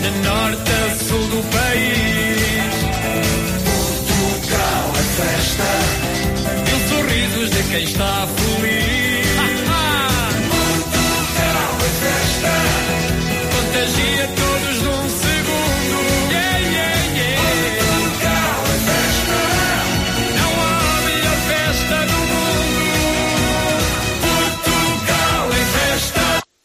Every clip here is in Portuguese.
de norte a sul do país. Portugal é festa, mil sorrisos de quem está feliz. Portugal é festa, contagia todos num segundo. Yeah, yeah, yeah. Portugal é festa, não há melhor festa do mundo. Portugal é festa.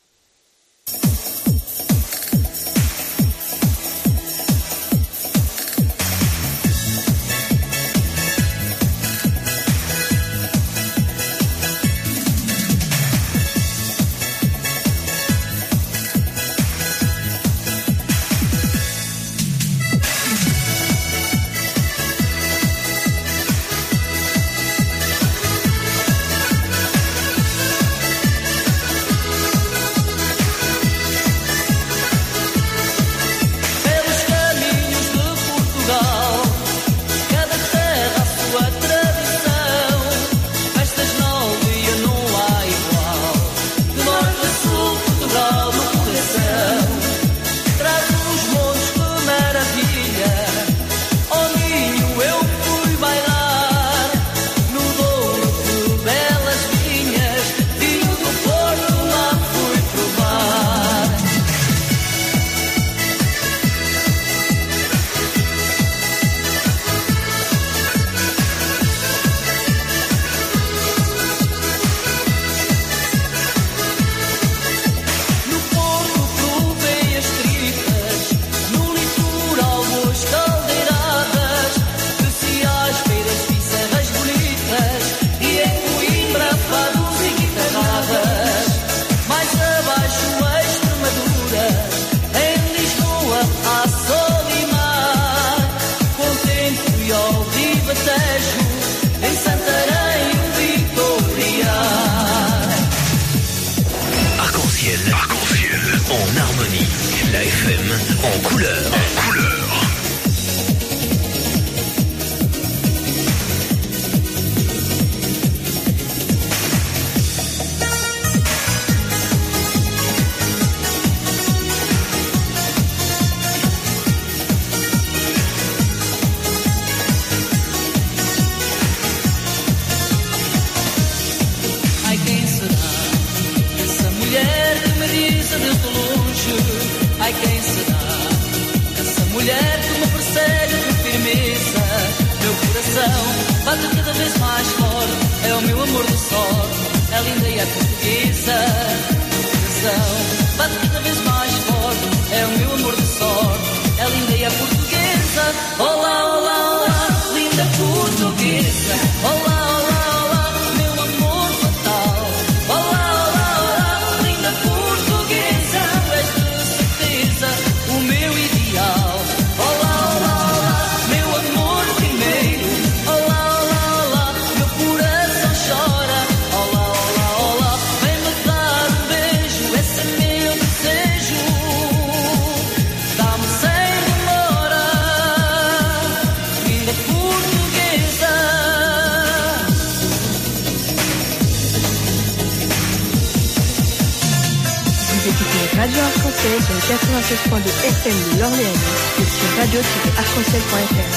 Radio Arc-en-Ciel sur le 96.2 FM de Lorléans et sur radio-arc-en-ciel.fr.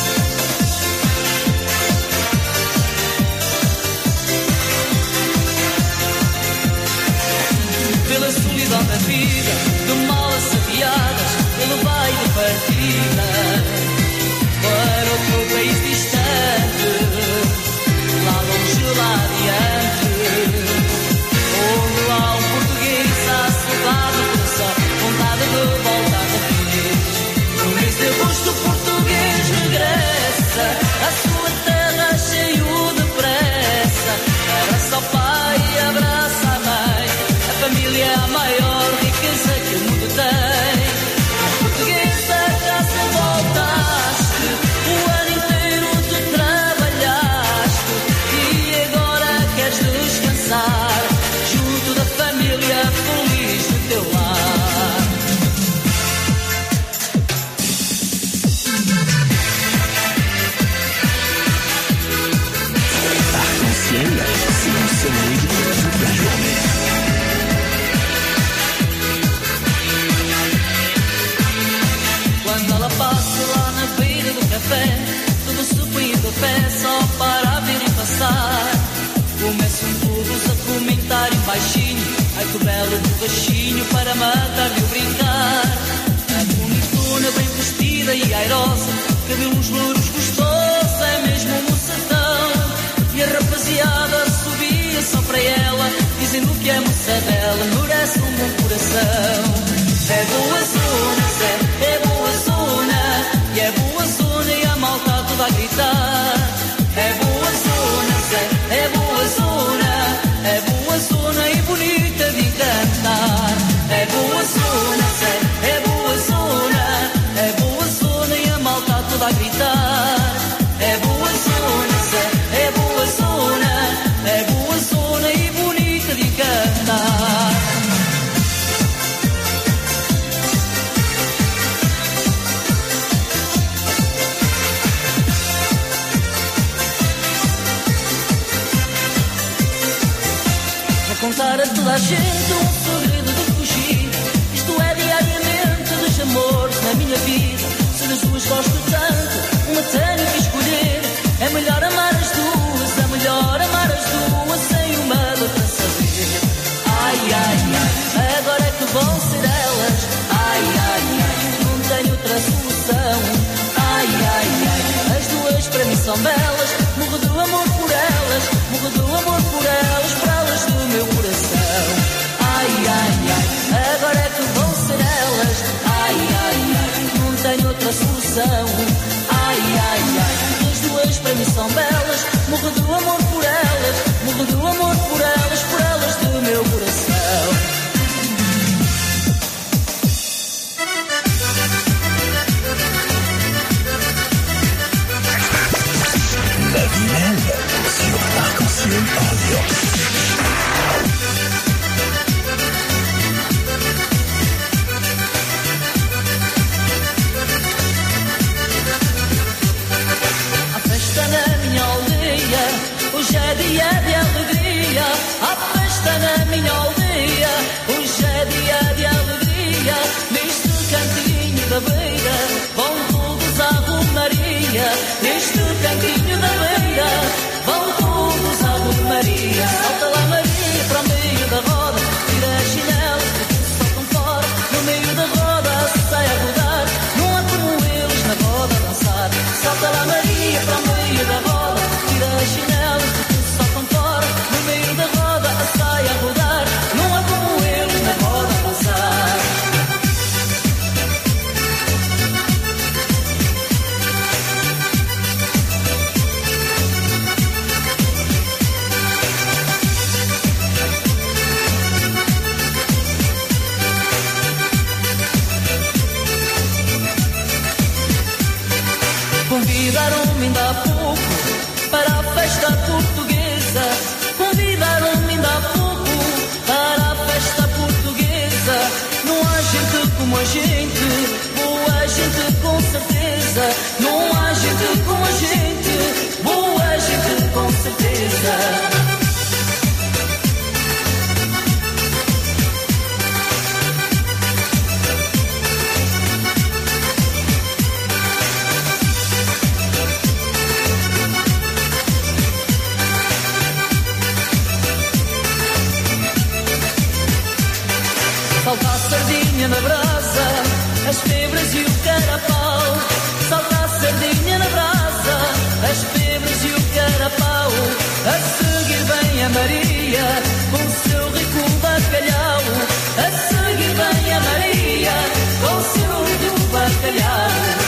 Pela solidão da vida, de malas aviadas, ele vai de partida para o teu país distante, lá longe, lá adiante, onde lá um português à saudade no coração, vontade de voltar a feliz. No mês de agosto o português regressa à sua terra cheio de pressa, abraça o pai e abraça a mãe. A família é a maior riqueza que o mundo tem. Portuguesa, já se voltaste, o ano inteiro tu chinelo de baixinho para matar-lhe o brincar. A bonitona bem vestida e airosa, cabelos louros gostosos, é mesmo um mocetão. E a rapaziada subia só para ela, dizendo que a moça dela merece um bom coração. É boa zona, Zé, é boa zona, e é boa zona e a malta toda a gritar. É boa zona, Zé, é boa zona, é boa zona e bonita de cantar. É boa zona, Zé, é boa zona, é boa zona e a malta toda a gritar. É boa zona, Zé, é boa zona, é boa zona e bonita de cantar. Contar a toda a gente um segredo de fugir. Isto é diariamente desamores na minha vida. Se das duas gosto tanto, uma tenho que escolher. É melhor amar as duas, é melhor amar as duas sem uma da outra saber. Ai, ai, ai, agora é que vão ser elas. Ai, ai, ai, não tenho outra solução. Ai, ai, ai, as duas para mim são belas. Morro do amor por elas, morro do amor por elas, para elas do meu coração. Ai, ai, ai, agora é que vão ser elas. Ai, ai, ai, não tenho outra solução. Ai, ai, ai, as duas para mim são belas. Morro do amor por elas, morro do amor por elas do meu coração. La Vilaine sur Arc-en-Ciel Orléans. A festa na minha aldeia, hoje é dia de alegria. A festa na minha aldeia, hoje é dia de alegria. Neste cantinho da beira, vão todos à romaria. Neste cantinho da beira, vão todos à romaria. Salta lá Maria para o meio da roda, tira a chinela, saltam fora. No meio da roda sai a rodar, não há como eles na roda dançar. Salta lá Maria para o meio da roda, tira a chinela, saltam fora. No meio da roda sai a rodar, não há como eles na roda dançar. Convidaram-me ainda há pouco para a festa portuguesa. Convidaram-me ainda há pouco para a festa portuguesa. Não há gente como a gente, boa gente com certeza. Não há gente como a gente, boa gente com certeza. Salta a sardinha na brasa, as febras e o carapau. Salta a sardinha na brasa, as febras e o carapau. A seguir vem a Maria, com seu rico bacalhau. A seguir vem a Maria, com seu rico bacalhau.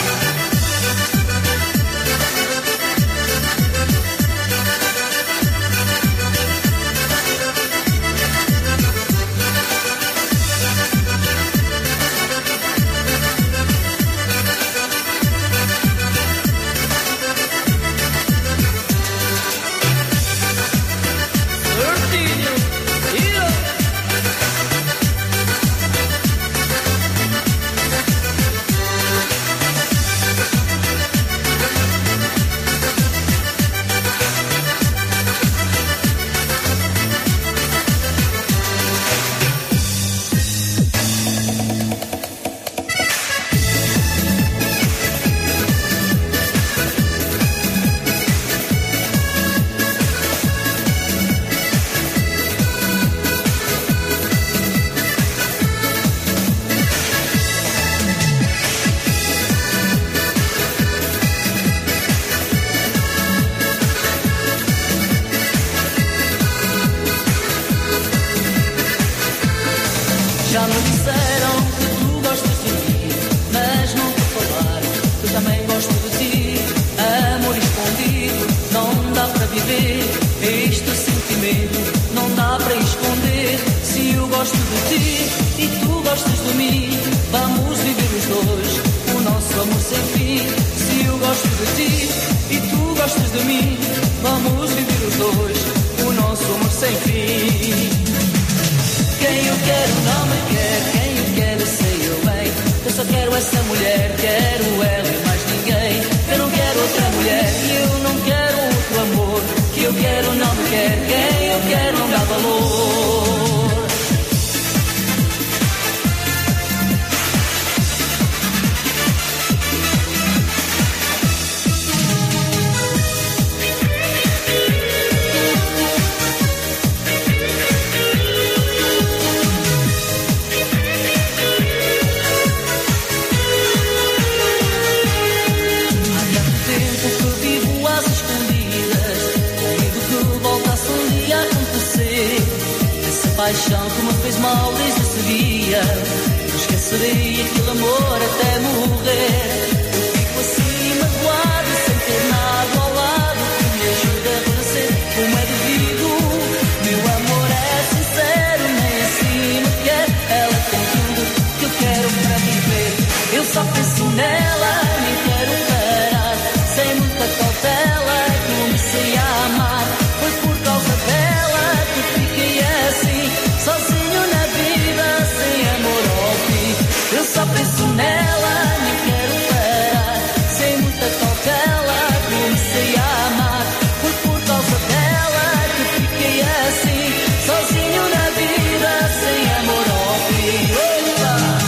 serei aquele amor até morrer. Eu fico assim magoado, sem ter nada ao lado que me ajude a renascer como é devido. Meu amor é sincero, nem assim me quer. Ela tem tudo que eu quero para viver. Eu só penso nela, nem quero parar. Sem muita cautela, comecei a amar. Foi por causa dela que fiquei assim, sozinho na vida, sem amor ao fim. Eu só penso nela, nem quero parar. Sem muita cautela, comecei a amar. Foi por causa dela que fiquei assim, sozinho na vida, sem amor ao fim. Opa!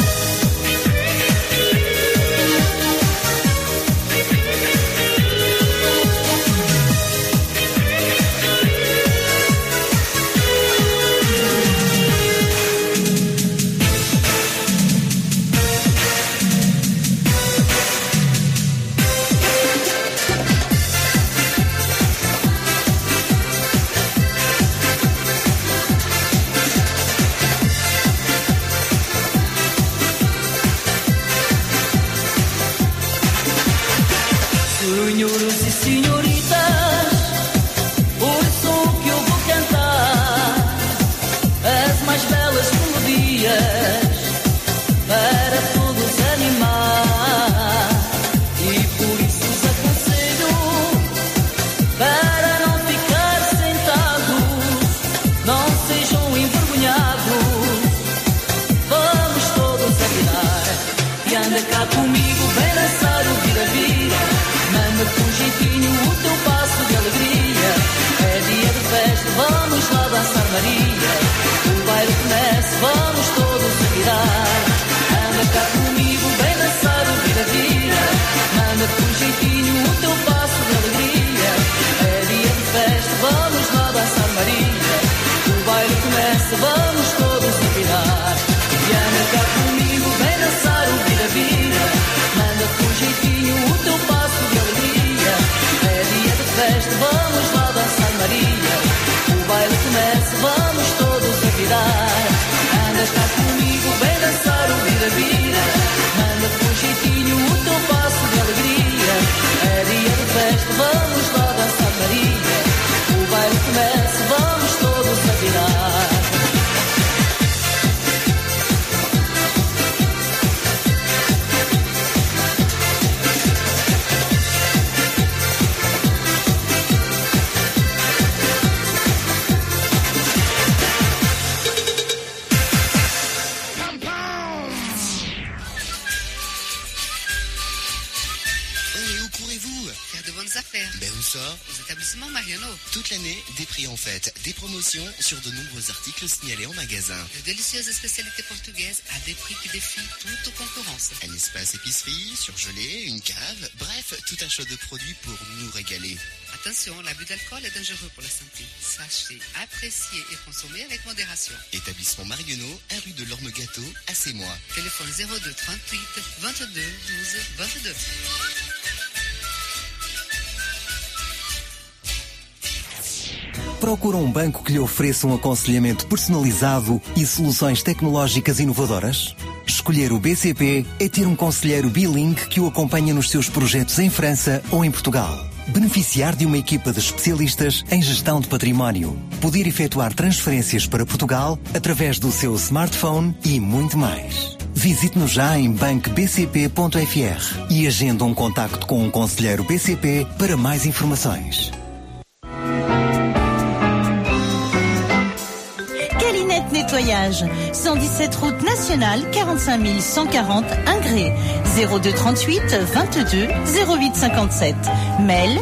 Senhores e senhoritas, ouçam o que eu vou cantar, as mais belas melodias para todos animar. E por isso os aconselho para não ficar sentados, não sejam envergonhados, vamos todos a virar. E anda cá comigo, vem dançar o vira-vira. Manda com jeitinho o teu passo de alegria. É dia de festa, vamos lá dançar Maria. O baile começa, vamos todos a virar. Anda cá comigo, vem dançar o vira-vira. Manda com jeitinho o teu passo de alegria. É dia de festa, vamos lá dançar Maria. O baile começa, vamos todos a virar. E anda cá comigo, vem dançar o vira-vira. Manda com jeitinho o teu passo de alegria. É dia de festa, vamos lá dançar Maria. O baile começa, vamos todos a virar. Andas cá comigo, vem dançar o vira-vira. Manda com jeitinho o teu passo de alegria. É dia de festa, vamos lá dançar Maria. O baile começa, vamos todos a virar. Ben où ça? Aux établissements Mariano. Toute l'année, des prix en fête, des promotions sur de nombreux articles signalés en magasin. De délicieuses spécialités portugaises à des prix qui défient toute concurrence. Un espace épicerie, surgelé, une cave, bref, tout un choix de produits pour nous régaler. Attention, l'abus d'alcool est dangereux pour la santé. Sachez apprécier et consommer avec modération. Établissement Mariano, 1 rue de l'Orme-Gâteau, à Sémois. Téléphone 02 38 22 12 22. Procura um banco que lhe ofereça um aconselhamento personalizado e soluções tecnológicas inovadoras? Escolher o BCP é ter um conselheiro bilingue que o acompanha nos seus projetos em França ou em Portugal. Beneficiar de uma equipa de especialistas em gestão de património. Poder efetuar transferências para Portugal através do seu smartphone e muito mais. Visite-nos já em bancobcp.fr e agenda um contacto com um conselheiro BCP para mais informações. Calinette Nettoyage, 117 route nationale, 45 140 Ingré, 02 38 22 08 57. Mail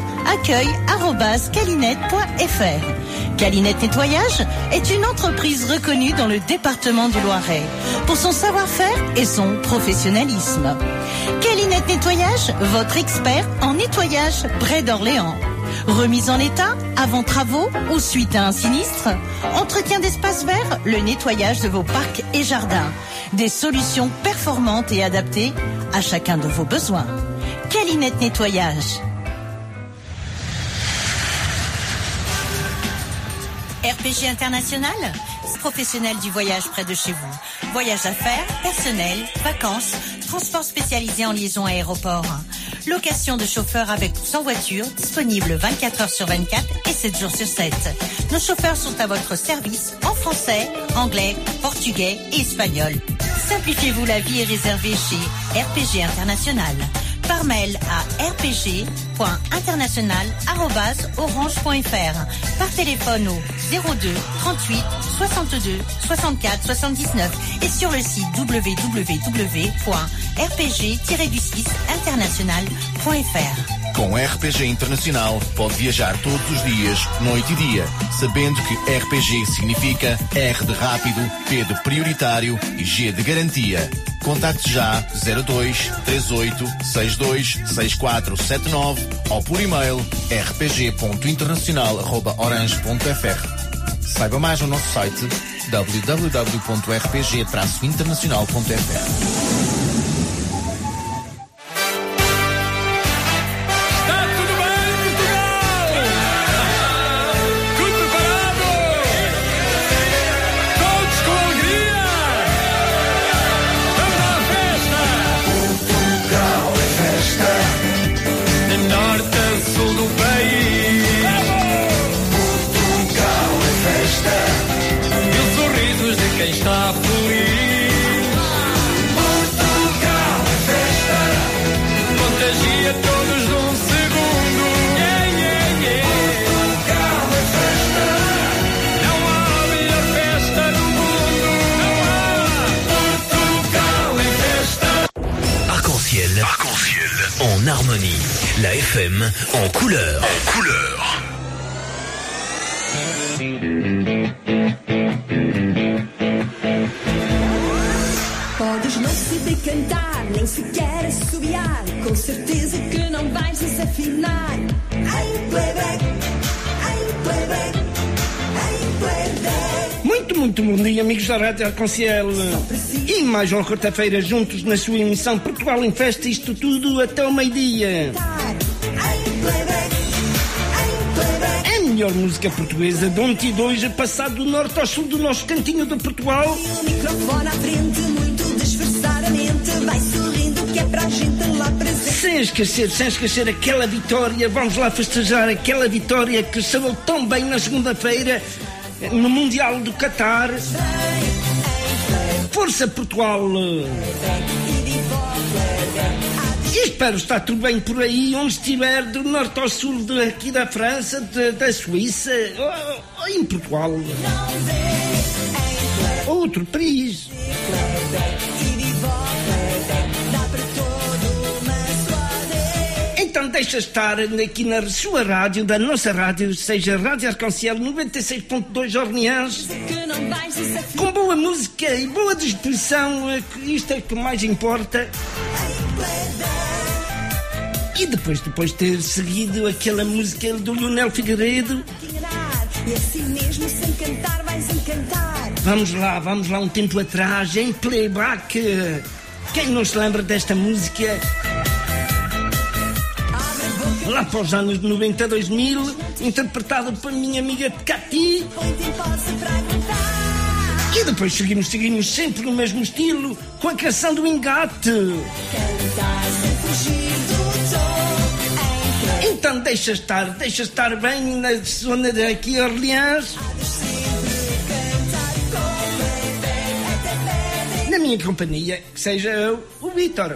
accueil@calinette.fr. Calinette Nettoyage est une entreprise reconnue dans le département du Loiret pour son savoir-faire et son professionnalisme. Calinette Nettoyage, votre expert en nettoyage près d'Orléans. Remise en état, avant travaux ou suite à un sinistre, entretien d'espaces verts, le nettoyage de vos parcs et jardins. Des solutions performantes et adaptées à chacun de vos besoins. Calinette Nettoyage. RPG International, professionnels du voyage près de chez vous. Voyage d'affaires, personnel, vacances, transport spécialisé en liaison aéroport. Location de chauffeurs avec ou sans voiture, disponible 24 heures sur 24 et 7 jours sur 7. Nos chauffeurs sont à votre service en français, anglais, portugais et espagnol. Simplifiez-vous la vie et réservez chez RPG International. Par mail à rpg.international@orange.fr. Par téléphone au 02 38 62 64 79 et sur le site www.rpg-international.fr. Com RPG Internacional pode viajar todos os dias, noite e dia, sabendo que RPG significa R de rápido, P de prioritário e G de garantia. Contacte já 02 38 62 6479 ou por e-mail rpg.internacional@orange.fr. Saiba mais no nosso site www.rpg-internacional.fr. Está feliz. Portugal é festa, contagia todos num segundo. Yeah, yeah, yeah. Portugal é festa, não há melhor festa do mundo. Não há. Portugal é festa. Arc-en-ciel, arc-en-ciel, en harmonie. La FM en couleur. En couleur. Podes não saber cantar, nem sequer assobiar. Com certeza que não vais desafinar. Em playback, em playback, em playback. Muito bom dia, amigos da Rádio Arc-en-ciel. E mais uma quarta-feira juntos na sua emissão Portugal em Festa, isto tudo até o meio-dia. É a melhor música portuguesa de ontem e de hoje, passado do norte ao sul do nosso cantinho de Portugal. O microfone à frente, muito disfarçadamente, vai sorrindo que é para a gente lá presente. Sem esquecer aquela vitória, vamos lá festejar aquela vitória que saiu tão bem na segunda-feira no Mundial do Qatar. Força Portugal! E espero estar tudo bem por aí, onde estiver, do norte ao sul aqui da França, da Suíça, ou em Portugal. Outro país. Então deixa estar aqui na sua rádio, da nossa rádio, seja Rádio Arc-en-ciel 96.2 Orleans, com boa música e boa disposição, isto é o que mais importa. E depois de ter seguido aquela música do Leonel Figueiredo, e assim mesmo sem cantar vais encantar. Vamos lá um tempo atrás, em playback. Quem não se lembra desta música? Lá para os anos 90, 2000, interpretado por minha amiga Cati. E depois seguimos sempre no mesmo estilo, com a canção do Engate. Então deixa estar bem na zona daqui, Orleans. Na minha companhia, que seja eu, o Vítor.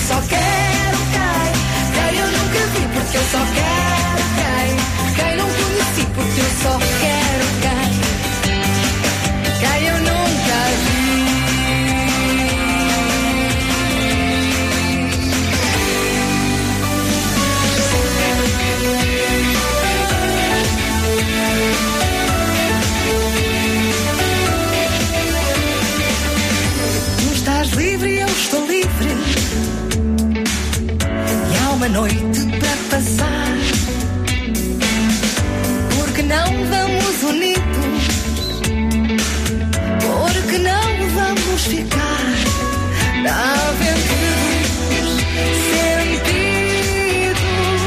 só quero quem eu nunca vi, porque eu só quero quem não conheci, porque eu só quero quem eu nunca vi. Tu estás livre e eu estou livre, e há uma noite para passar. Porque não vamos unidos, porque não vamos ficar na aventura dos sentidos.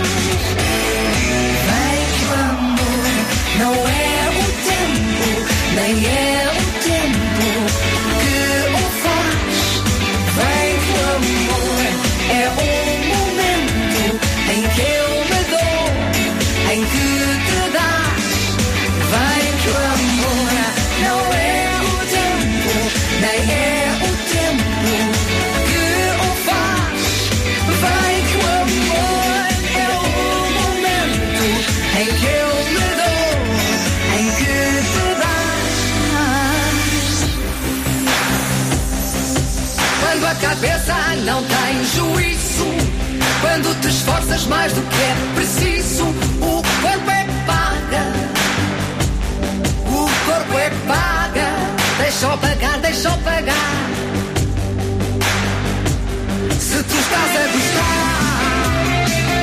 Vem que o amor não é o tempo, nem é o tempo que o faz. Vem que o amor é um momento em que eu me dou, em que te dás. Vem que o amor não é o tempo, nem é o tempo que o faz. Vem que o amor é o momento em que eu me dou, em que te dás. Quando a cabeça não tem juízo, quando te esforças mais do que é preciso, o corpo é paga. O corpo é paga. Deixa-o pagar, deixa-o pagar. Se tu estás a gostar,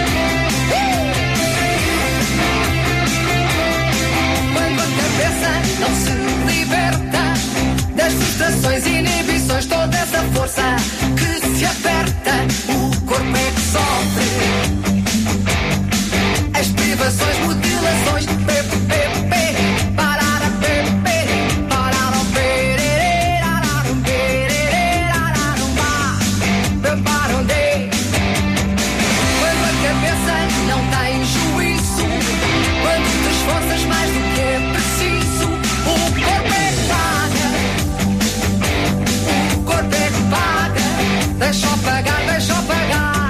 quando a cabeça não se liberta das frustrações, inibições, toda essa força que se aperta, o corpo é que sofre as privações, mutilações, quando a cabeça não tem juízo, quando te esforças mais do que é preciso, o corpo é que paga. O corpo é que paga. Deixa-o pagar, deixa-o pagar.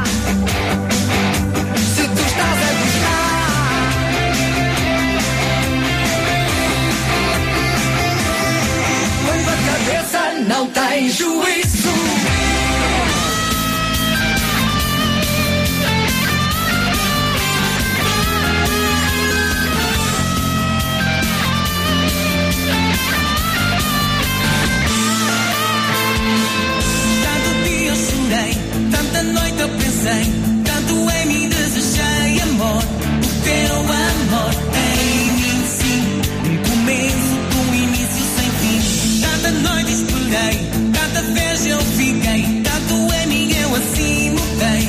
Se tu estás a gostar, quando a cabeça não tem juízo. Tanta noite eu pensei, tanto em mim desejei amor. O teu amor em mim, sim, um começo com um início sem fim. Tanta noite esperei, tanta vez eu fiquei, tanto em mim eu assim mudei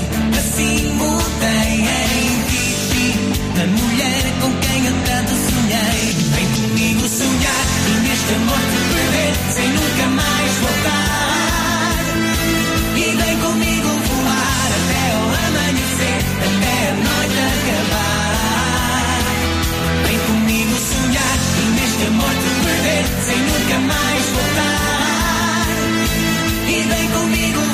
em ti, a mulher com quem eu tanto sonhei. Vem comigo sonhar e neste amor te perder, sem nunca mais voltar. E vem comigo voar até ao amanhecer, até a noite acabar. Vem comigo sonhar e neste amor te perder, sem nunca mais voltar. E vem comigo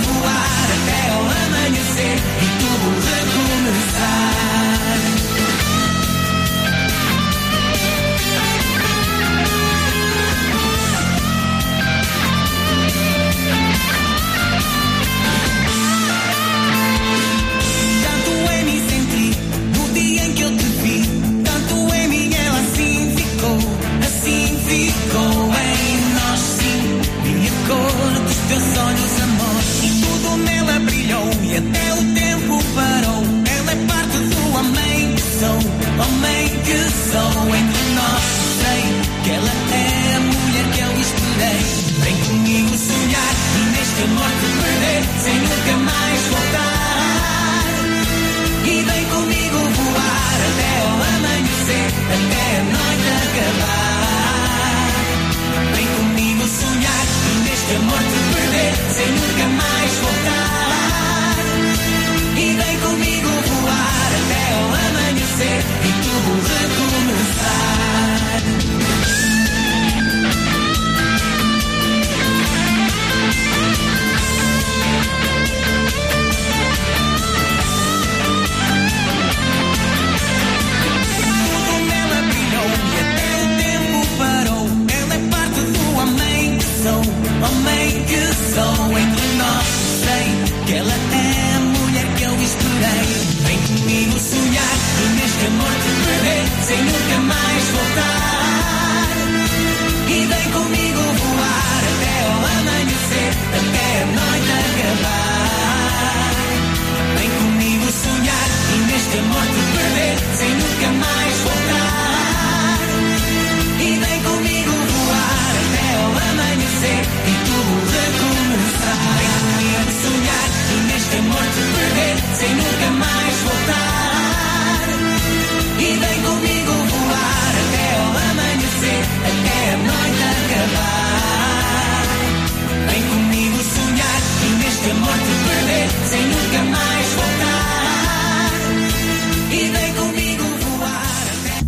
sou, homem que sou, entre nós sei que ela é a mulher que eu esperei. Vem comigo sonhar e neste amor te perder, sem nunca mais voltar. E vem comigo voar até ao amanhecer, até a noite acabar. Vem comigo sonhar e neste amor te perder, sem nunca mais voltar. E vem comigo voar até ao amanhecer e tudo recomeçar. Vem comigo sonhar e neste amor te perder, sem nunca mais voltar. E vem comigo voar até ao amanhecer, até a noite acabar. Vem comigo sonhar e neste amor te perder, sem nunca mais voltar. E vem comigo voar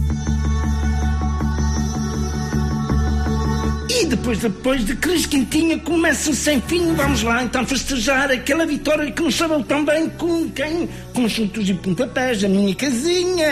até... E depois de Cris Quintinha começa o sem fim. Vamos lá então festejar aquela vitória que nos sabeu tão bem com quem? Com chutos e pontapés, a minha casinha.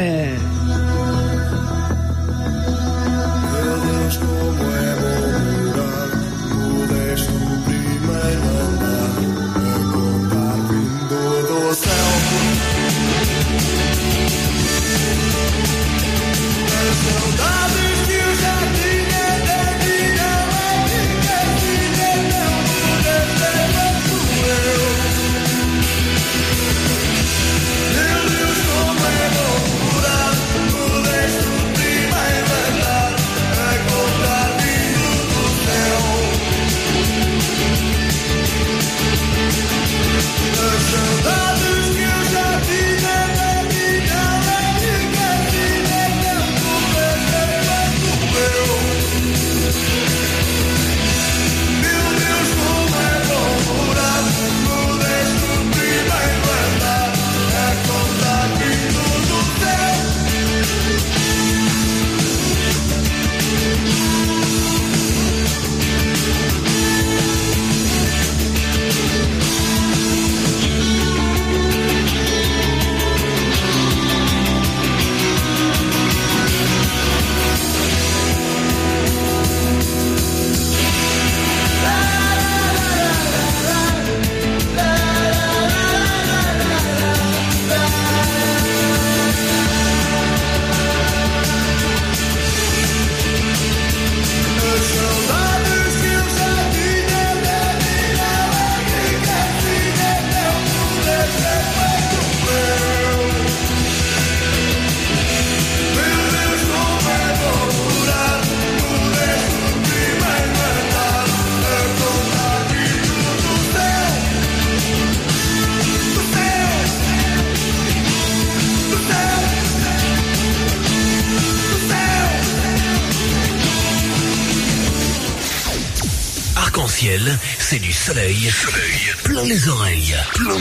C'est du soleil, plein les oreilles, plein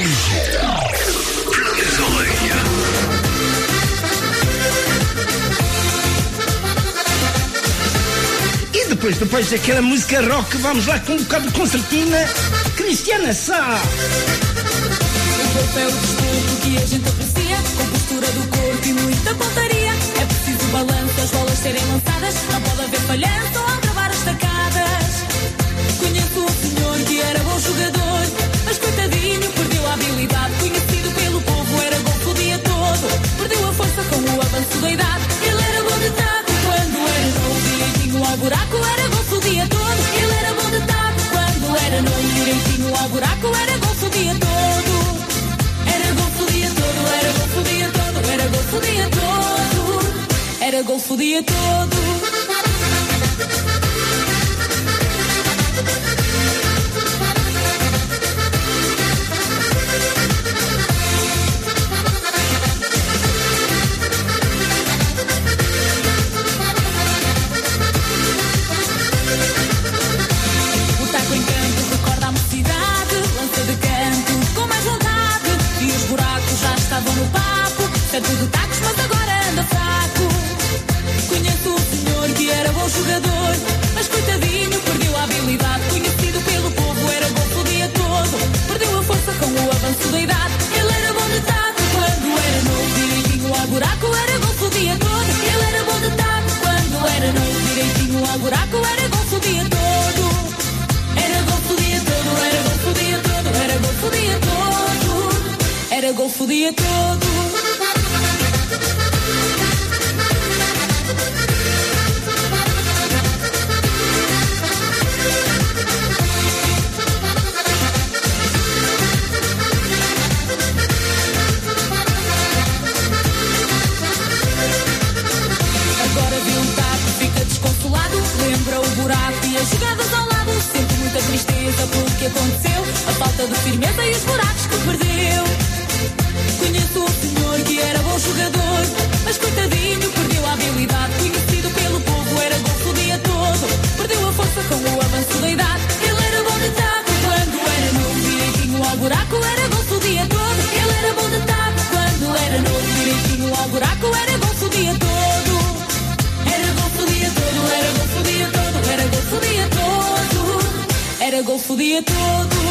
les oreilles. E depois daquela música rock, vamos lá com um bocado de concertina. Cristiana Sá. O corpo é o desporto que a gente aprecia, com postura do corpo e muita pontaria. É preciso balanço, as bolas serem lançadas, não pode haver falhança ao travar as tacadas. Conheço um senhor que era bom jogador, mas coitadinho perdeu a habilidade. Conhecido pelo povo, era golfe o dia todo, perdeu a força com o avanço da idade. Ele era bom de taco quando era novo, direitinho ao buraco, era golfe o dia todo. Ele era bom de taco quando era novo, direitinho ao buraco, era golfe o dia todo. Era golfe o dia todo, era golfe o dia todo, era golfe o dia todo, era golfe o dia todo. Estavam no papo, certo de tacos, mas agora anda fraco. Conheço o senhor dia todo. Agora vê um taco, fica desconsolado, lembra o buraco e as jogadas ao lado. Sente muita tristeza pelo que aconteceu, a falta de firmeza e os buracos que perdeu. Conheço um senhor que era bom jogador, mas coitadinho perdeu a habilidade. Conhecido pelo povo, era golfe o dia todo, perdeu a força com o avanço da idade. Ele era bom de taco quando era novo, direitinho ao buraco, era golfe o dia todo. Ele era bom de taco quando era novo, direitinho ao buraco, era golfe o dia todo. Era golfe o dia todo, era golfe o dia todo, era golfe o dia todo, era golfe o dia todo.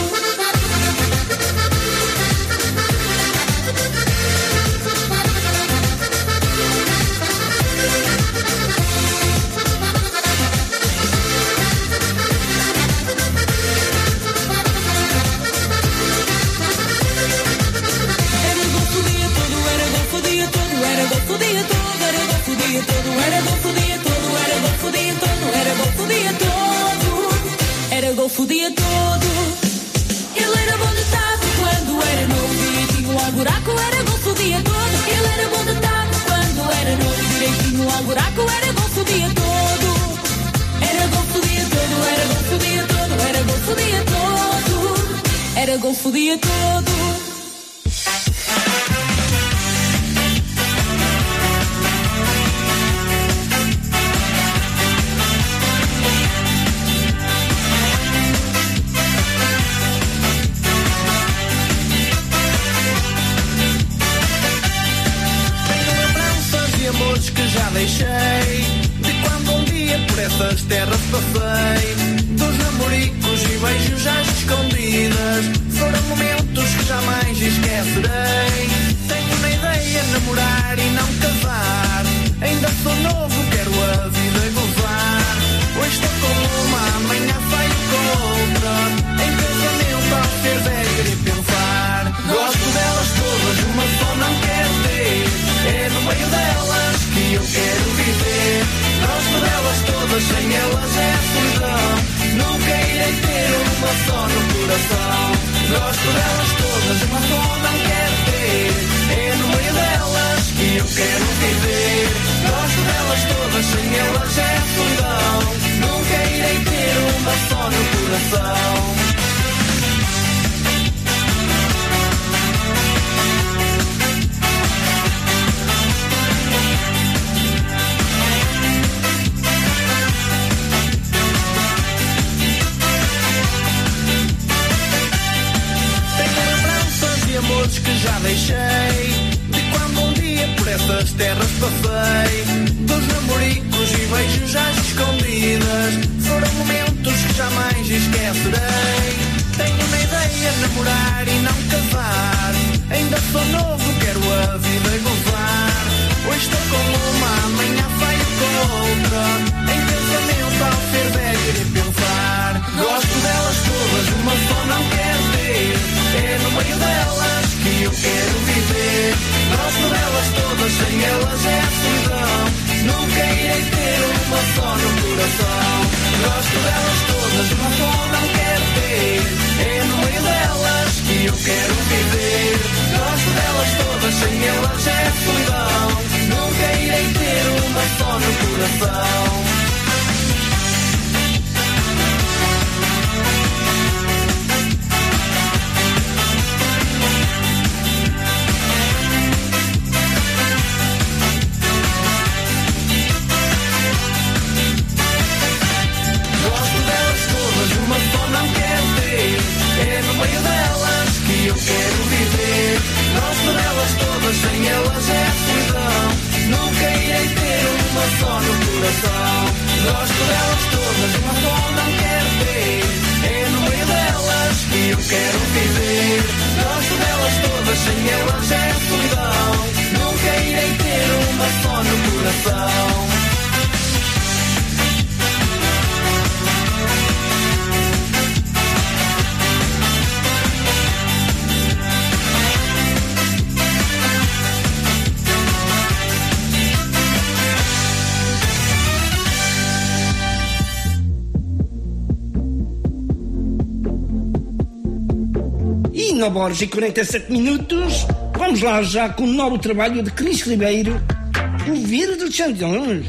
Era golfe o dia todo, era golfe o dia todo, era golfe o dia todo, era golfe o dia todo, era golfe o dia todo, era golfe o dia todo. Ele era bom de taco quando era novo, direitinho ao buraco, era golfe o dia todo. Ele era bom de taco quando era novo, direitinho ao buraco, era golfe o dia todo. Era golfe o dia todo, era golfe o dia todo, era golfe o dia todo, era golfe o dia todo. Que já deixei de quando um dia por essas terras passei, dos namoricos e beijos às escondidas, foram momentos que jamais esquecerei. Tenho uma ideia, namorar e não casar, ainda sou novo, quero a vida gozar. Hoje estou com uma, amanhã saio com outra, em casamento ao ser velho e pensar. Gosto delas todas, uma só não quero ter, é no meio delas que eu quero viver. Gosto delas todas, sem elas é solidão, nunca irei ter uma só no coração. Gosto delas todas, uma só não quero ter, é no meio delas que eu quero viver. Gosto delas todas, sem elas é solidão, nunca irei ter uma só no coração. Amores que já deixei de quando um dia por essas terras passei, dos namoricos e beijos às escondidas, foram momentos que jamais esquecerei. Tenho uma ideia, namorar e não casar, ainda sou novo, quero a vida gozar. Hoje estou com uma, amanhã saio com outra, em casamento ao ser velho e pensar. Gosto delas todas, uma só não quero ter, é no meio delas que eu quero viver. Gosto delas todas, sem elas é solidão, nunca irei ter uma só no coração. Gosto delas todas, uma só não quero ter, é no meio delas que eu quero viver. Gosto delas todas, sem elas é solidão, nunca irei ter uma só no coração. E 9h47. Vamos lá já com o novo trabalho de Cris Ribeiro, O Vira dos Xandões.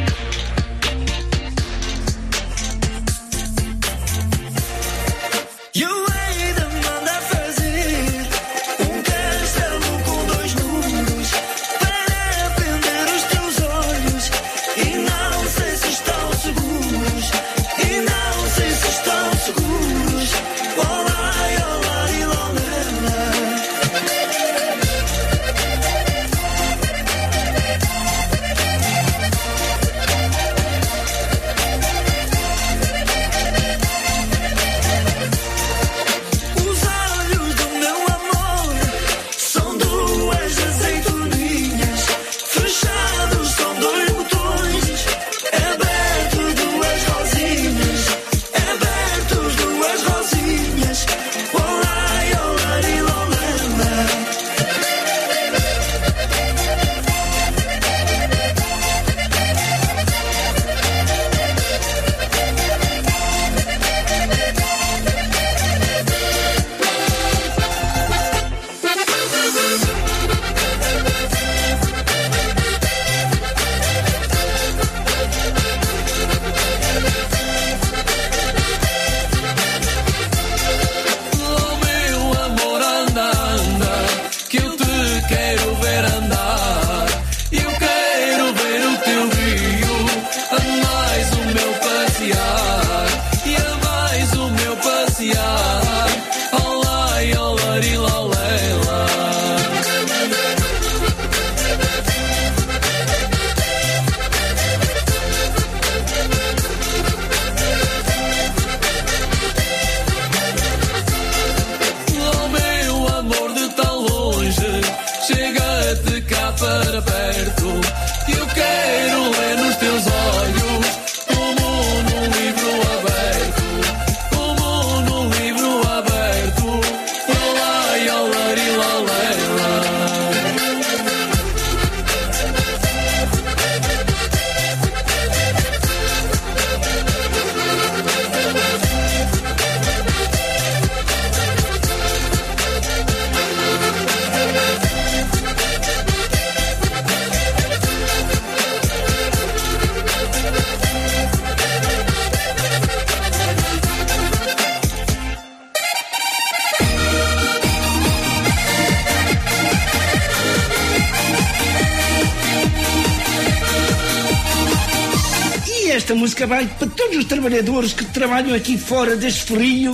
Esta música vai para todos os trabalhadores que trabalham aqui fora deste frio.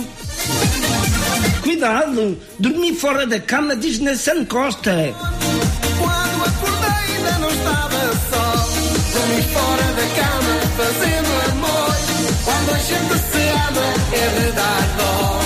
Cuidado, dormir fora da cama, diz Nelson Costa. Quando acordei ainda não estava só. Dormi fora da cama, fazendo amor. Quando a gente se ama, é de dar dó.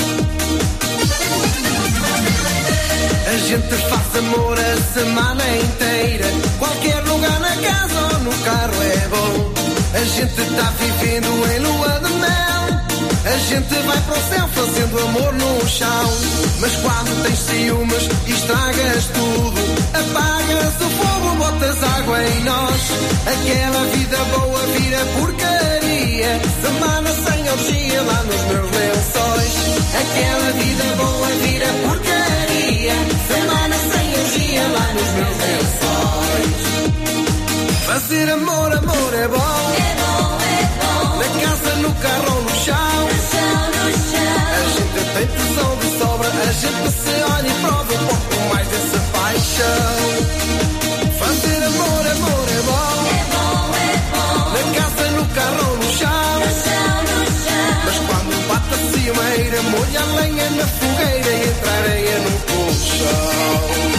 A gente faz amor a semana inteira. Qualquer lugar na casa ou no carro é bom. A gente tá vivendo em lua de mel. A gente vai para o céu fazendo amor no chão. Mas quando tens ciúmes estragas tudo. Apagas o fogo, botas água em nós. Aquela vida boa vira porcaria. Semana sem orgia lá nos meus lençóis. Aquela vida boa vira porcaria. Semana sem orgia lá nos meus lençóis. Fazer amor, amor é bom. É bom, é bom. Na casa, no carro ou no chão. No chão, no chão. A gente tem tesão de sobra. A gente se olha e prova um pouco mais dessa paixão. Fazer amor, amor é bom. É bom, é bom. Na casa, no carro ou no chão. No chão, no chão. Mas quando bate a ciumeira, molha a lenha na fogueira e entra areia no colchão.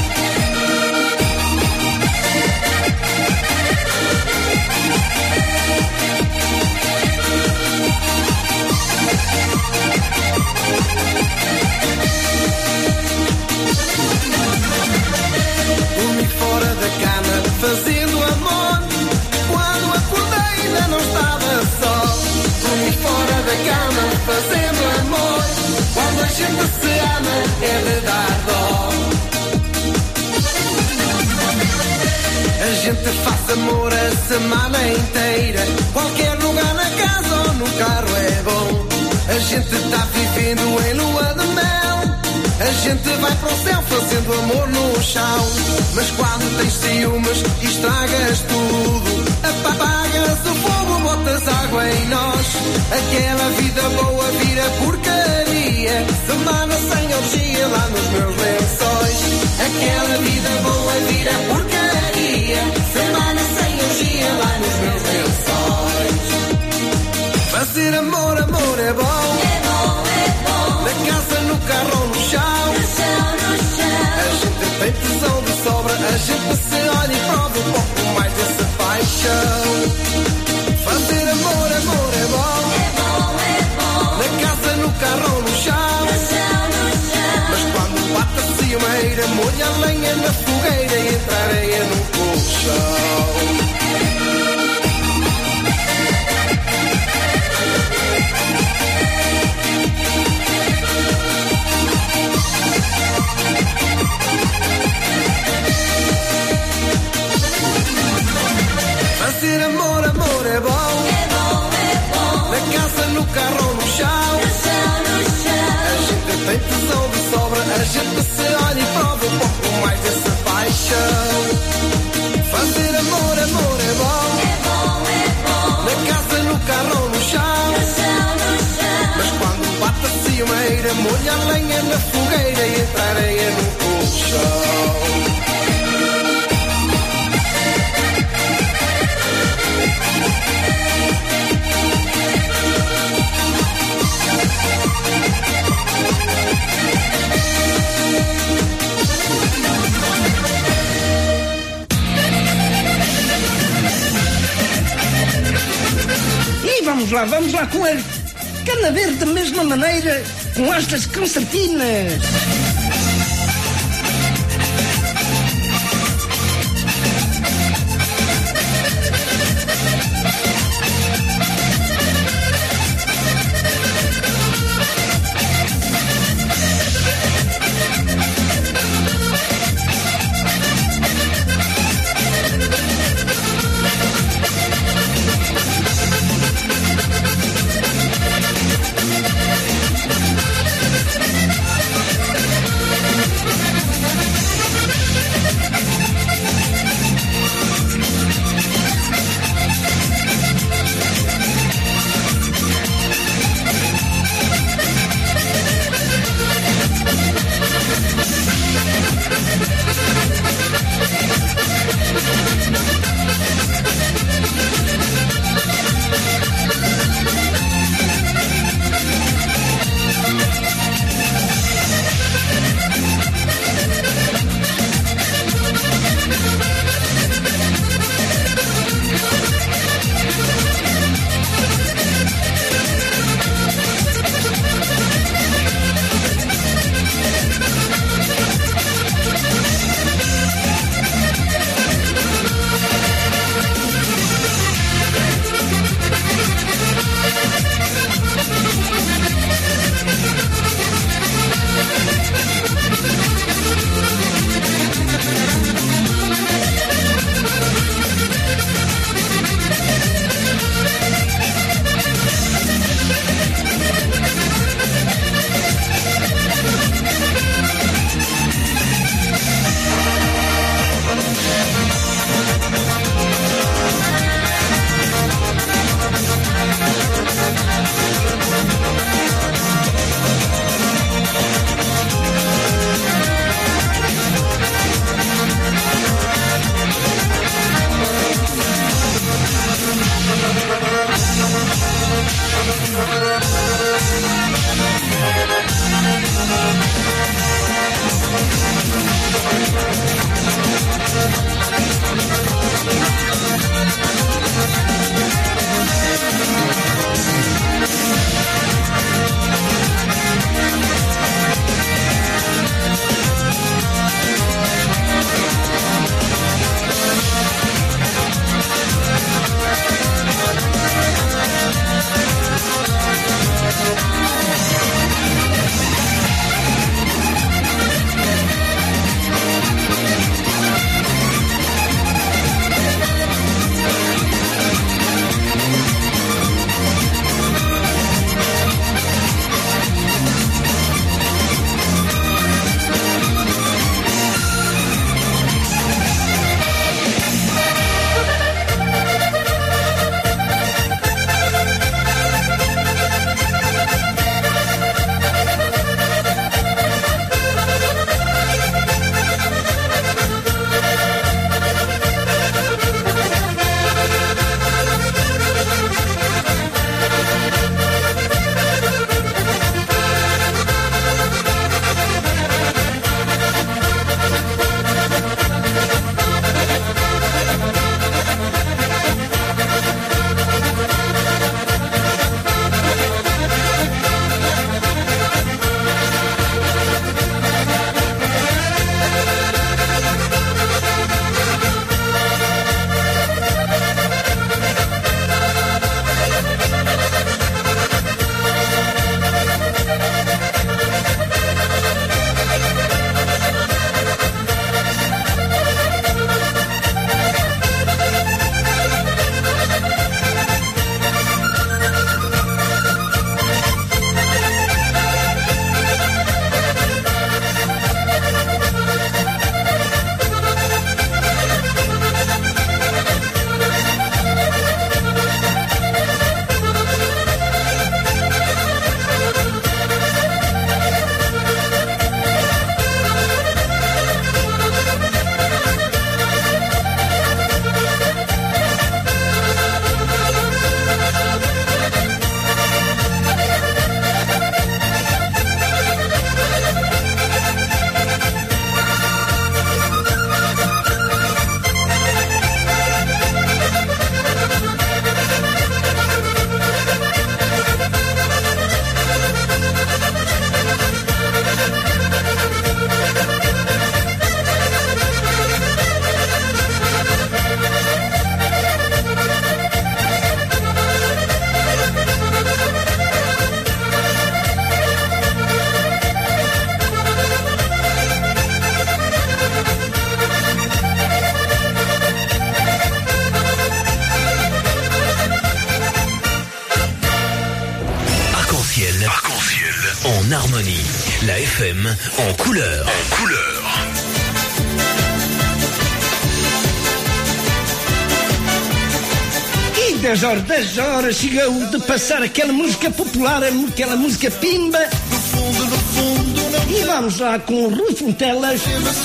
Dormi fora da cama, fazendo amor. Quando acordei ainda não estava só. Dormi fora da cama, fazendo amor. Quando a gente se ama, é de dar dó. A gente faz amor a semana inteira. Qualquer lugar na casa ou no carro é bom. A gente tá vivendo em lua de mel. A gente vai para o céu fazendo amor no chão. Mas quando tens ciúmes estragas tudo. Apagas o fogo, botas água em nós. Aquela vida boa vira porcaria. Semana sem orgia lá nos meus lençóis. Aquela vida boa vira porcaria. Semana sem orgia lá nos meus lençóis. Fazer amor, amor é bom. É bom, é bom. Na casa, no carro ou no chão. No chão, no chão. A gente tem tesão de sobra. A gente se olha e prova um pouco mais dessa paixão. Fazer amor, amor é bom. É bom, é bom. Na casa, no carro ou no chão. No chão, no chão. Mas quando bate a ciumeira, molha a lenha na fogueira e entra areia no colchão. Fazer amor, amor é bom. É bom, é bom. Na casa, no carro ou no chão. No chão, no chão. A gente tem tesão de sobra. A gente se olha e prova um pouco mais dessa paixão. Fazer amor, amor é bom. É bom, é bom. Na casa, no carro ou no chão. No chão, no chão. Mas quando bate a ciumeira, molha a lenha na fogueira e entra areia no colchão. Vamos lá com a cana verde da mesma maneira, com estas concertinas. en harmonie. La FM en couleur. En couleur. E 10 horas, chegou de passar aquela música popular, aquela música pimba. E vamos lá com o Rui Fontelas.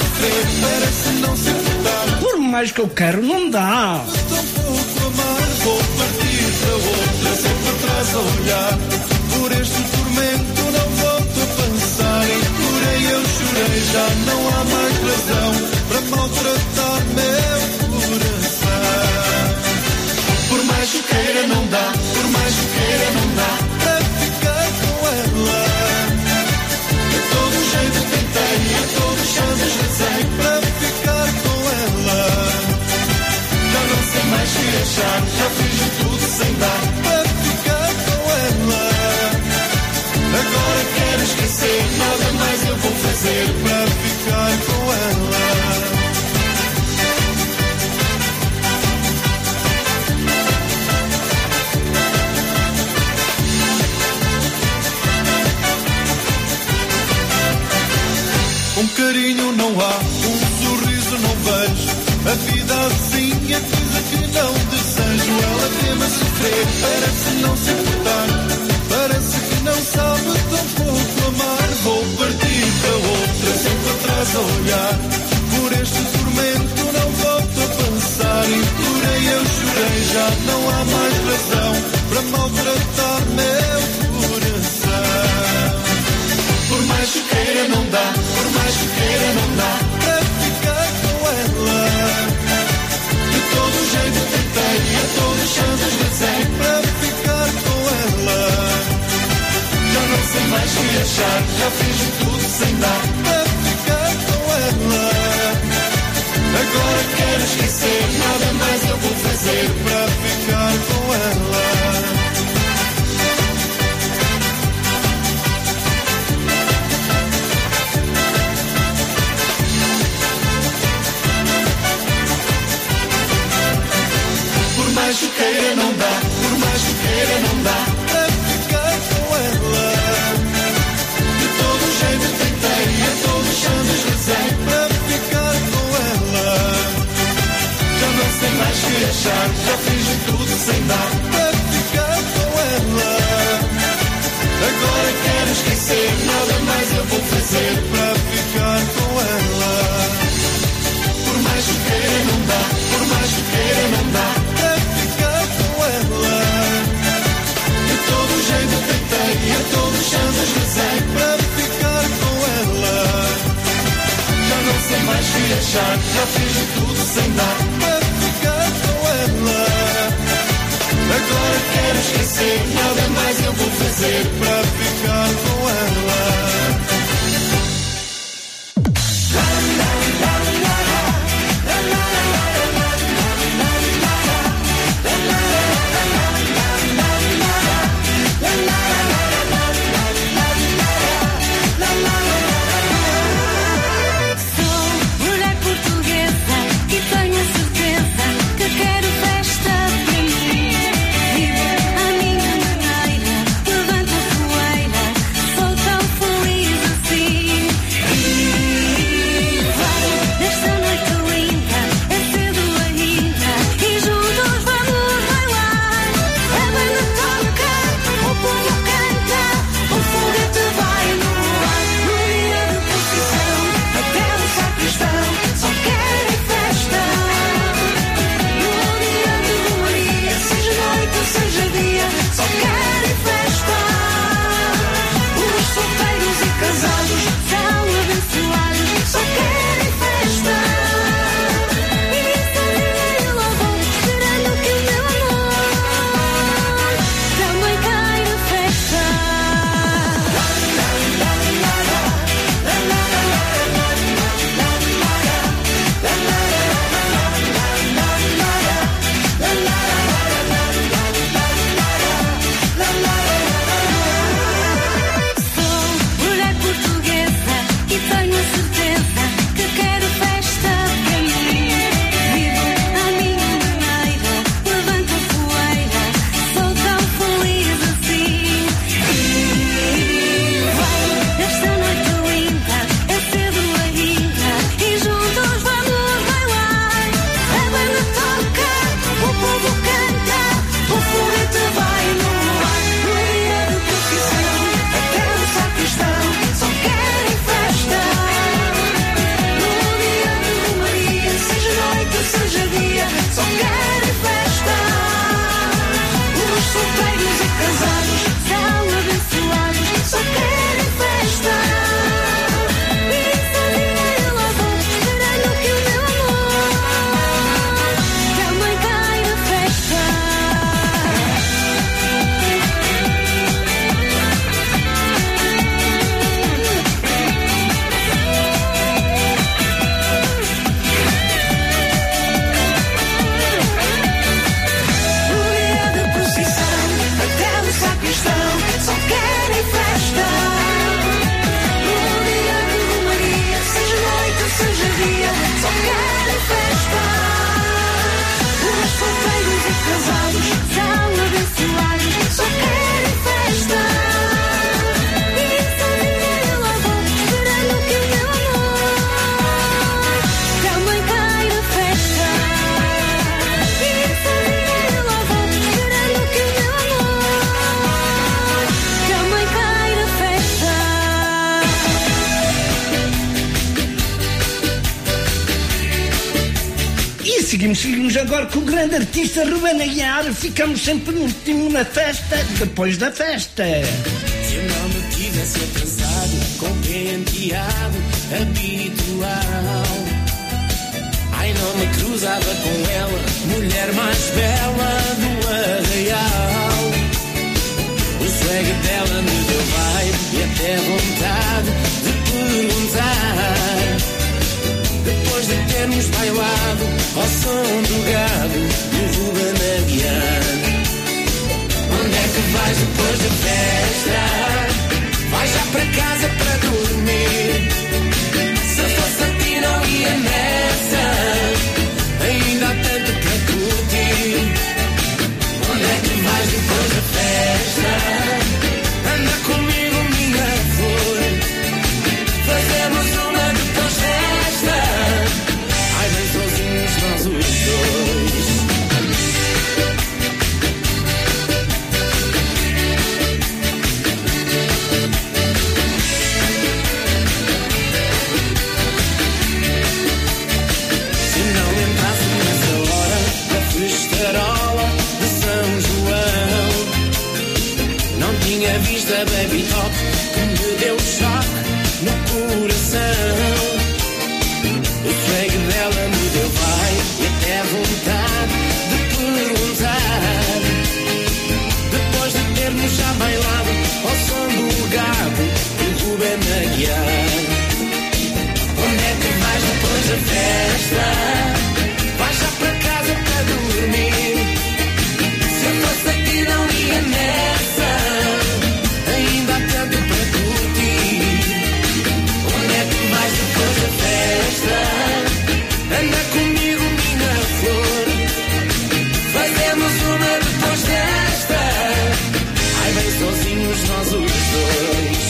Por mais que eu quero, não dá. Vou partir para outra, sempre atrás a olhar. Por este tormento não volto a pensar. Implorei, eu chorei, já não há mais razão para maltratar meu coração. Por mais que queira não dá, por mais que queira não dá para ficar com ela. De todo jeito tentei, a todos chances rezei para ficar com ela. Já não sei mais que achar, já fiz de tudo sem dar para ficar com ela. Agora quero esquecer, nada mais eu vou fazer para ficar com ela. Um carinho não há, um sorriso não vejo. A vida assim é coisa que não desejo. Ela teme a sofrer, parece não se importar. Parece que não sabe tão pouco amar. Vou partir para outra, sempre atrás a olhar. Por este tormento não volto a pensar. Implorei, eu chorei, já não há mais razão para maltratar meu coração. Por mais que queira não dá, por mais que queira não dá para ficar com ela. De todo jeito tentei, a todos chances rezei para ficar com ela. Já não sei mais o que achar, já fiz de tudo sem dar para ficar com ela. Agora quero esquecer, nada mais eu vou fazer para ficar com ela. Por mais que queira não dá, por mais que queira não dá para ficar com ela. De todo jeito tentei, a todos chances rezei para ficar com ela. Já não sei mais o que achar, já fiz de tudo sem dar para ficar com ela. Agora quero esquecer, nada mais eu vou fazer para ficar com ela. Por mais que queira não dá, por mais que queira não dá para ficar com ela. De todo jeito tentei, a todos chances rezei para ficar com ela. Já não sei mais o que achar, já fiz de tudo sem dar para ficar com ela. Agora quero esquecer, nada mais eu vou fazer para ficar com ela. seguimos agora com o grande artista Ruben Aguiar. Ficamos sempre no último na festa, depois da festa. Se eu não me tivesse atrasado com penteado habitual, ai, não me cruzava com ela, mulher mais bela do arraial. O swag dela me deu vibe e até vontade de perguntar, depois de termos bailado ao som do gado do Ruben Aguiar: onde é que vais depois da festa? Vais já para casa para dormir? Se fosse a ti não ia nessa, ainda há tanto para curtir. Onde é que vais depois da festa? Anda comigo, minha flor, fazemos uma depois desta. Ai, bem sozinhos nós os dois. Se não entrasse nessa hora na festarola de São João, não tinha visto a baby top que me deu choque no coração. O swag dela me deu vai e até vontade de perguntar, depois de termos já bailado ao som do gado do Ruben Aguiar: onde é que vais depois da festa? Vais já para casa para dormir? Se eu fosse aqui não ia nessa, ainda há tanto para curtir. Onde é que vais depois da festa? Anda comigo, minha flor, fazemos uma depois desta. Ai, bem sozinhos nós os dois.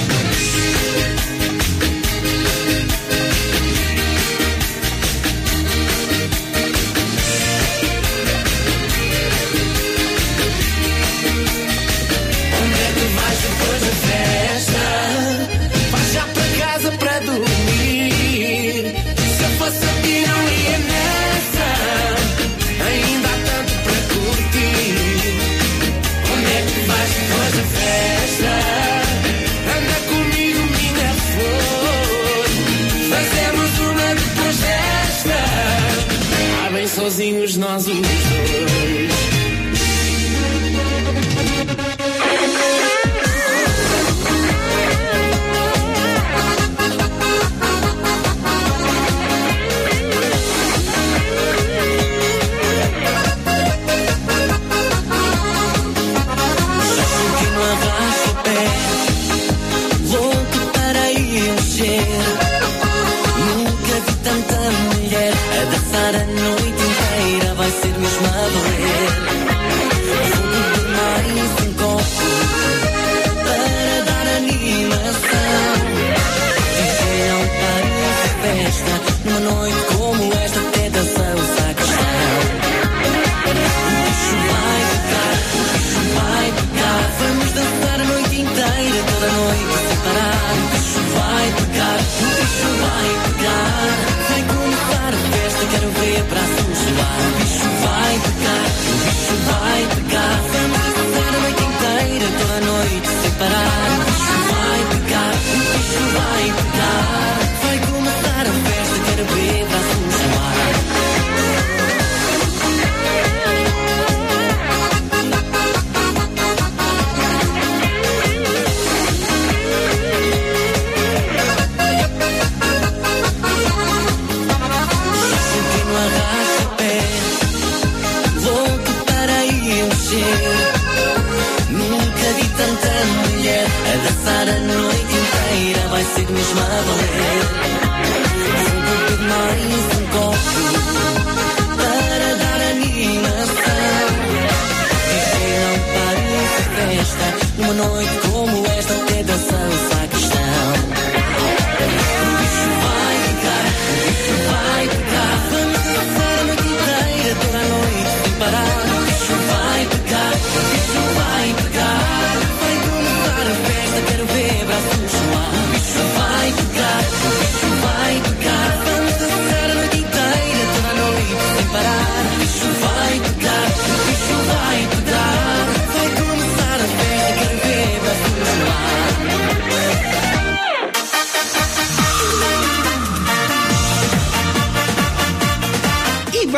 Onde é que vais depois da festa? Vais já para casa para dormir? Se eu fosse a ti não ia nessa, ainda há tanto para curtir. Onde é que vais depois da festa? Anda comigo, minha flor, fazemos uma depois desta. Ah, bem sozinhos nós os dois. Louco para encher, nunca vi tanta mulher a dançar a noite inteira, vai ser mesmo a valer. Vou beber mais um copo para dar animação. DJ não para essa festa, numa noite como esta até dança o sacristão. O bicho vai pegar, o bicho vai pegar, vamos dançar a noite inteira, toda a noite sem parar. O bicho vai pegar, o bicho vai pegar, vai começar a festa, quero ver braços suar. O bicho vai pegar, o bicho vai pegar, vamos dançar a noite inteira, toda a noite sem parar. O bicho vai pegar, o bicho vai pegar, vai começar a festa, quero ver braços suar. Nunca vi tanta mulher a dançar a noite inteira, vai ser mesmo a valer. Vou beber mais um copo para dar animação. DJ não para essa festa, numa noite como esta até dança o sacristão. O bicho vai pegar, o bicho vai pegar, vamos dançar a noite inteira, toda a noite sem parar. O bicho vai pegar, o bicho vai pegar, vai começar a festa, quero ver braços suar. O bicho vai pegar, o bicho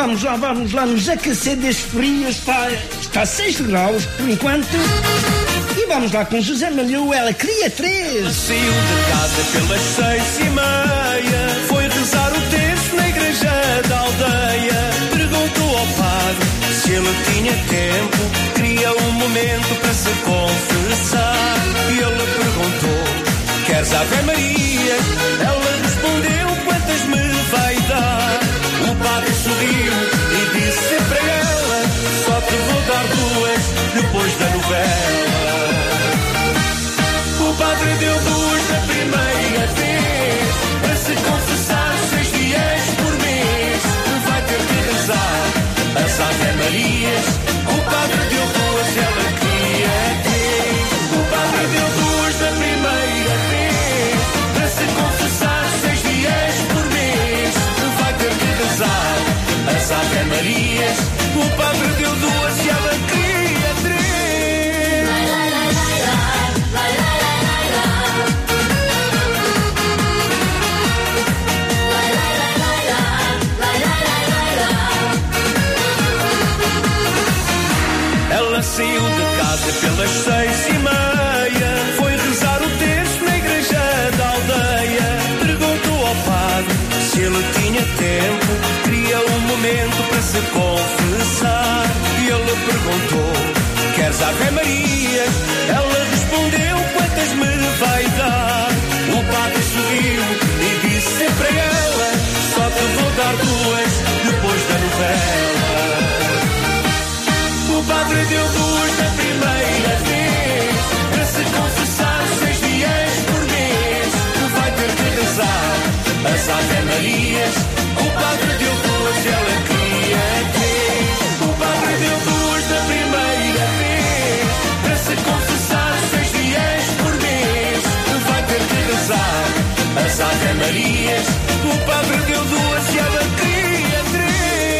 vamos lá nos aquecer deste frio. Está 6 graus por enquanto. E vamos lá com José Malhou, ela queria 3. Saiu de casa pelas 6:30, foi rezar o terço na igreja da aldeia. Perguntou ao padre se ele tinha tempo, queria um momento para se confessar. E ele perguntou: queres Ave Maria? Ela respondeu: quantas me vai dar? O padre sorriu e disse para ela: só te vou dar 2 depois da novela. O padre deu 2 da primeira vez, para se confessar 6 dias por mês. Vai ter que rezar as Ave Marias. O padre deu 2, ela queria 3. O padre deu 2 da primeira vez, para se confessar 6 dias por mês. Vai ter que rezar as Ave Marias. O padre deu 2 e ela queria 3. Ela saiu de casa pelas 6:30, foi rezar o terço na igreja da aldeia. Perguntou ao padre se ele tinha tempo, queria um momento para se confessar. E ele perguntou: queres Ave Maria? Ela respondeu: quantas me vai dar? O padre sorriu e disse para ela: só te vou dar 2 depois da novela. O padre deu 2 da primeira vez, para se confessar 6 dias por mês. Vai ter que rezar as Ave Marias. O padre deu 2, ela queria 3. O padre deu 2 da primeira vez, para se confessar 6 dias por mês. Vai ter que rezar as Ave Marias. O padre deu 2 e ela queria 3.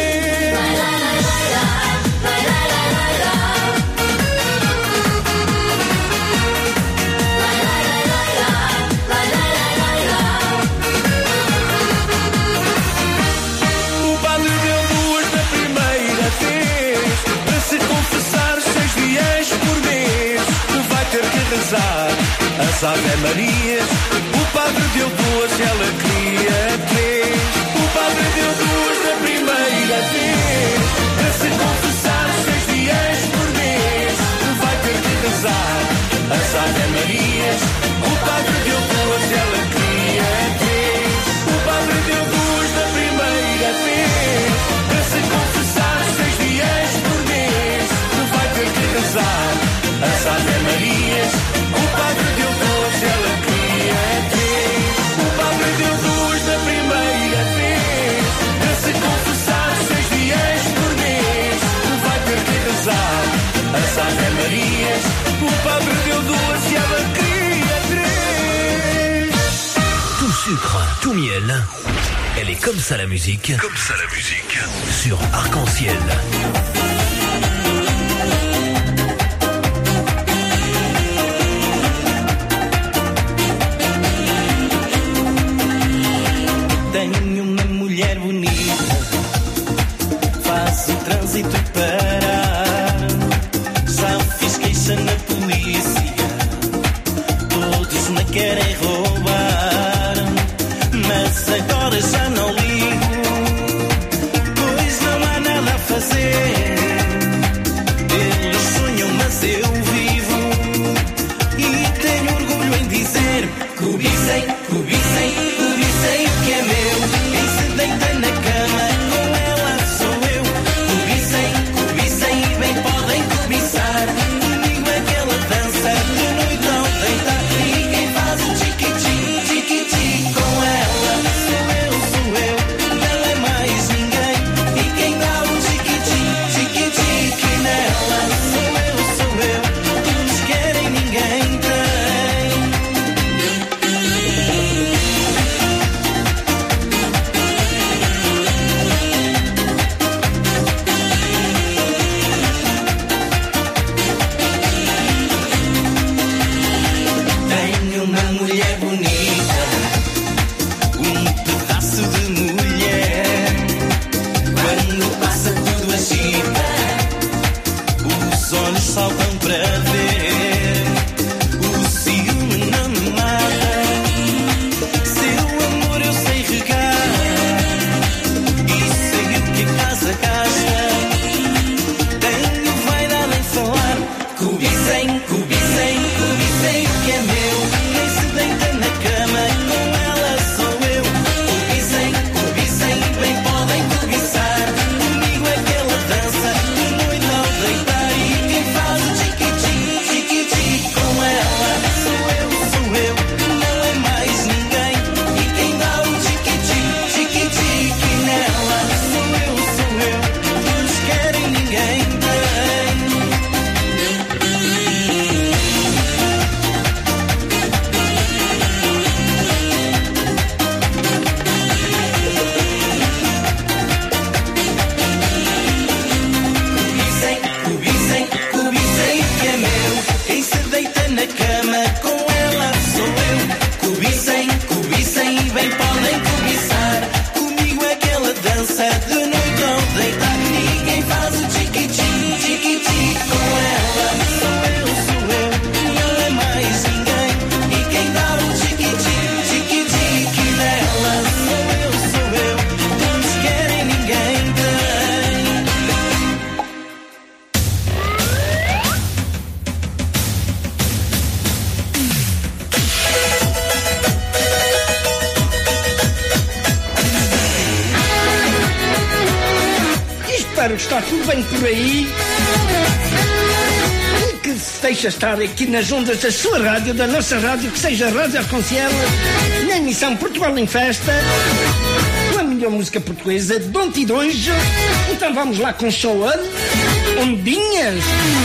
As Ave Marias. O padre deu 2, ela queria 3. O padre deu 2 da primeira vez, para se confessar 6 dias por mês. Vai ter que rezar as Ave Marias. O padre deu 2, ela queria 3. O padre deu 2 da primeira vez, para se confessar 6 dias por mês. Vai ter que rezar as Ave Marias. O padre deu 2, ela queria 3. O padre deu 2 da primeira vez, para se confessar 6 dias por mês. Vai ter que rezar as Ave Marias. O padre deu 2 e ela queria 3. Tout sucre, tout miel. Elle est comme ça la musique. Comme ça la musique. Sur Arc-en-Ciel. Tenho uma mulher bonita, faço o trânsito parar. Já fiz queixa na polícia, todos me querem roubar. Mas agora já não ligo, pois não há nada a fazer. Eles sonham, mas eu vivo, e tenho orgulho em dizer: cobicem, cobicem, cobicem o que é meu. Quem se deita na cama, com ela sou eu. Cobicem, cobicem e bem podem cobiçar. Comigo aquela dança de noite ao deitar. E quem faz o chiqui-chi, chiqui-chi com ela sou eu. Não é mais ninguém. E quem dá o chiqui-chi, chiqui-chi nela sou eu. Todos querem, ninguém tem. Tenho uma mulher bonita, um pedaço de mulher. Quando Espero que está tudo bem por aí. E que se deixa estar aqui nas ondas da sua rádio, da nossa rádio, que seja a Rádio Arconciel, na emissão Portugal em Festa, com a melhor música portuguesa, de ontem e de hoje. Então vamos lá com o show Ondinhas.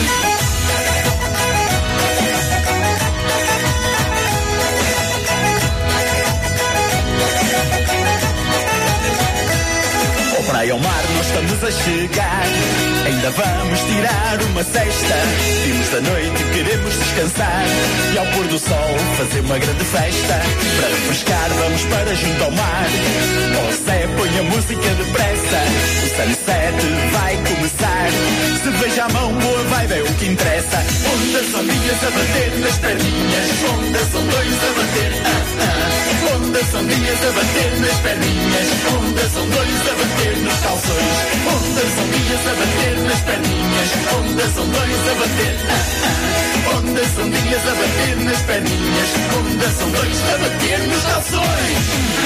Praia ao mar nós estamos a chegar, ainda vamos tirar uma cesta. Vimos da noite, queremos descansar e ao pôr do sol fazer uma grande festa. Para refrescar vamos para junto ao mar. Oh Zé, põe a música depressa, o sunset vai começar. Cerveja à mão, boa vibe é o que interessa. Ondas, ondinhas a bater nas perninhas, ondas são dois a bater, Ondas, ondinhas a bater nas perninhas, ondas são dois a bater nos calções. Ondas, ondinhas a bater nas perninhas, ondas são dois a bater, Ondas, ondinhas a bater nas perninhas, ondas são dois a bater nos calções.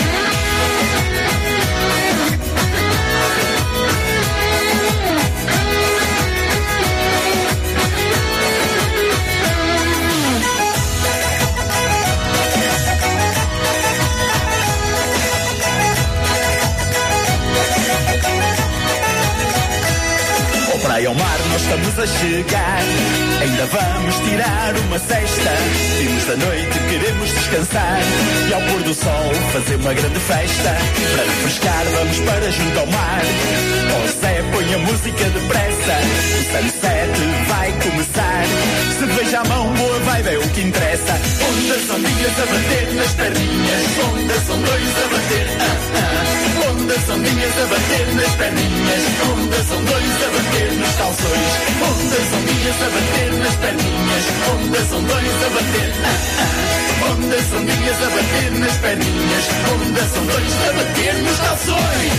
Praia ao mar nós estamos a chegar, ainda vamos tirar uma cesta. Vimos da noite, queremos descansar e ao pôr do sol fazer uma grande festa. Para refrescar vamos para junto ao mar. Oh Zé, põe a música depressa, o sunset vai começar. Cerveja à mão, boa vibe é o que interessa. Ondas, ondinhas a bater nas perninhas, ondas são dois a bater, Ondas, ondinhas a bater nas perninhas, ondas são dois a bater nos calções. Ondas, ondinhas a bater nas perninhas, ondas são dois a bater, Ondas, ondinhas a bater nas perninhas, ondas são dois a bater nos calções.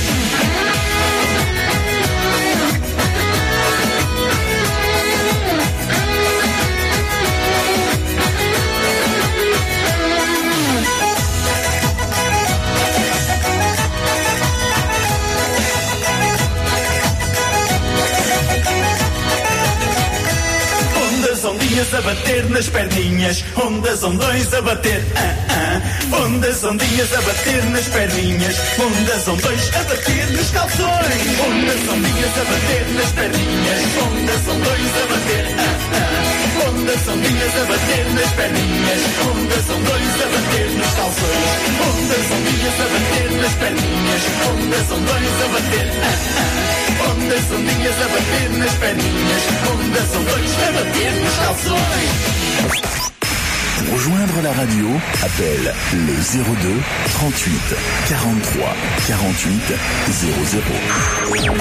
Ondinhas a bater nas perninhas, ondas são dois a bater, Ondas, ondinhas a bater nas perninhas, ondas são dois a bater nos calções. Ondas, ondinhas a bater nas perninhas, ondas são dois a bater, Ondas, ondinhas a bater nas perninhas, ondas são dois a bater nos calções. Ondas, ondinhas a bater nas perninhas, ondas são dois a bater, Ondas, ondinhas a bater nas perninhas, ondas são dois a bater nos calções. Pour rejoindre la radio, appelle le 02 38 43 48 00.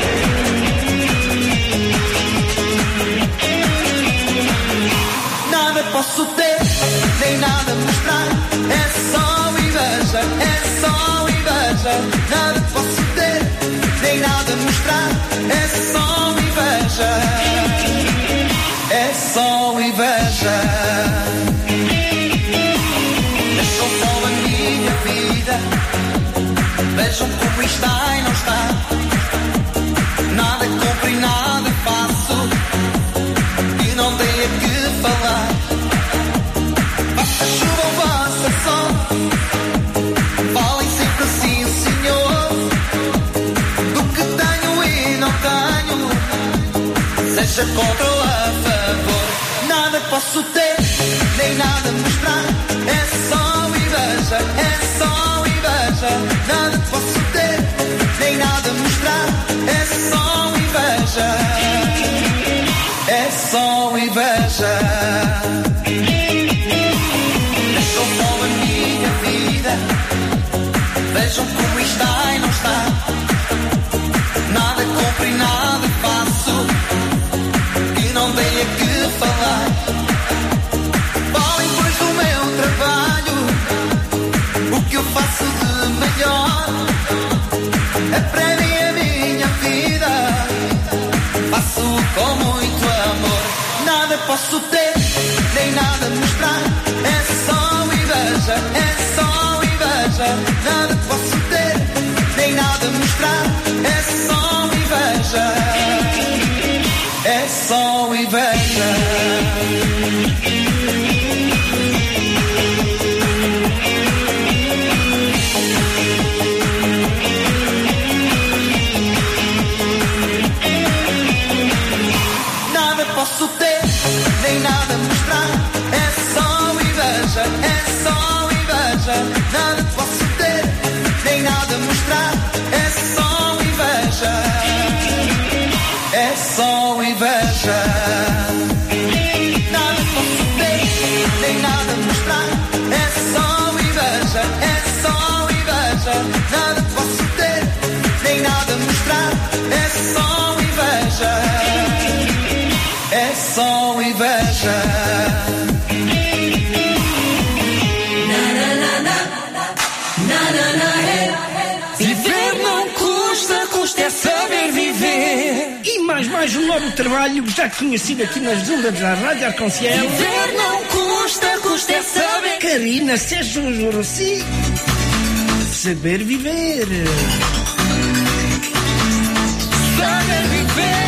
Nada posso ter, nem nada mostrar, é só inveja, é só inveja. Nada posso ter, nem nada mostrar, é só inveja, é só inveja. Deixam só a minha vida, vejam como está e não está. Nada compro e nada faço, e não tenho que falar. Faça chuva ou faça sol, falem sempre assim, senhor. Do que tenho e não tenho, seja contra ou a favor. Nada posso ter, nem nada mostrar, é só inveja, é só inveja. Nada posso ter, nem nada mostrar, é só inveja, é só inveja. Deixam só a minha vida, vejam como está e não está. Nada compro e nada faço, e não tenho que falar. Falem pois do meu trabalho, o que eu faço de melhor. Aprendem a minha vida, faço com muito amor. Nada posso ter, nem nada mostrar, é só inveja, é só inveja. Nada posso ter, nem nada mostrar, é só inveja. nada posso ter, nem nada mostrar. É só inveja, é só inveja. Nada posso ter, nem nada mostrar. É só inveja, é só inveja. Nada posso ter, nem nada mostrar. É só inveja, é só inveja. Viver não custa, custa é saber viver. E mais um novo trabalho já conhecido aqui nas ondas da Rádio Arconciel. Viver não custa, custa é saber. Karina Sérgio Rossi. Saber viver. Saber viver.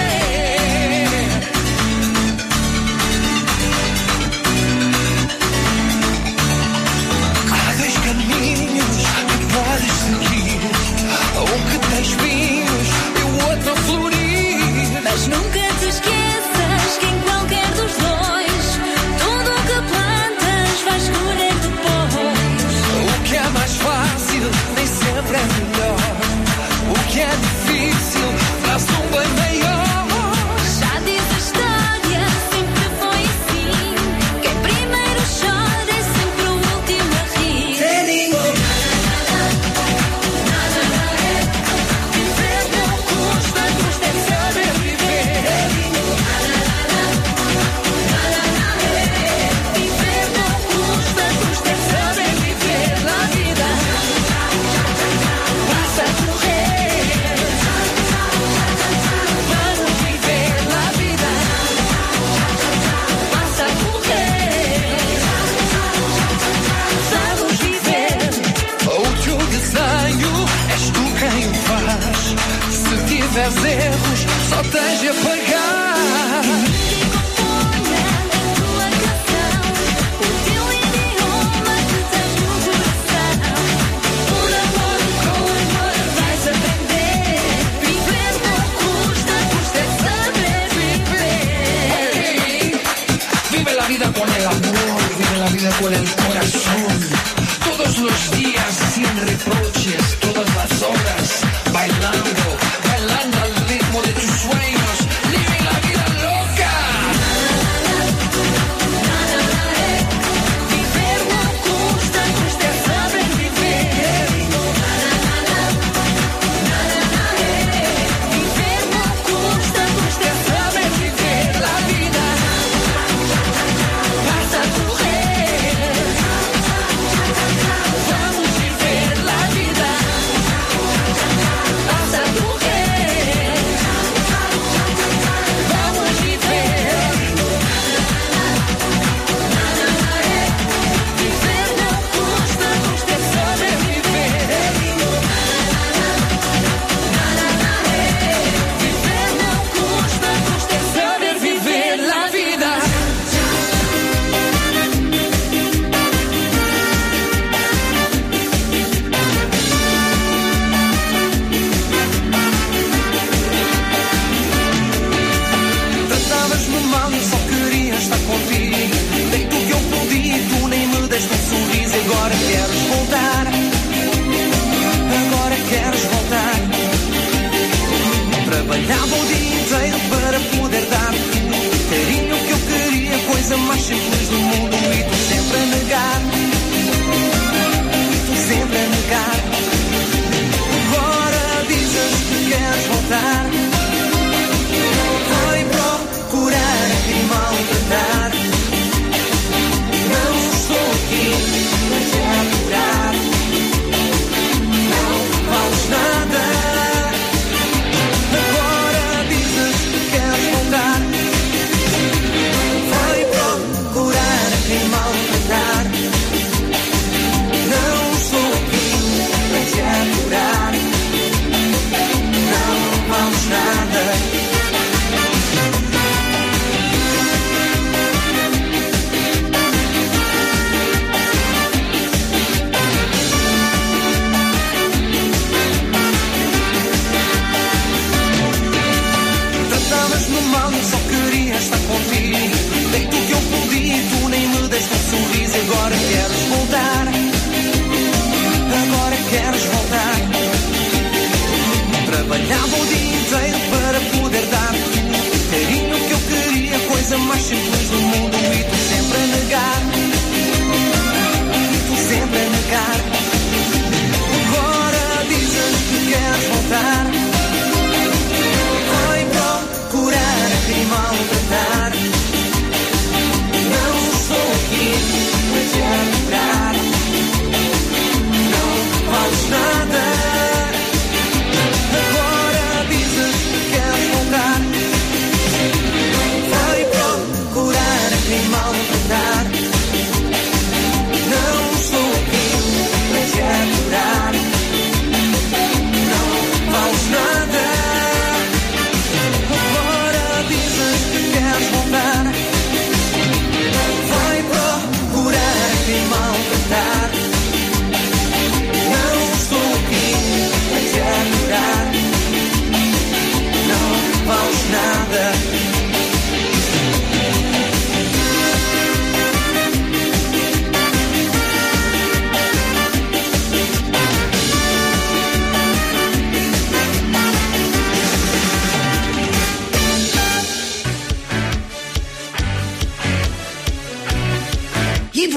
Há dois caminhos que podes seguir. Um que tem espinhos e o outro a florir. Mas nunca te esqueças que em qualquer dos dois, tudo o que plantas vais colher depois. O que é mais fácil nem sempre é melhor. O que é difícil traz um bem maior. Já diz a história, sempre foi assim. Quem primeiro chora é sempre o último a rir. Viver não custa, custa é saber viver. Viver não custa, custa é saber viver na vida. Passa a correr. Vamos viver na vida. Passa a correr. Vamos viver. O teu desenho és tu quem o faz. Se tiveres erros, só tens de apagar. Vive la vida con el amor, vive la vida con el corazón. Todos los días sin reproches, todas las horas bailando, bailando al ritmo de tus sueños. Vive la vida loca. Viver no custa, custa saber viver. Viver no custa, custa saber viver la vida. Passa a correr. Vamos viver la vida. Passa a correr. Vamos viver. Viver não custa, custa saber viver. Viver não custa, custa saber viver la vida. Tratavas-me mal e só queria estar contigo. Dei tudo que eu podia, tu nem me deste um sorriso. Agora queres voltar. Agora queres voltar. Trabalhava o dia inteiro para poder dar o carinho que eu queria, coisa mais simples do mundo. E tu sempre a negar. Tu sempre a negar. Agora dizes que queres voltar. Vai procurar quem maltratar. Não estou aqui para te aturar. Não vales nada. Agora dizes que queres voltar. Vai procurar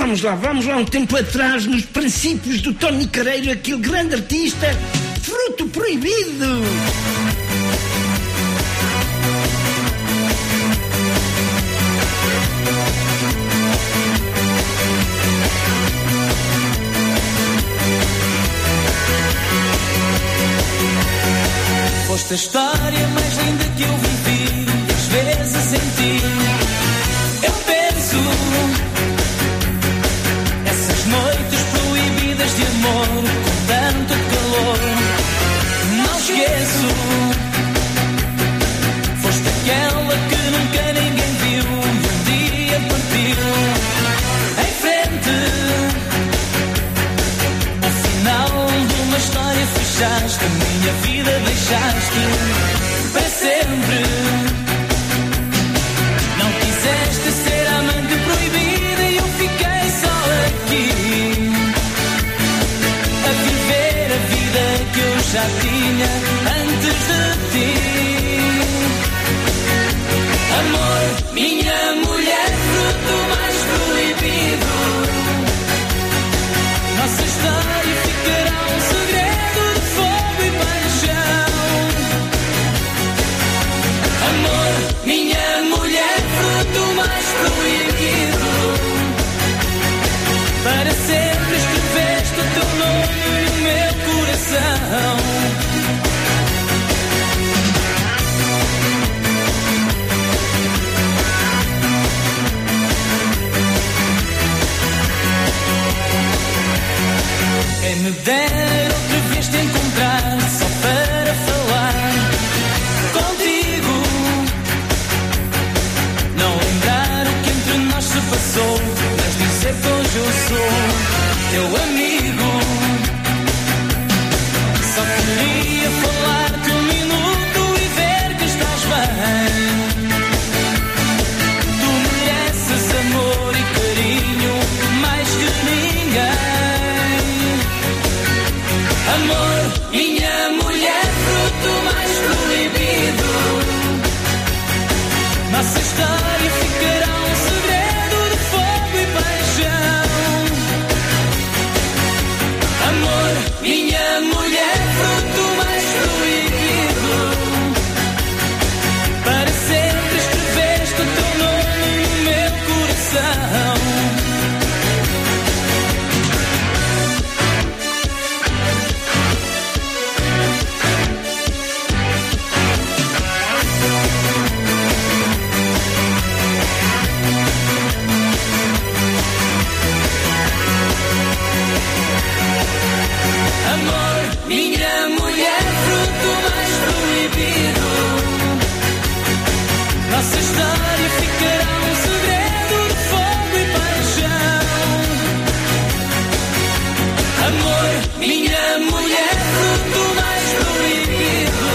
vamos lá, um tempo atrás, nos princípios do Tony Careiro, aquele grande artista, Fruto Proibido. Foste a história mais linda que eu vivi, às vezes em ti eu penso. Essas noites proibidas de amor, com tanto calor, não esqueço. Foste aquela que nunca ninguém viu, e um dia partiu em frente. O final de uma história fechaste, a minha vida deixaste para sempre. Não quiseste ser amante proibida e eu fiquei só aqui a viver a vida que eu já tinha antes de ti. Amor, minha mulher, fruto mais proibido. Nossa história ficará um segredo de fogo e paixão. Amor, minha mulher, fruto mais proibido. Para sempre escreveste o teu nome no meu coração. Quem me dera outra vez te encontrar só para falar contigo. Não lembrar o que entre nós se passou, mas dizer que hoje eu sou teu amigo. Só queria falar-te um minuto e ver que estás bem. Tu mereces amor e carinho mais que ninguém. Amor, minha mulher, fruto mais proibido. Nossa história ficará um segredo de fogo e paixão. Amor, minha mulher, fruto mais proibido. Para sempre escreveste o teu nome no meu coração. Amor, minha mulher, fruto mais proibido. Nossa história ficará um segredo de fogo e paixão. Amor, minha mulher, fruto mais proibido.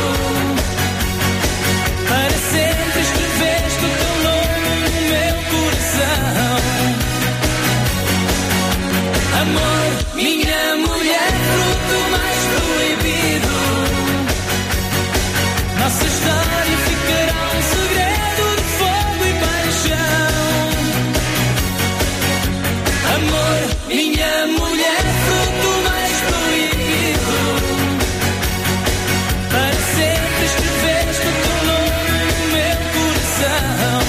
Para sempre escreveste o teu nome no meu coração. Amor, minha mulher, fruto mais proibido. Nossa história ficará um segredo de fogo e paixão. Amor, minha mulher, fruto mais proibido. Para sempre escreveste o teu nome no meu coração.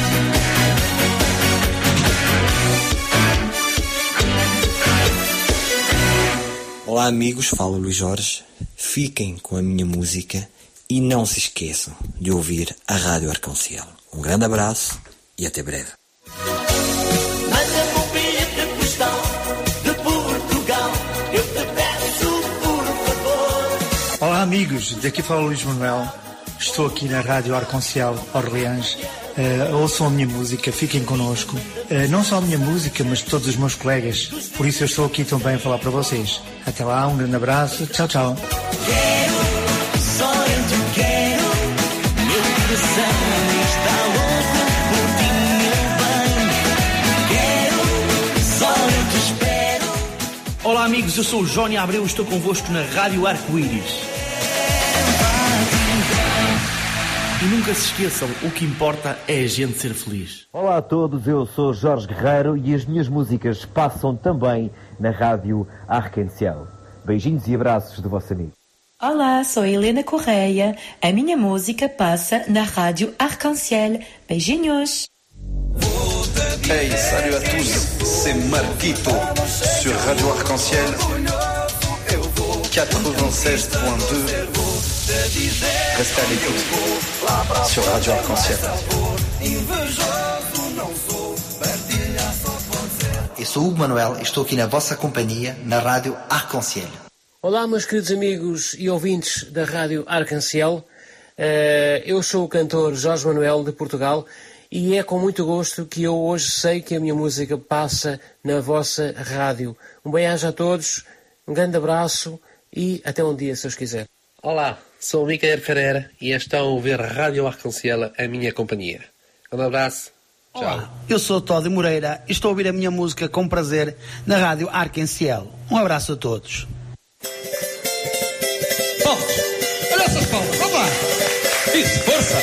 Olá amigos, fala Luís Jorge. Fiquem com a minha música e não se esqueçam de ouvir a Rádio Arconciel. Um grande abraço e até breve. Manda-me um bilhete postal de Portugal, eu te peço por favor. Olá amigos, daqui fala Luís Manuel. Estou aqui na Rádio Arconciel Orleans. Ouçam a minha música, fiquem connosco. Não só a minha música, mas todos os meus colegas. Por isso eu estou aqui também a falar para vocês. Até lá, um grande abraço. Tchau, tchau. Quero, só eu te quero. Meu coração está louco por ti, meu bem. Quero, só eu te espero. Olá amigos, eu sou o Jónio Abreu e estou convosco na Rádio Arco-Íris. E nunca se esqueçam, o que importa é a gente ser feliz. Olá a todos, eu sou Jorge Guerreiro e as minhas músicas passam também na rádio Arc-en-Ciel. Beijinhos e abraços do vosso amigo. Olá, sou Helena Correia. A minha música passa na rádio Arc-en-Ciel. Beijinhos. Hey, salut à tous, c'est Marquito sur Radio Arc-en-Ciel 96.2. Restez à l'écoute sur Radio Arc-en-Ciel. Eu sou Hugo Manuel e estou aqui na vossa companhia na Rádio Arc-en-Ciel. Olá, meus queridos amigos e ouvintes da Rádio Arc-en-Ciel. Eu sou o cantor Jorge Manuel de Portugal e é com muito gosto que eu hoje sei que a minha música passa na vossa rádio. Um bem-aja a todos, um grande abraço e até um dia, se Deus quiser. Olá, sou o Micael Ferreira e estão a ouvir Rádio Arc-en-Ciel, a minha companhia. Um abraço. Tchau. Olá, eu sou Tódio Moreira e estou a ouvir a minha música com prazer na Rádio Arc-en-Ciel. Um abraço a todos. Palmas! Olha essas palmas! Vamos lá! Isso, força!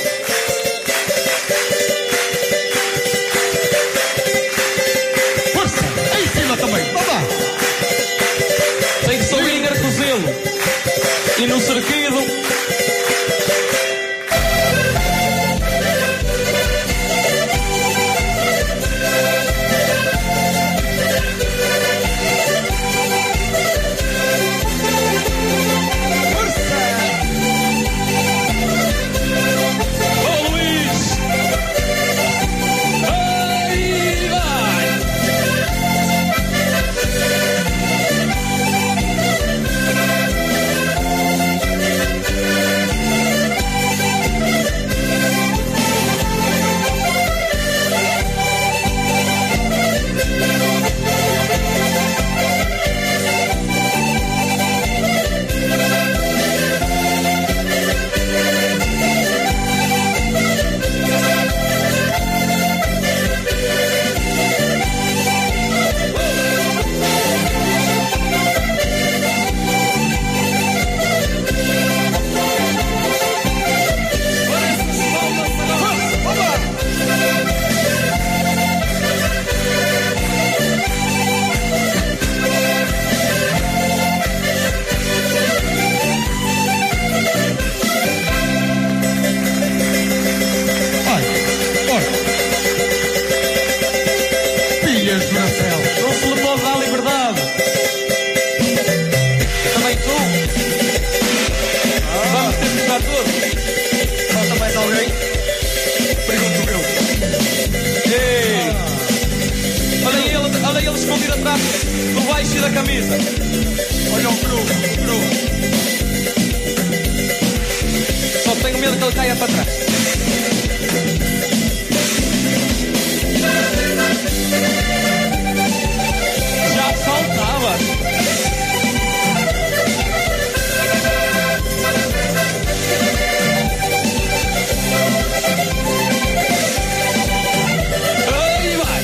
Força! Aí em cima também! Vamos lá! Tem que subir em Arcozelo e no Cerquido. Da camisa. Olha o cru. Só tenho medo que ele caia para trás. Já faltava. Aí vai.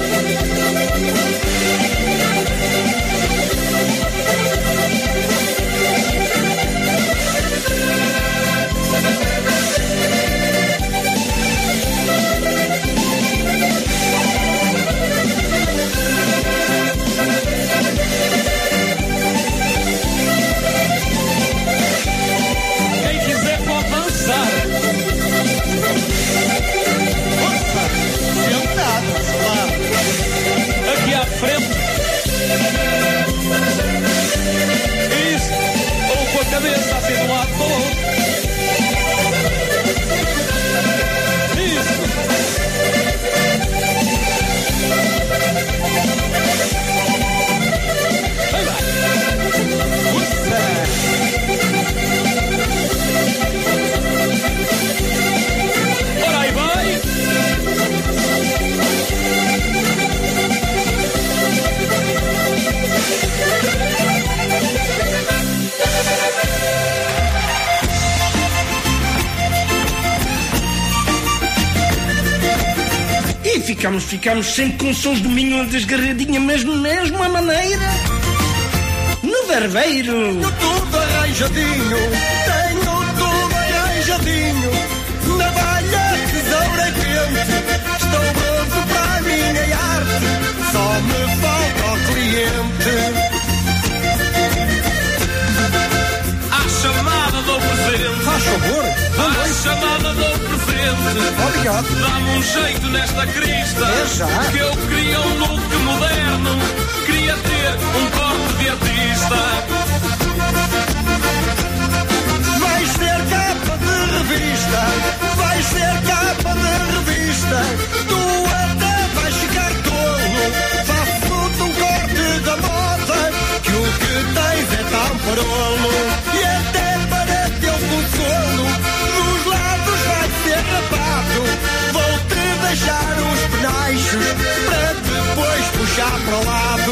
Aqui à frente. Isso. Ou com a cabeça assim do lado todo. Aí vai. Ora aí vai. E ficamos sempre com sons de minho desgarradinha, mesmo a maneira. No barbeiro. Tenho tudo arranjadinho, na gente, só me falta o cliente. À chamada do presente. Faz favor. À chamada do presente. Obrigado. Dá-me um jeito nesta crista. É já. Que eu queria um look moderno. Queria ter um corte de artista. Vai ser capa de revista. Vai ser capa de revista. Tu até vais ficar tolo. Faço-te um corte da moda. Que o que tens é tão parolo. E até para teu consolo, dos lados vai ser rapado. Vou-te deixar os penachos para depois puxar para o lado.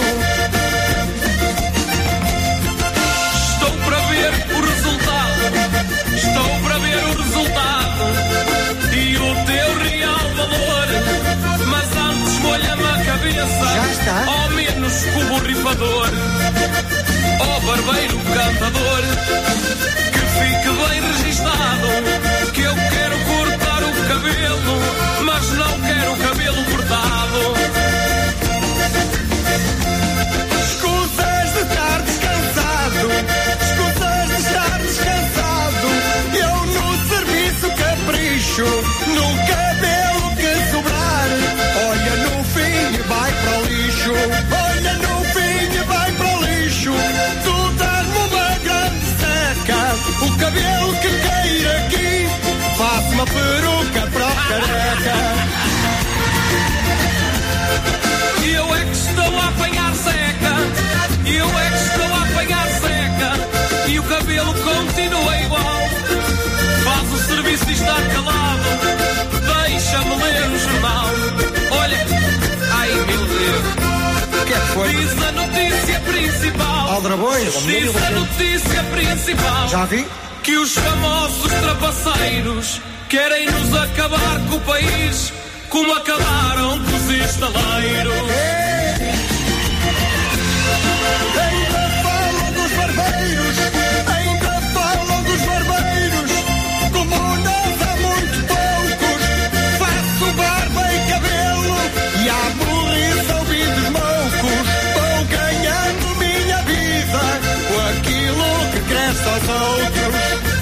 Estou para ver o resultado. Estou para ver o resultado. E o teu real valor. Mas antes molha-me a cabeça. Já está. Ao menos com o borrifador. Ó barbeiro cantador, que fique bem registado, que eu quero cortar o cabelo, mas não quero o cabelo cortado. Escusas de estar descansado, escusas de estar descansado. Eu no serviço capricho, no cabelo que sobrar. Olha no fim e vai para o lixo. Olha no fim e vai para o lixo. Tu dás-me uma grande seca. O cabelo que cair aqui, faço uma peruca para o careca. Eu é que estou a apanhar seca, eu é que estou a apanhar seca, e o cabelo continua igual. Faz o serviço e está calado, deixa-me ler o jornal. Olha, ai meu Deus, o que é que foi? Diz a notícia principal. Aldrabões, diz a notícia principal. Já vi? Que os famosos trapaceiros querem nos acabar com o país, como acabaram com os estaleiros. Ainda falam dos barbeiros, ainda falam dos barbeiros. Como nós há muito poucos, faço barba e cabelo e à burrice ouvi dos moucos. Vou ganhando minha vida com aquilo que cresce aos outros.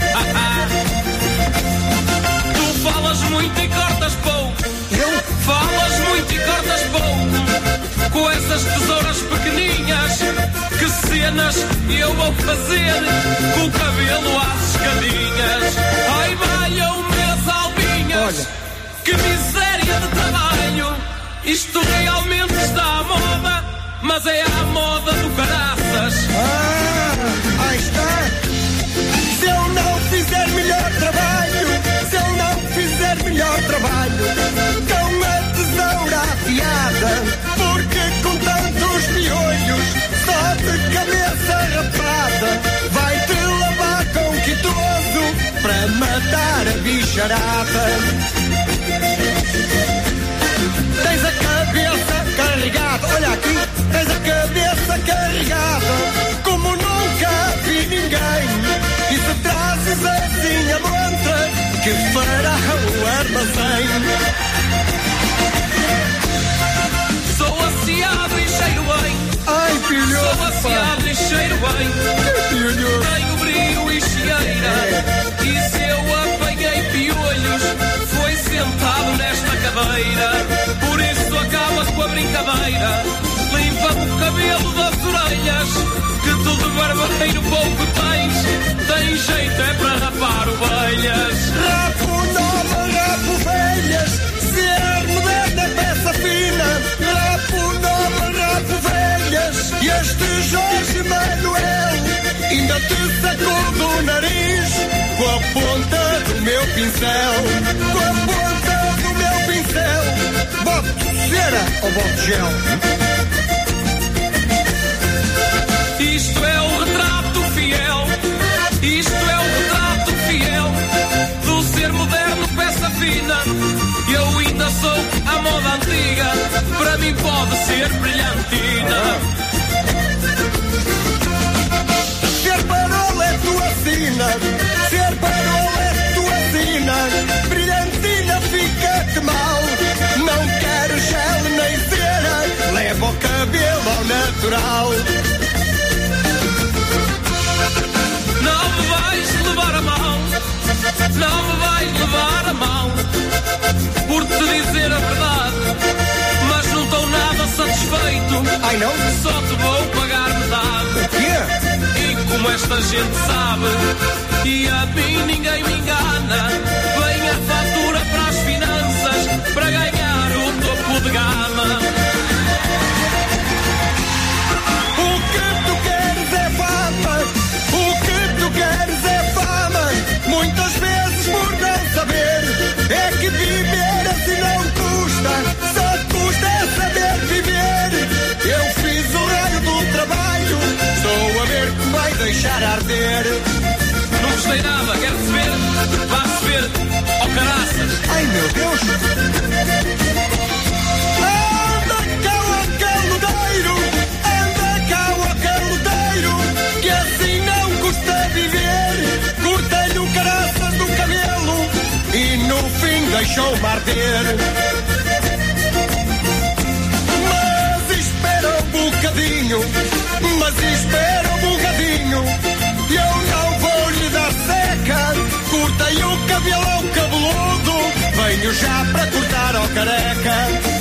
Tu falas muito e cortas pouco. Falas muito e cortas pouco. Com essas tesouras pequeninhas, que cenas eu vou fazer com o cabelo às escadinhas. Ai, valham-me as albinhas. Olha. Que miséria de trabalho. Isto realmente está à moda, mas é à moda do caraças. Aí está. Se eu não fizer melhor trabalho, se eu não fizer melhor trabalho, com a tesoura afiada, porque com tantos piolhos, só de cabeça rapada, vai-te lavar com quitoso para matar a bicharada. Tens a cabeça carregada, olha aqui, tens a cabeça carregada, como nunca vi ninguém. E se trazes assim a montra, que fará o armazém. Sou aciado e cheiro bem. Ai, filho, sou aciado e cheiro bem. Tenho brilho e chieira. E se eu apanhei piolhos, foi sentado nesta cadeira. Por isso acaba com a brincadeira. Limpa-me o cabelo das orelhas, que tu de barbeiro pouco tens. Tem jeito é para rapar ovelhas. Rapo nova, rapo velhas, ser moderna, peça fina. Rapo nova, rapo velhas, e este Jorge Manuel ainda te sacou do nariz com a ponta do meu pincel. Com a ponta do meu pincel. Bote cera ou bote gel? Isto é o retrato fiel. Isto é o retrato fiel do ser moderno, peça fina. Eu ainda sou a moda antiga, para mim pode ser brilhantina. Ser parola é tua sina, ser parola é tua sina. Brilhantina fica-te mal, não quero gel nem cera. Ai não? Só te vou pagar metade. O quê? E como esta gente sabe, e a mim ninguém me engana, vem a fatura para as finanças, para ganhar o topo de gama. O que tu queres é fama, o que tu queres é fama. Muitas vezes por não saber, é que viver assim não custa. Só custa é saber viver. Eu fiz o raio do trabalho, estou a ver que vai deixar arder. Não gostei nada, quero receber, vá receber, ó caraças. Ai meu Deus! Anda cá o caludeiro, anda cá o caludeiro, que assim não custa viver. Cortei-lhe o caraças do cabelo e no fim deixou-me arder. Mas espera um bocadinho, mas espera um bocadinho, eu não vou lhe dar seca. Cortei o cabelo ao cabeludo, venho já para cortar ao careca.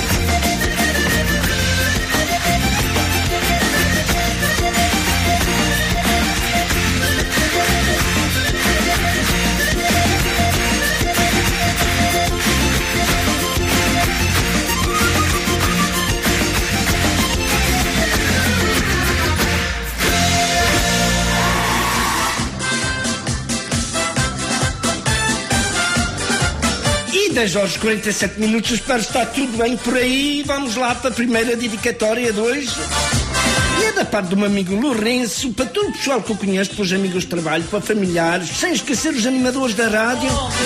E 10 horas e 47 minutos, espero que está tudo bem por aí. Vamos lá para a primeira dedicatória de hoje. E é da parte do meu amigo Lourenço, para todo o pessoal que eu conheço, para os amigos de trabalho, para familiares, sem esquecer os animadores da rádio.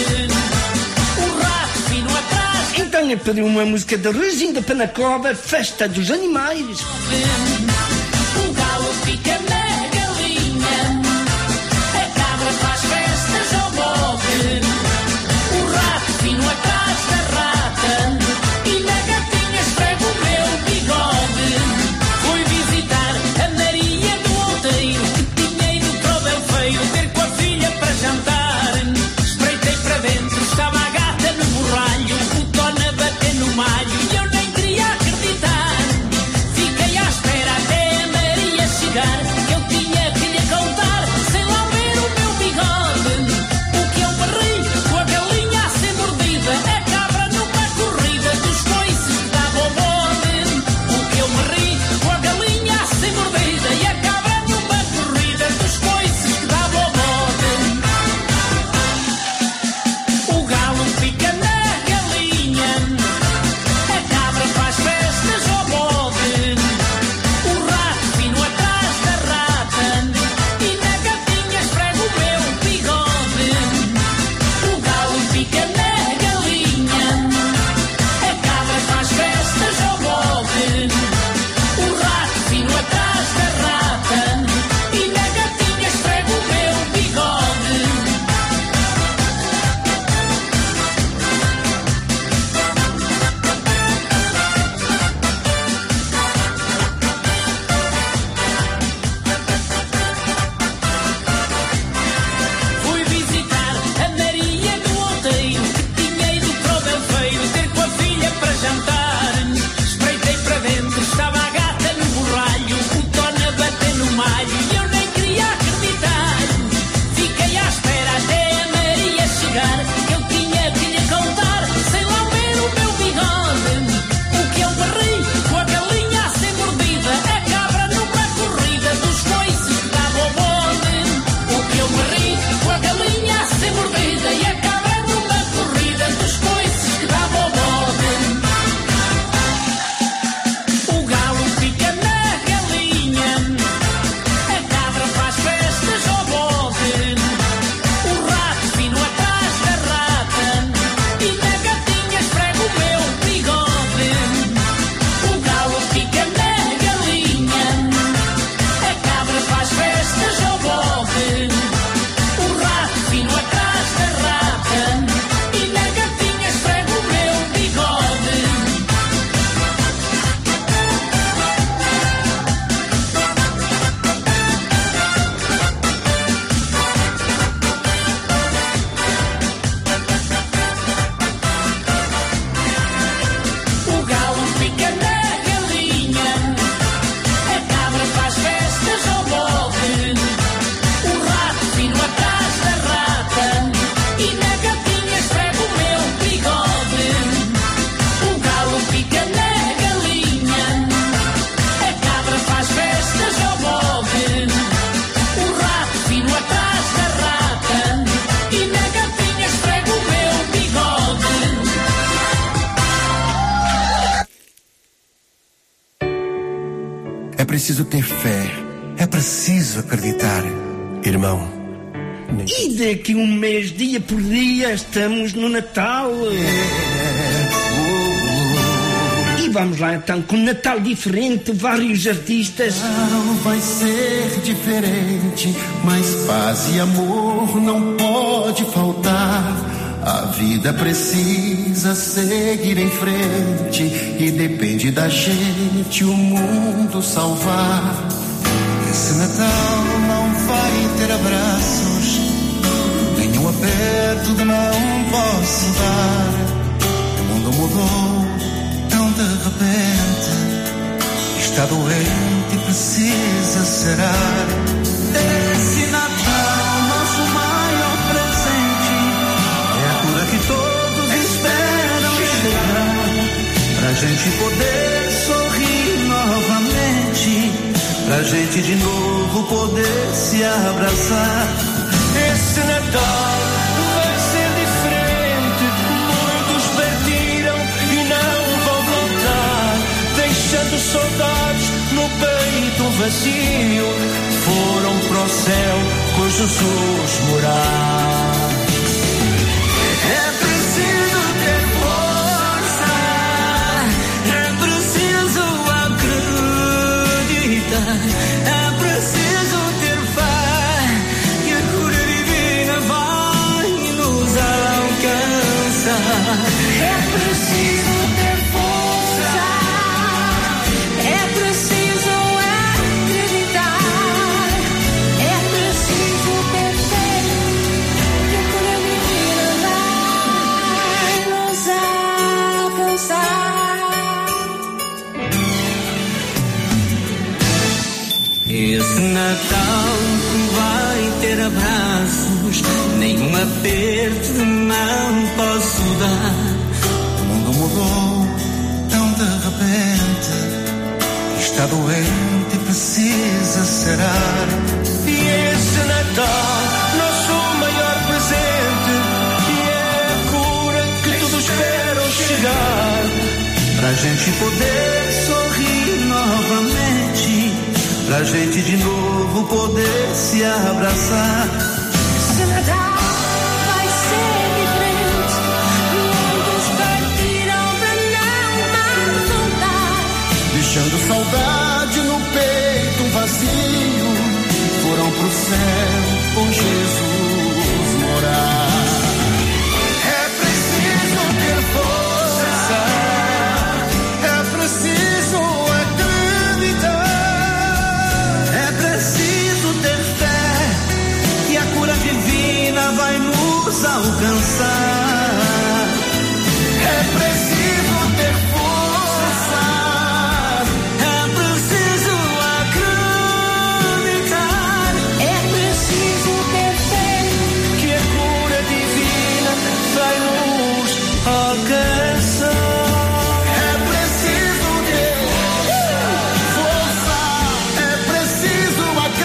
Então eu pedi uma música de Ruizinho da Penacova, Festa dos Animais. O galo fica na galinha, a cabra faz festas ao bode, o rato fino atrás da rata, e na gatinha esfrega o meu bigode. Fui visitar a Maria do Outeiro, que tinha ido para o Belfeiro ter com a filha para jantar. Espreitei para dentro, estava a gata no borralho, o Tona bater no malho, e eu nem queria acreditar. Fiquei à espera preciso ter fé. É preciso acreditar. Irmão. E daqui um mês, dia por dia, estamos no Natal. E vamos lá então, com Natal diferente, vários artistas. Vai ser diferente, mas paz e amor não pode faltar. A vida precisa seguir em frente e depende da gente o mundo salvar. Esse Natal não vai ter abraços, nenhum aperto que não posso dar. O mundo mudou tão de repente, está doente e precisa sarar. Esse Natal, nosso maior presente, é a cura que todos esperam chegar, pra gente poder sorrir novamente, pra gente de novo poder se abraçar. Esse Natal vai ser diferente. Muitos partiram e não vão voltar, deixando saudades no peito vazio. Foram para o céu com Jesus morar. É preciso ter força, é preciso acreditar, é preciso ter fé, que a cura divina vai nos alcançar. É preciso ter força, é preciso acreditar, é preciso ter fé, que a cura divina vai nos alcançar. Esse Natal vai ter abraços, nenhum aperto de mão posso dar. O mundo mudou tão de repente, está doente e precisa sarar. E esse Natal, nosso maior presente, e é a cura que todos esperam chegar, Pra gente poder sorrir novamente, pra gente de novo poder se abraçar. Esse Natal vai ser diferente. Muitos partiram pra não mais voltar, Deixando saudade no peito vazio, foram pro céu com Jesus morar. É preciso ter força, é preciso acreditar, é preciso ter fé, que a cura divina vai nos alcançar. É preciso ter força, é preciso acreditar, é preciso ter fé, que a cura divina vai nos alcançar. é preciso ter força, é preciso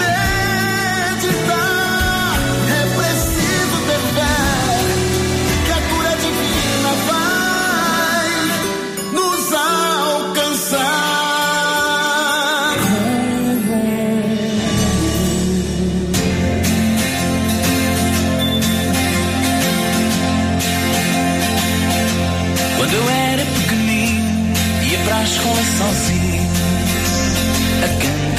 acreditar, é preciso ter fé, que a cura divina vai nos alcançar. Quando eu era pequenino, ia para a escola sozinho, a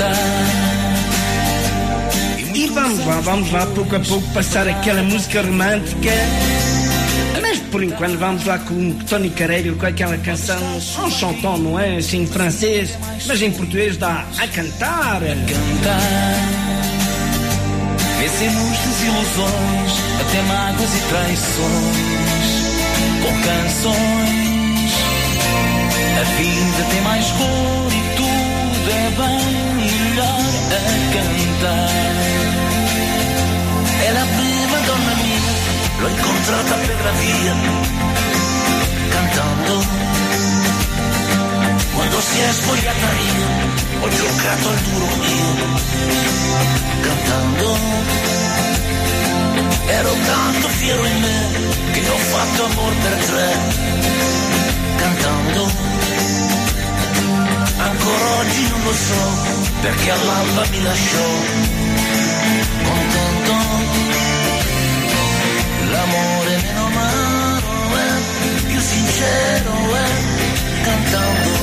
cantar. E vamos lá, pouco a pouco, passar aquela música romântica. Mas por enquanto vamos lá com o Tony Careiro, com aquela canção, um chanton, não é? Assim em francês, mas em português dá a cantar. Vencemos desilusões, até mágoas e traições, com canções. A vida tem mais cor e tudo é bem melhor a cantar. È la prima donna mia, l'ho incontrata per la via, cantando. Quando si è spogliata io, ho giocato al duro io, cantando. Ero tanto fiero in me, che ho fatto amor per tre, cantando. Ancora oggi non lo so perché all'alba mi lasciò contento. L'amore meno amaro è più sincero è cantando.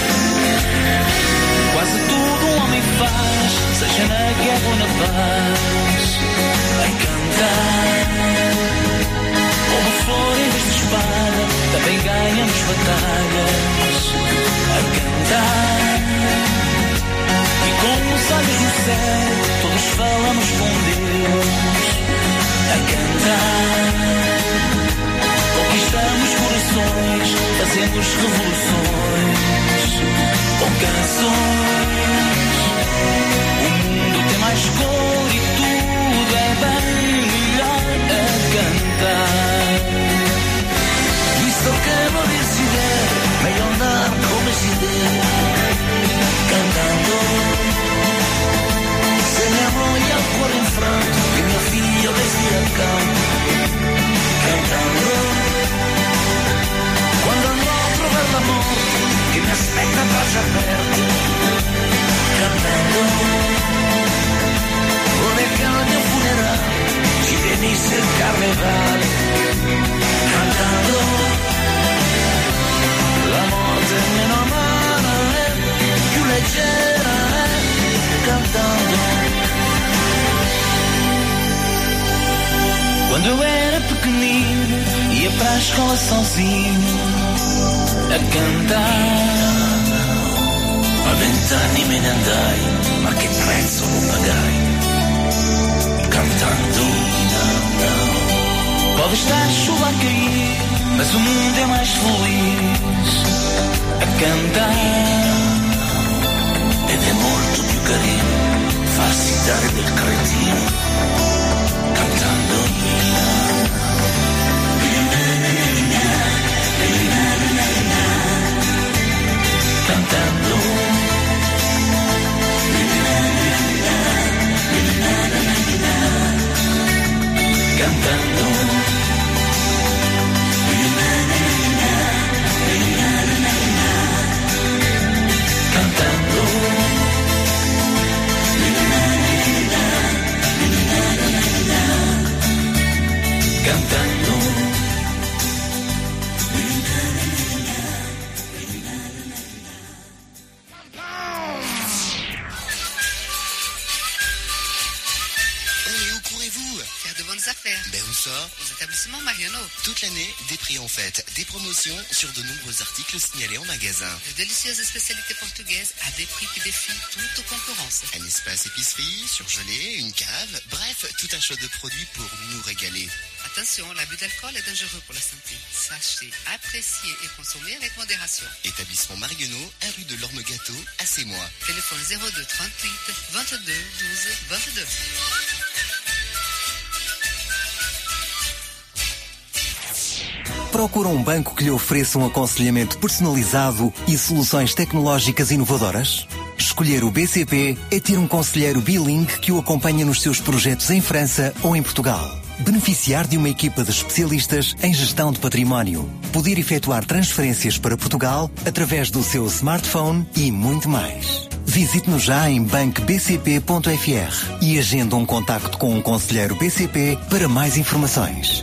Quase tudo um homem faz, seja na guerra ou na paz, a cantar. Como flor em vez de espada, também ganhamos batalhas, a cantar. E com os olhos no céu, todos falamos com Deus, a cantar. Conquistamos corações, fazemos revoluções, com canções. O mundo tem mais cor e tudo é bem melhor a cantar. Visto que vou decidir, melhor andar como decidir, cantando. Se minha mãe ao cor em franco, que meu filho desce a campo, cantando. Quando ando a provar la morte, che mi aspetta a braccia aperte, cantando. Vorrei che al mio funerale ci venisse il carnevale, cantando. La morte meno amara è più leggera, cantando. Quando eu era pequenino, ia para a escola sozinho, a cantar. A 20 anni me ne andai, ma che prezzo lo pagai, cantando. Pode estar chuva a cair, mas o mundo é mais feliz, a cantar. Ed è molto più carino farsi dare del cretino, cantando. Cantando. Cantando. Aux établissements Mariano. Toute l'année, des prix en fête, des promotions sur de nombreux articles signalés en magasin. De délicieuses spécialités portugaises à des prix qui défient toute concurrence. Un espace épicerie, surgelé, une cave, bref, tout un choix de produits pour nous régaler. Attention, l'abus d'alcool est dangereux pour la santé. Sachez apprécier et consommer avec modération. Établissement Mariano, à rue de l'Orme-Gâteau, à Sémois. Téléphone 02 38 22 12 22. Procura um banco que lhe ofereça um aconselhamento personalizado e soluções tecnológicas inovadoras? Escolher o BCP é ter um conselheiro bilingue que o acompanha nos seus projetos em França ou em Portugal. Beneficiar de uma equipa de especialistas em gestão de património. Poder efetuar transferências para Portugal através do seu smartphone e muito mais. Visite-nos já em bancobcp.fr e agenda um contacto com um conselheiro BCP para mais informações.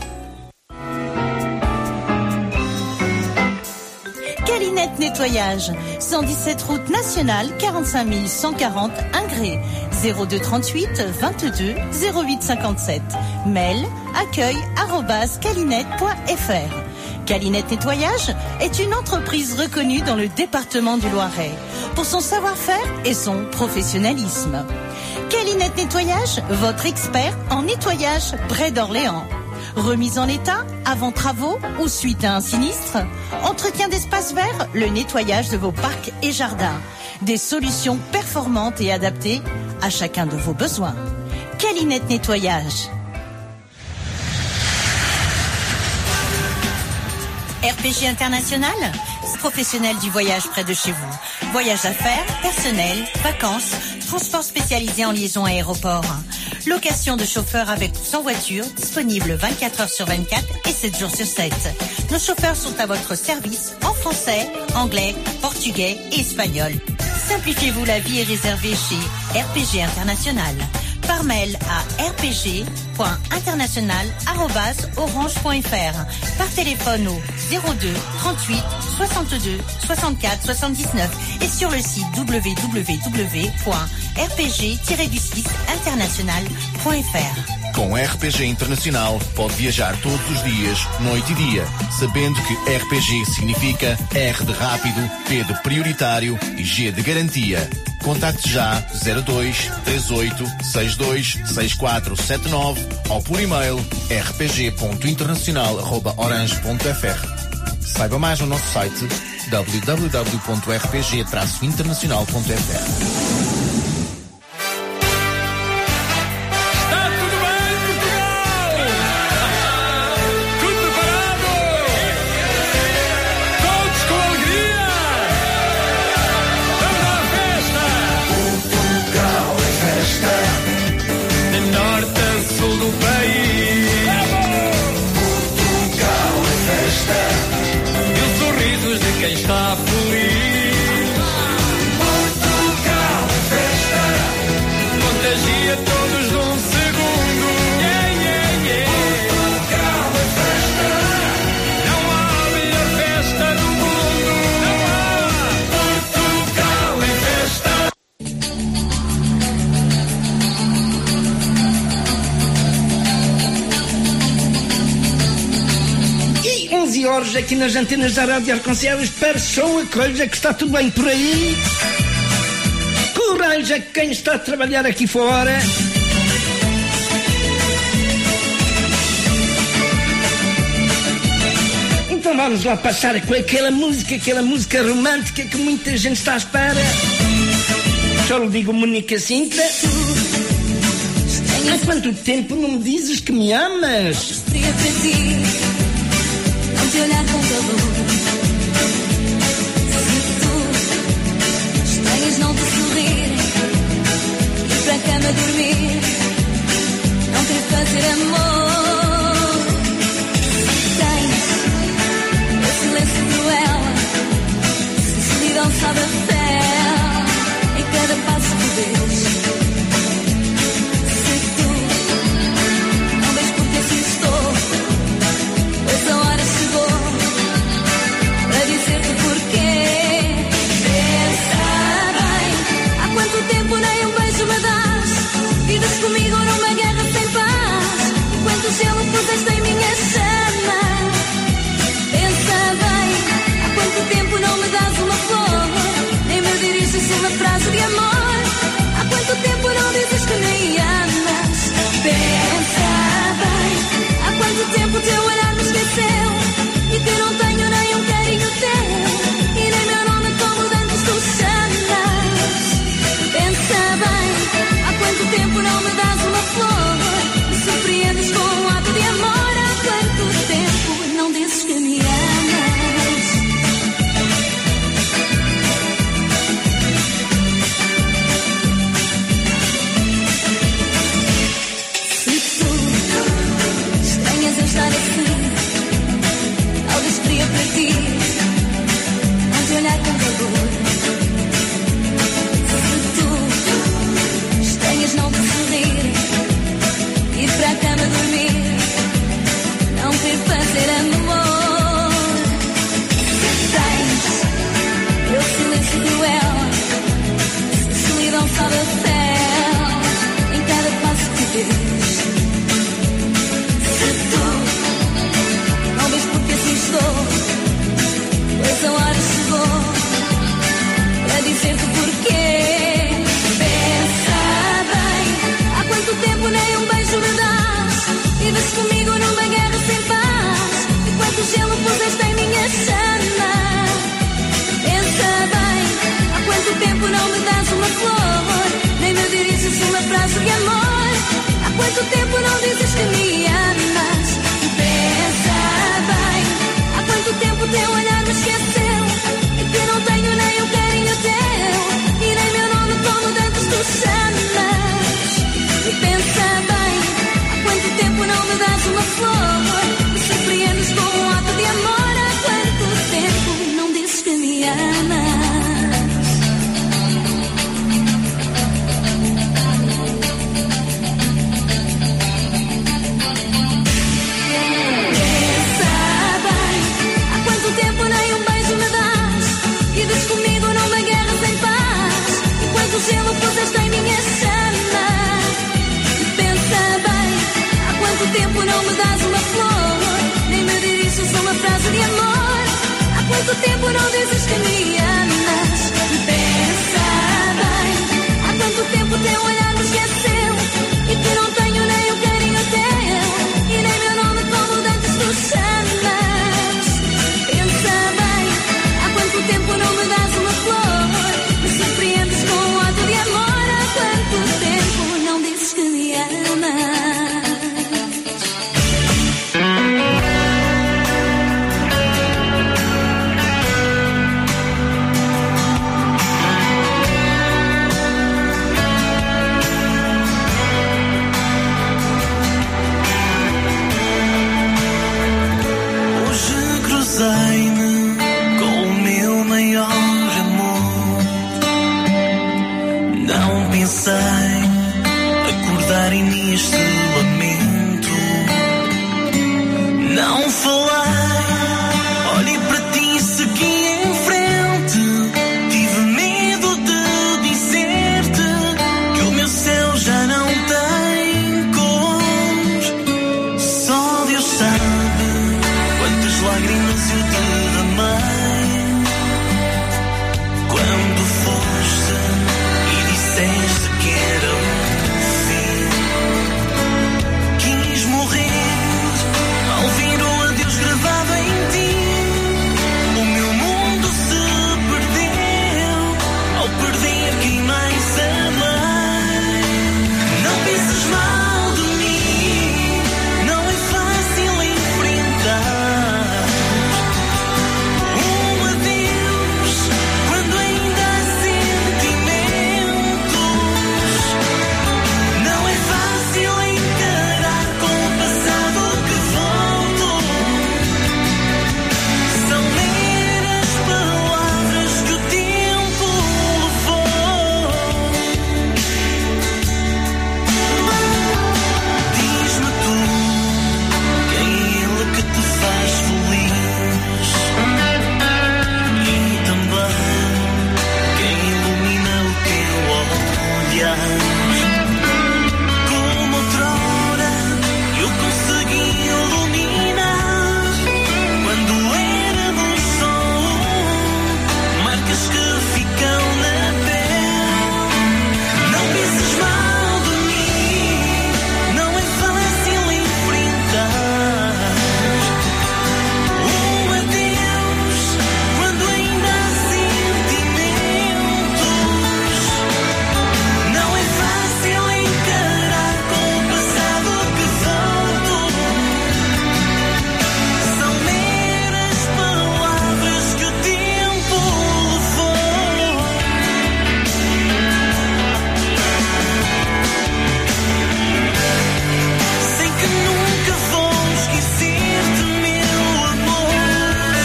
Calinette Nettoyage, 117 route nationale, 45 140 Ingré, 02 38 22 08 57. Mail accueil@calinette.fr. Calinette Nettoyage est une entreprise reconnue dans le département du Loiret pour son savoir-faire et son professionnalisme. Calinette Nettoyage, votre expert en nettoyage près d'Orléans. Remise en état, avant travaux ou suite à un sinistre. Entretien d'espaces verts, le nettoyage de vos parcs et jardins. Des solutions performantes et adaptées à chacun de vos besoins. Calinette Nettoyage. RPG International, professionnel du voyage près de chez vous. Voyage d'affaires, personnel, vacances, transport spécialisé en liaison aéroport. Location de chauffeurs avec ou sans voiture, disponible 24 heures sur 24 et 7 jours sur 7. Nos chauffeurs sont à votre service en français, anglais, portugais et espagnol. Simplifiez-vous la vie et réservez chez RPG International. Par mail à rpg.international@orange.fr. Par téléphone au 02 38 62 64 79 et sur le site www.rpg-international.fr. Com RPG Internacional pode viajar todos os dias, noite e dia, sabendo que RPG significa R de rápido, P de prioritário e G de garantia. Contacte já 02 38 62 6479 ou por e-mail rpg.internacional@orange.fr. Saiba mais no nosso site www.rpg-internacional.fr. Quem está feliz, Portugal festa, contagia todos num segundo. Portugal festa, não há melhor festa do mundo. Não há Portugal em festa. E 11 horas aqui nas antenas da Rádio Arconciel. Espero só a coisa que está tudo bem por aí. Coragem a quem está a trabalhar aqui fora. Então vamos lá passar com aquela música romântica que muita gente está à espera. Só lhe digo, Mónica Sintra, há quanto tempo não me dizes que me amas? Não te olhar com calor. Se tu estranhas não te sorrir, ir para a cama dormir, não querer fazer amor. Tens o silêncio cruel, se solidão sabe a fel em cada passo que vês. Se tu não vês porque assim estou, pois a hora chegou para dizer-te porquê. Pensa bem, há quanto tempo nem um beijo me dás? Vives comigo numa guerra sem paz, enquanto o gelo puseste em minha chama. Pensa bem, há quanto tempo não me dás uma flor, nem me diriges uma frase de amor. Há quanto tempo não dizes que me amas? Pensa bem, há quanto tempo teu olhar me esqueceu e que não tenho nem um carinho teu e nem meu nome como dantes tu chamas. Pensa bem, há quanto tempo não me dás uma flor, me surpreendes com um ato de amor. Há quanto tempo não dizes que me amas? Se tu estranhas eu estar assim, talvez fria para ti, não te olhar com calor. Se tu estranhas não te sorrir, ir para a cama dormir, não querer fazer amor. Tens teu silêncio cruel, se solidão sabe a fel em cada passo que vês. Se tu não vês porque assim estou, pois a hora chegou para dizer-te porquê. Pensa bem, há quanto tempo nem um beijo me dás? Vives comigo numa guerra sem paz, enquanto o gelo puseste em minha chama. Pensa bem, há quanto tempo não me dás uma flor, nem me diriges uma frase de amor. Há quanto tempo não dizes que me amas? Pensa bem, há quanto tempo teu olhar me esqueceu e que não tenho nem um carinho teu e nem meu nome como dantes tu chamas. E pensa bem, há quanto tempo não me dás uma flor, me surpreendes com um ato de amor. Há quanto tempo não dizes que me amas? quanto tempo não dizes que me amas? Pensa bem, há quanto tempo teu olhar me esqueceu e que não tenho nem o carinho teu e nem meu nome como dantes tu chamas. Pensa bem, há quanto tempo não me dás uma flor, me surpreendes com um ato de amor. Há quanto tempo não dizes que me amas? Cruzei-me com o meu maior amor. Não pensei acordar em mim este lamento. Não falei, olhei para ti e segui em frente. Tive medo de dizer-te que o meu céu já não tem cor. Só Deus sabe quantas lágrimas eu derramei quando foste e disseste que era o fim. Quis morrer ao ver o adeus gravado em ti. O meu mundo se perdeu ao perder quem mais amei. Não penses mal de mim, não é fácil enfrentar um adeus quando ainda há sentimentos. Não é fácil encarar com o passado que voltou. São meras palavras que o tempo levou. Diz-me tu, quem é ele que te faz feliz? E também quem ilumina o teu olhar. Como outrora eu consegui iluminar quando éramos só marcas que ficam na pele. Não penses mal de mim, não é fácil enfrentar um adeus quando ainda há sentimentos. Não é fácil encarar com o passado que voltou. São meras palavras que o tempo levou. Sei que nunca vou esquecer-te, meu amor.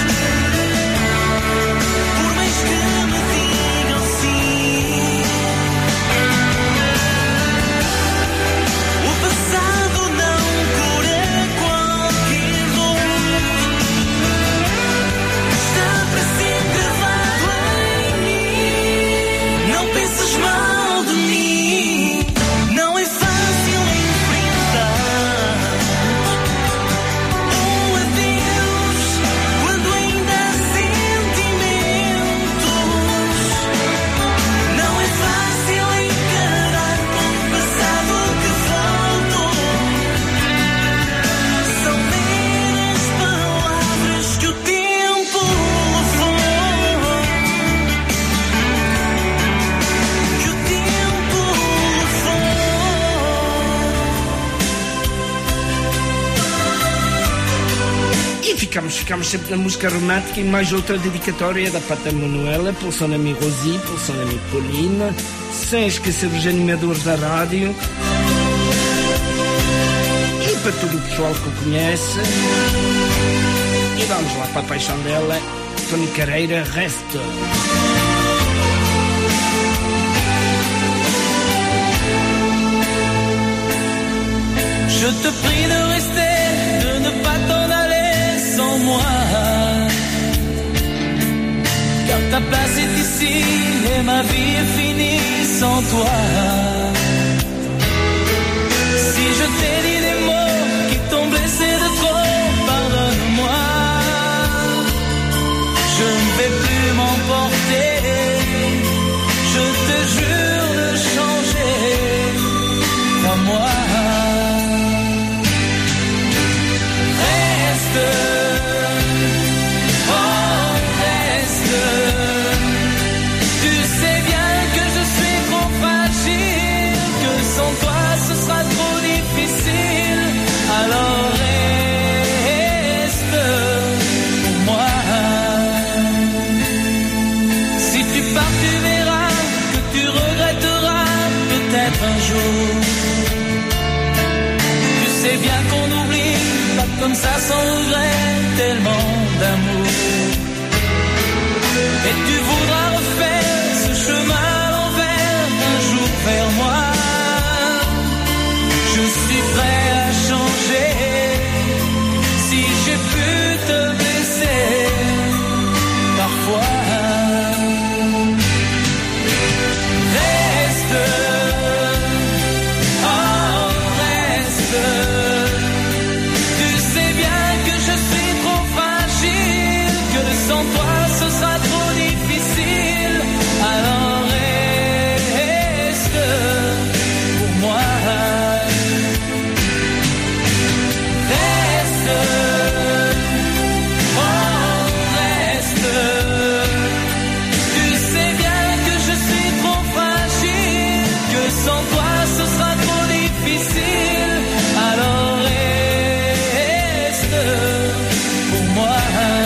Por mais que me digam sim, o passado não cura qualquer dor. Está para sempre gravado em mim. Não penses mal de mim, não é fácil enfrentar um adeus quando ainda há sentimentos. Não é fácil encarar com o passado que voltou. São meras palavras que o tempo levou. Que o tempo E ficamos sempre na música romântica e mais outra dedicatória da Pata Manuela, pelo seu amigo Rosi, pelo seu amigo Paulina, sem esquecer os animadores da rádio e para todo o pessoal que o conhece. E vamos lá para a paixão dela, Tony Carreira, Resta. Je te prie de rester, de ne pas t'en aller sans moi. Car ta place est ici et ma vie est finie sans toi. Si je t'ai dit des mots qui t'ont blessé de trop, pardonne-moi. Je viens qu'on oublie, pas comme ça sans regret, tellement d'amour. Et tu voudras refaire ce chemin à l'envers, un jour vers moi. Je suis prêt à changer, si j'ai pu te blesser parfois. Reste, oh reste. Tu sais bien que je suis trop fragile, que sans toi ce sera trop difficile. Alors reste pour moi. Reste, oh reste. Tu sais bien que je suis trop fragile, que sans toi ce sera trop difficile. Alors reste pour moi.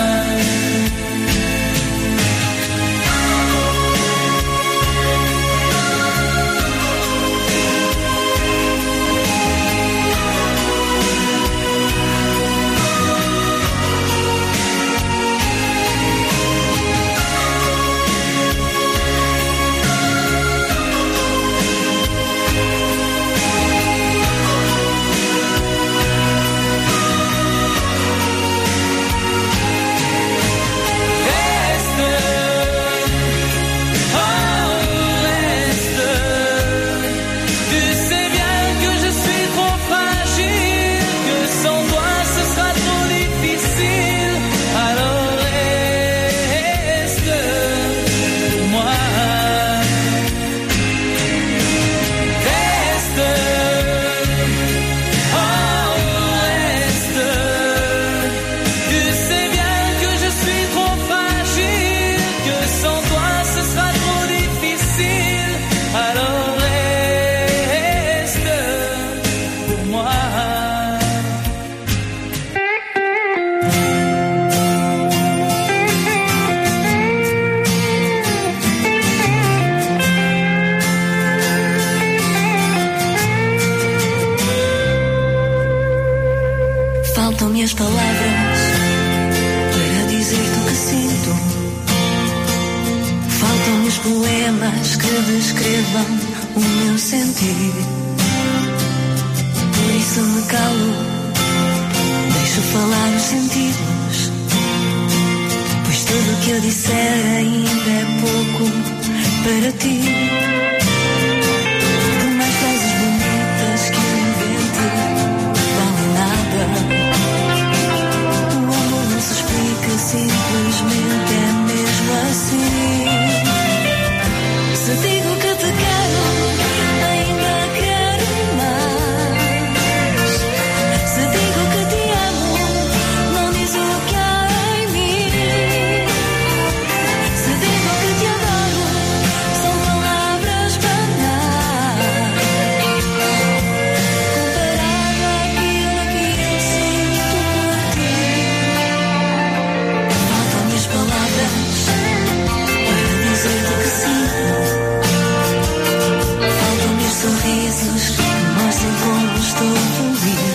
Faltam-me as palavras para dizer-te o que sinto. Faltam-me os poemas que descrevam o meu sentir. Por isso me calo, deixo falar os sentidos, pois tudo o que eu disser ainda é pouco para ti. Por mais frases bonitas que eu invente, valem nada. O amor não se explica, simplesmente é mesmo assim. Se digo que te quero, ainda quero mais. Se digo que te amo, não diz o que há em mim. Se digo que te adoro, são palavras banais, comparado àquilo que eu sinto por ti. Faltam-me as palavras para dizer o que sinto. Faltam-me os sorrisos que mostrem como estou feliz.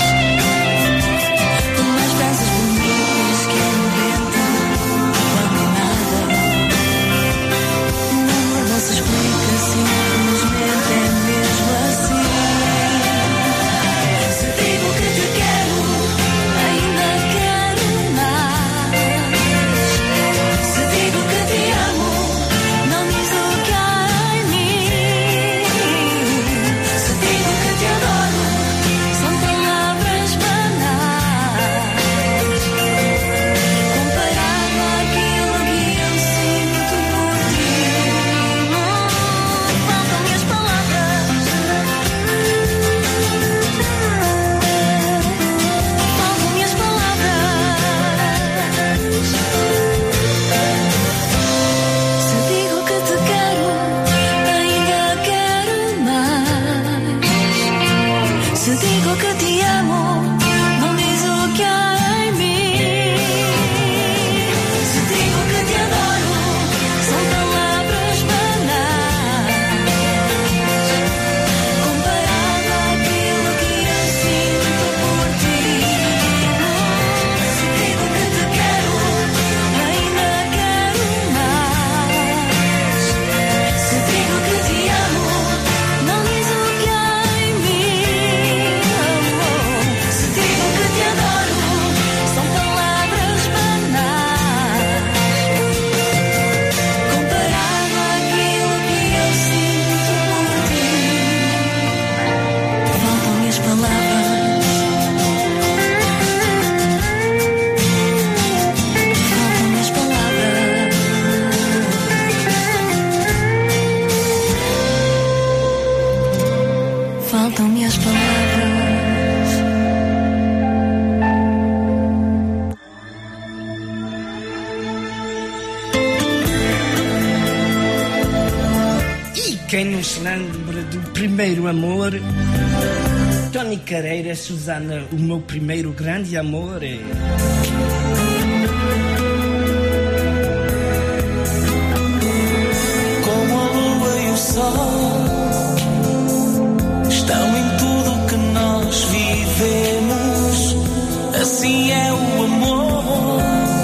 Por mais frases bonitas que eu invento, valem nada. O amor não se explica, simplesmente é mesmo assim. Se digo que te quero, ainda quero mais. Se digo que te amo, não diz o que há em mim. Se digo que te adoro, são palavras banais, comparado àquilo que eu sinto por ti. Faltam-me as palavras, faltam-me as palavras. Se digo que te quero, ainda quero mais. Se digo que te amo, não diz o que há em mim. Se digo que te adoro, são palavras banais, comparado àquilo que eu sinto lembra do primeiro amor. Tony Carreira, Susana, o meu primeiro grande amor. Como a lua e o sol estão em tudo que nós vivemos, assim é o amor,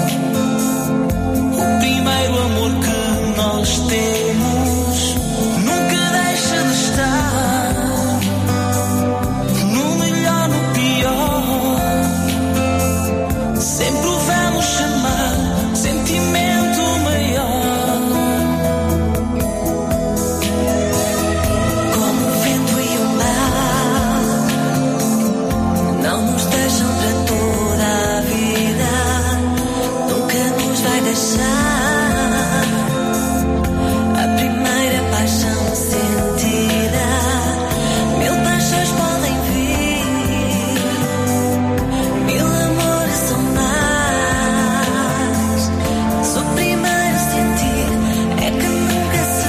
o primeiro amor que nós temos, nunca deixa de estar, no melhor, no pior, sempre o vamos chamar sentimento maior. A primeira paixão sentida, mil paixões podem vir, mil amores são mais. Se o primeiro sentir é que nunca se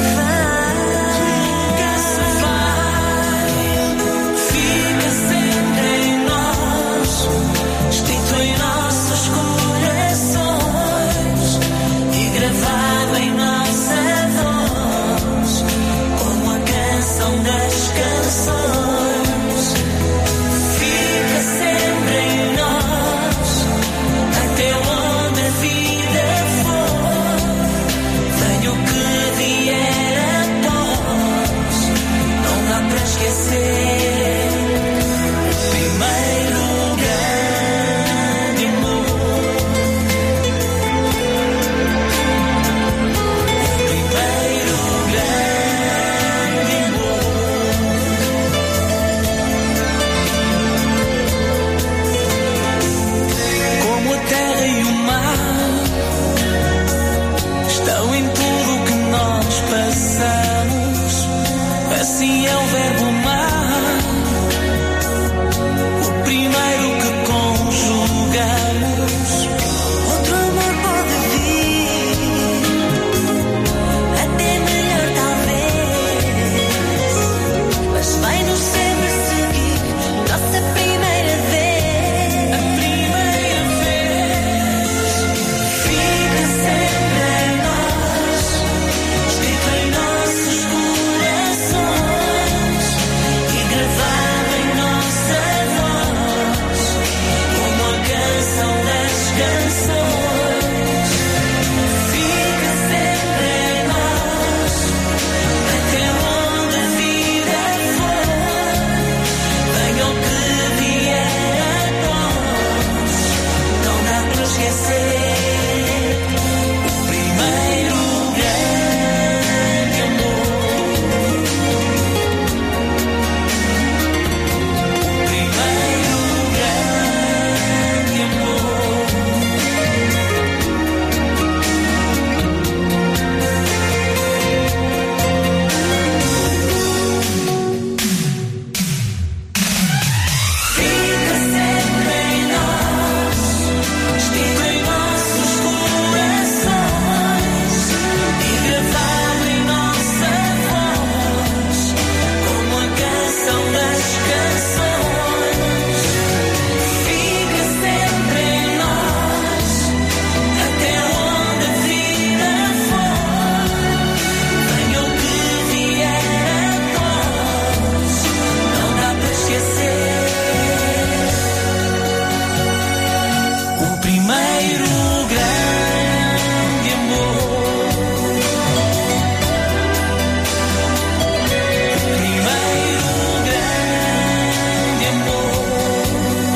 vai, fica sempre em nós, escrito em nossos corações, gravado em nossa voz, como a canção das canções. Fica sempre em nós, até onde a vida for. Venha o que vier após, não dá para esquecer o primeiro grande amor. Assim é o verbo amar, o primeiro que conjugamos. outro amor pode vir, até melhor talvez, mas vai-nos sempre seguir nossa primeira vez. A primeira vez fica sempre em nós, escrito em nossos corações e gravado em nossa voz, como a canção das canções. Fica sempre em nós, até onde a vida for. Venha o que vier após, não dá para esquecer o primeiro grande amor. O primeiro grande amor. Fica sempre em nós, escrito em nossos corações e gravado em nossa voz, como a canção das canções. Fica sempre em nós, até onde a vida for. Venha o que vier após, não dá para esquecer o primeiro grande amor. O primeiro grande amor.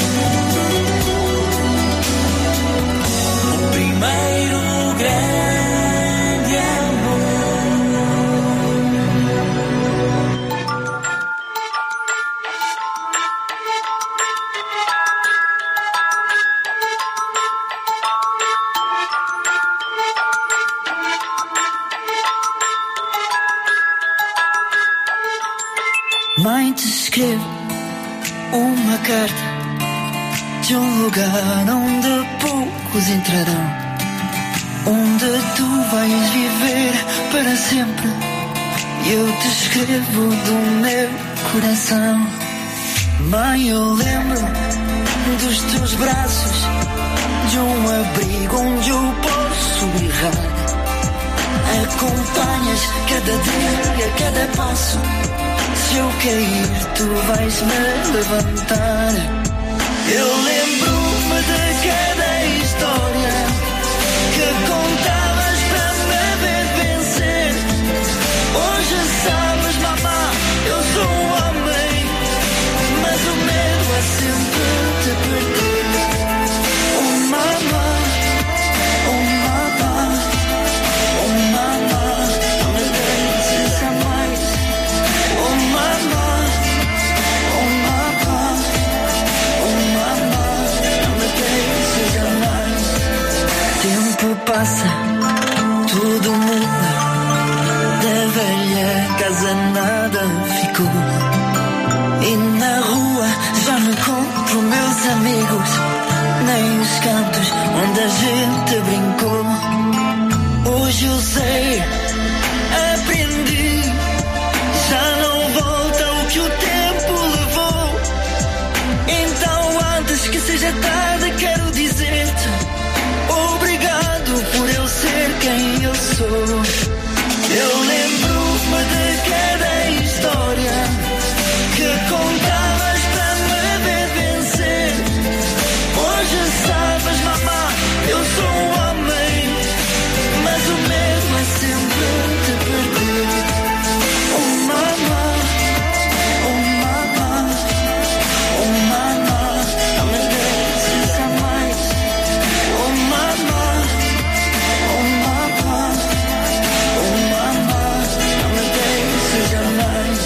O primeiro grande amor. Mãe, te escrevo uma carta de um lugar onde poucos entrarão, onde tu vais viver para sempre, eu te escrevo do meu coração. Mãe, eu lembro dos teus braços, de um abrigo onde eu posso berrar. Acompanhas cada dia, cada passo. Se eu cair, tu vais me levantar. Eu lembro-me de cada história que contavas para me ver vencer. Hoje sabes, mamá, eu sou um homem, mas o medo é sempre te perder. Oh mamá, oh mamá, oh mamá, não me deixes jamais. Oh mamá, oh mamá, oh mamá, não me deixes jamais. Tempo passa, tudo muda, da velha casa nada ficou. E na rua já não encontro meus amigos, nem os cantos onde a gente brincou. Hoje eu sei, aprendi, já não volta o que o tempo levou. Então antes que seja tarde quero dizer-te obrigado por eu ser quem eu sou. Eu lembro-me de cada história que contavas para me ver vencer. Hoje sabes, mamá, eu sou um homem, mas o medo é sempre te perder. Oh mamá, oh mamá, oh mamá, não me deixes jamais. Oh mamá, oh mamá, oh mamá, não me deixes jamais.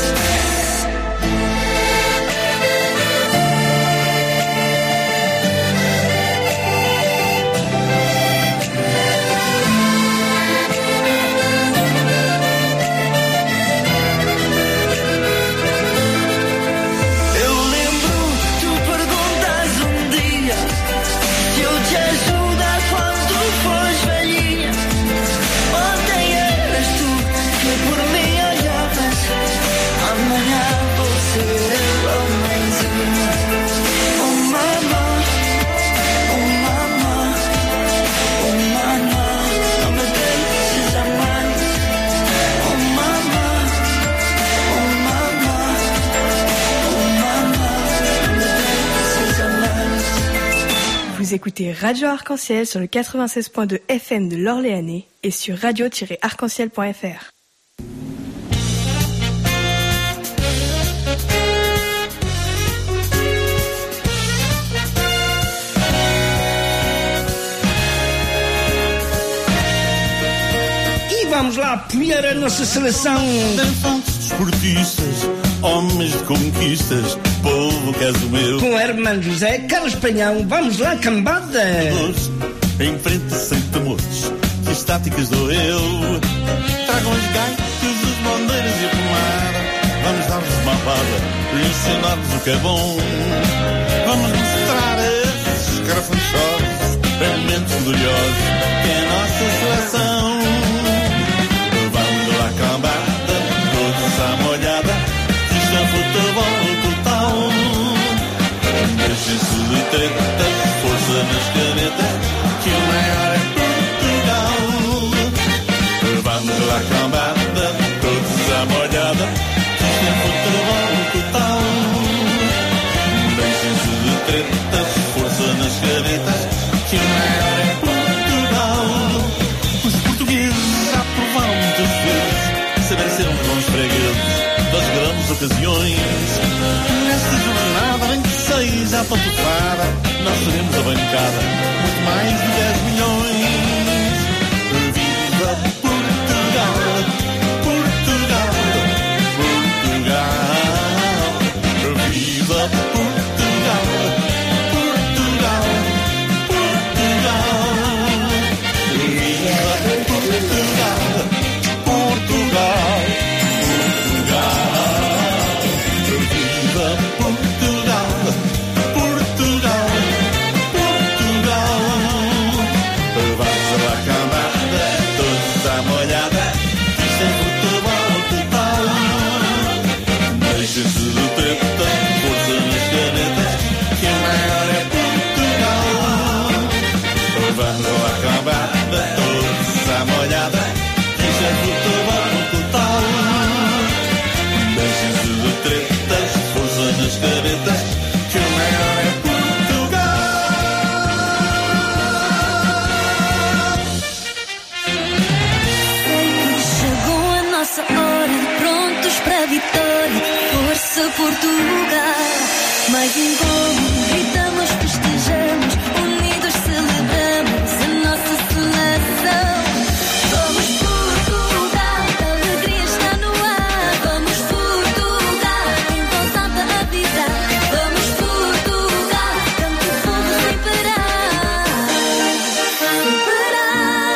Eu lembro, tu perguntas um dia se eu te ajudar quando fores velhinha. Ontem eras tu que por mim olhavas, amanhã vou ser eu mais uma. Oh mamá, oh mamá, oh mamá, não me deixes jamais. Oh mamá, oh mamá, oh mamá, não me deixes jamais. Vous écoutez Radio Arc-en-Ciel sur le 96.2 FM de l'Orléanais et sur radio-arc-en-ciel.fr. E vamos lá apoiar a nossa seleção. Esportistas, homens de conquistas, povo que és o meu. Com Hermano José, Carlos Panhão, vamos lá, cambada. Em frente sem temores, que estáticas dou eu. Tragam os gaitos, as bandeiras e a pomada. Vamos dar-lhes uma bada, ensinar-lhes o que é bom. Vamos mostrar a esses carafanchosos, momentos gloriosos, que é a nossa seleção. Vamos lá, cambada, todos à molhada, isto é futebol total. Deixem-se de tretas, força nas canetas, que o maior é Portugal. Vamos lá, cambada, todos à molhada, isto é futebol total. Deixem-se de tretas, força nas canetas, que o maior é Portugal. Os portugueses já provaram muitas vezes saber ser uns bons fregueses das grandes ocasiões. Nesta jornada, 26 à pantufada, nós seremos a bancada, muito mais de 10 milhões. Viva Portugal, Portugal, Portugal. Viva Portugal, Portugal, Portugal. Viva Portugal, Portugal, Portugal. Viva Portugal, Portugal, Portugal. Vamos lá, cambada, todos à molhada, isto é futebol Mais um golo, gritamos, festejamos, unidos celebramos a nossa seleção. Vamos Portugal, a alegria está no ar. Vamos Portugal, em voz alta a avisar. Vamos Portugal, tanto fogo sem parar. Sem parar.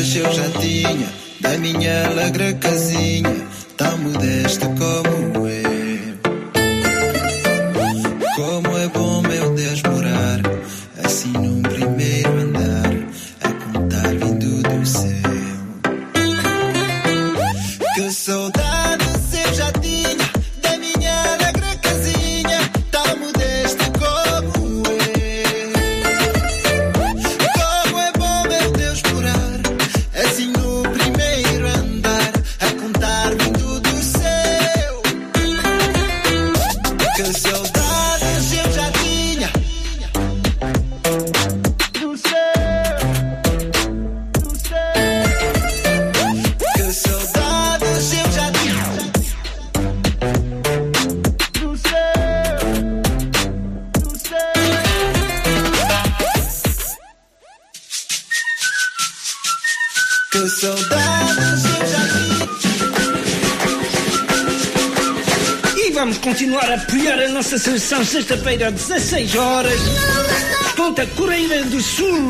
saudades eu já tinha da minha alegre casinha, tão modesta como eu. Como é bom, meu Deus, morar assim num primeiro andar, a contar vindo do céu. Que saudades eu já tinha da minha alegre casinha, tão modesta como eu. Como é bom, meu Deus, morar assim no primeiro andar, a contar vindo do céu. Que saudades eu já tinha do céu, do céu. Que saudades eu já tinha do céu, do céu. Que saudades eu já E vamos continuar a apoiar a nossa seleção sexta-feira às 16 horas contra a Coreia do Sul.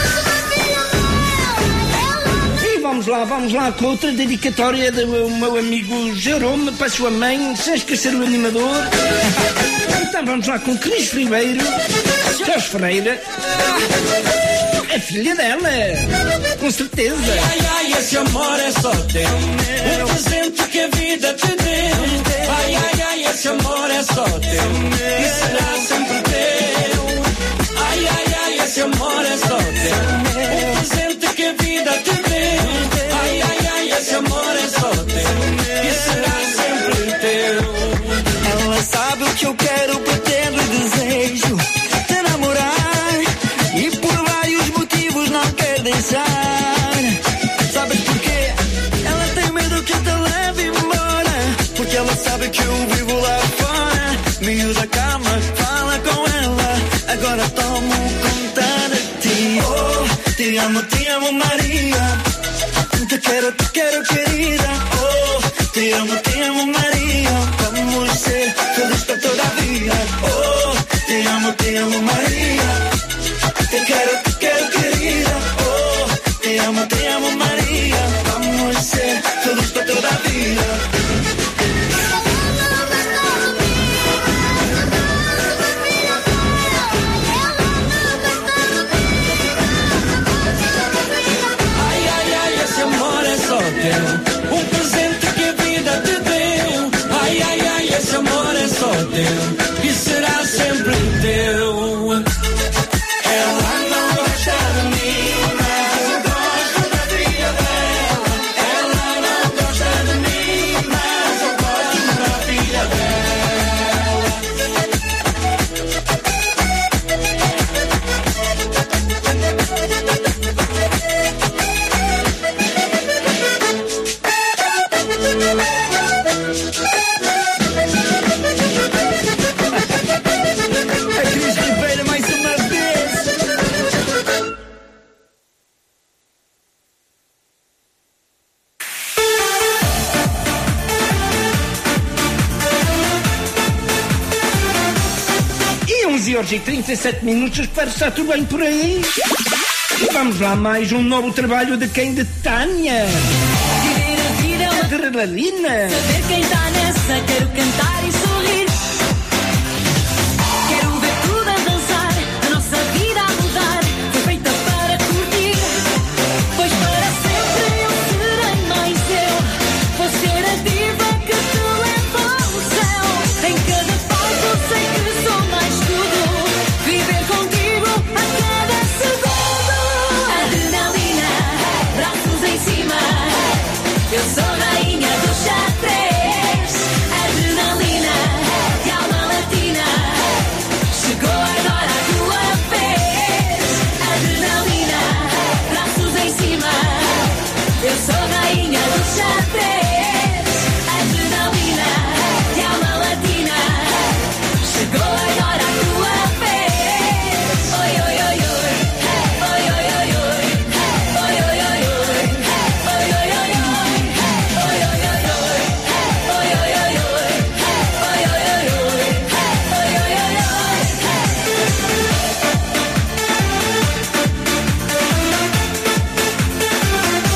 E vamos lá com outra dedicatória do meu amigo Jerome para a sua mãe, sem esquecer o animador. Então vamos lá com Cris Ribeiro, Jorge Ferreira, a filha dela, com certeza. Ai, ai, esse amor é só teu, um presente que a vida te deu. Ai, ai, ai, esse amor é só teu e será sempre teu. Ai, ai, ai, esse amor é só teu, um presente que a vida te deu. Ai, ai, ai, esse amor é só teu e será sempre teu. Ela sabe o que eu quero, pretendo e desejo te namorar, e por vários motivos não quer deixar. Sabes porquê? Ela tem medo que eu te leve embora, porque ela sabe que eu vivo lá fora. Miúda, calma, fala com ela, agora tomo conta de ti. Oh, te amo Maria, te quero querida. Oh, te amo Maria, vamos ser felizes para toda a vida. Oh, te amo Maria, te quero querida. Oh, te amo Maria, vamos ser felizes para toda a vida. Ai, ai, ai, esse amor é só teu, um presente que a vida te deu. Ai, ai, ai, esse amor é só teu e será sempre teu. Ela não gosta de mim, mas eu gosto da filha dela. Ela não gosta de mim, mas eu gosto da filha A Cris Ribeiro mais uma vez. E 11h37, espero que está tudo bem por aí. E vamos lá, mais um novo trabalho de quem? De Tânia. Viver a vida é uma Adrenalina. saber quem está nessa. Quero cantar e sorrir. Quero ver tudo a dançar. A nossa vida a mudar. Foi feita para curtir. Pois para sempre eu serei mais eu. Vou ser a diva que te leva ao céu. Em cada passo sei que sou mais tudo. Viver contigo a cada segundo. Adrenalina, braços em cima. Eu sou rainha do xadrez. Adrenalina, de alma latina. Chegou agora a tua vez. Adrenalina, braços em cima. Eu sou rainha do xadrez. Adrenalina, de alma latina. Chegou agora a tua vez. Oi, oi, oi, oi. Oi, oi, oi, oi. Oi, oi, oi, oi. Oi, oi, oi, oi. Oi, oi, oi, oi. Oi, oi, oi, oi. Oi, oi, oi, oi. Oi, oi, oi, oi.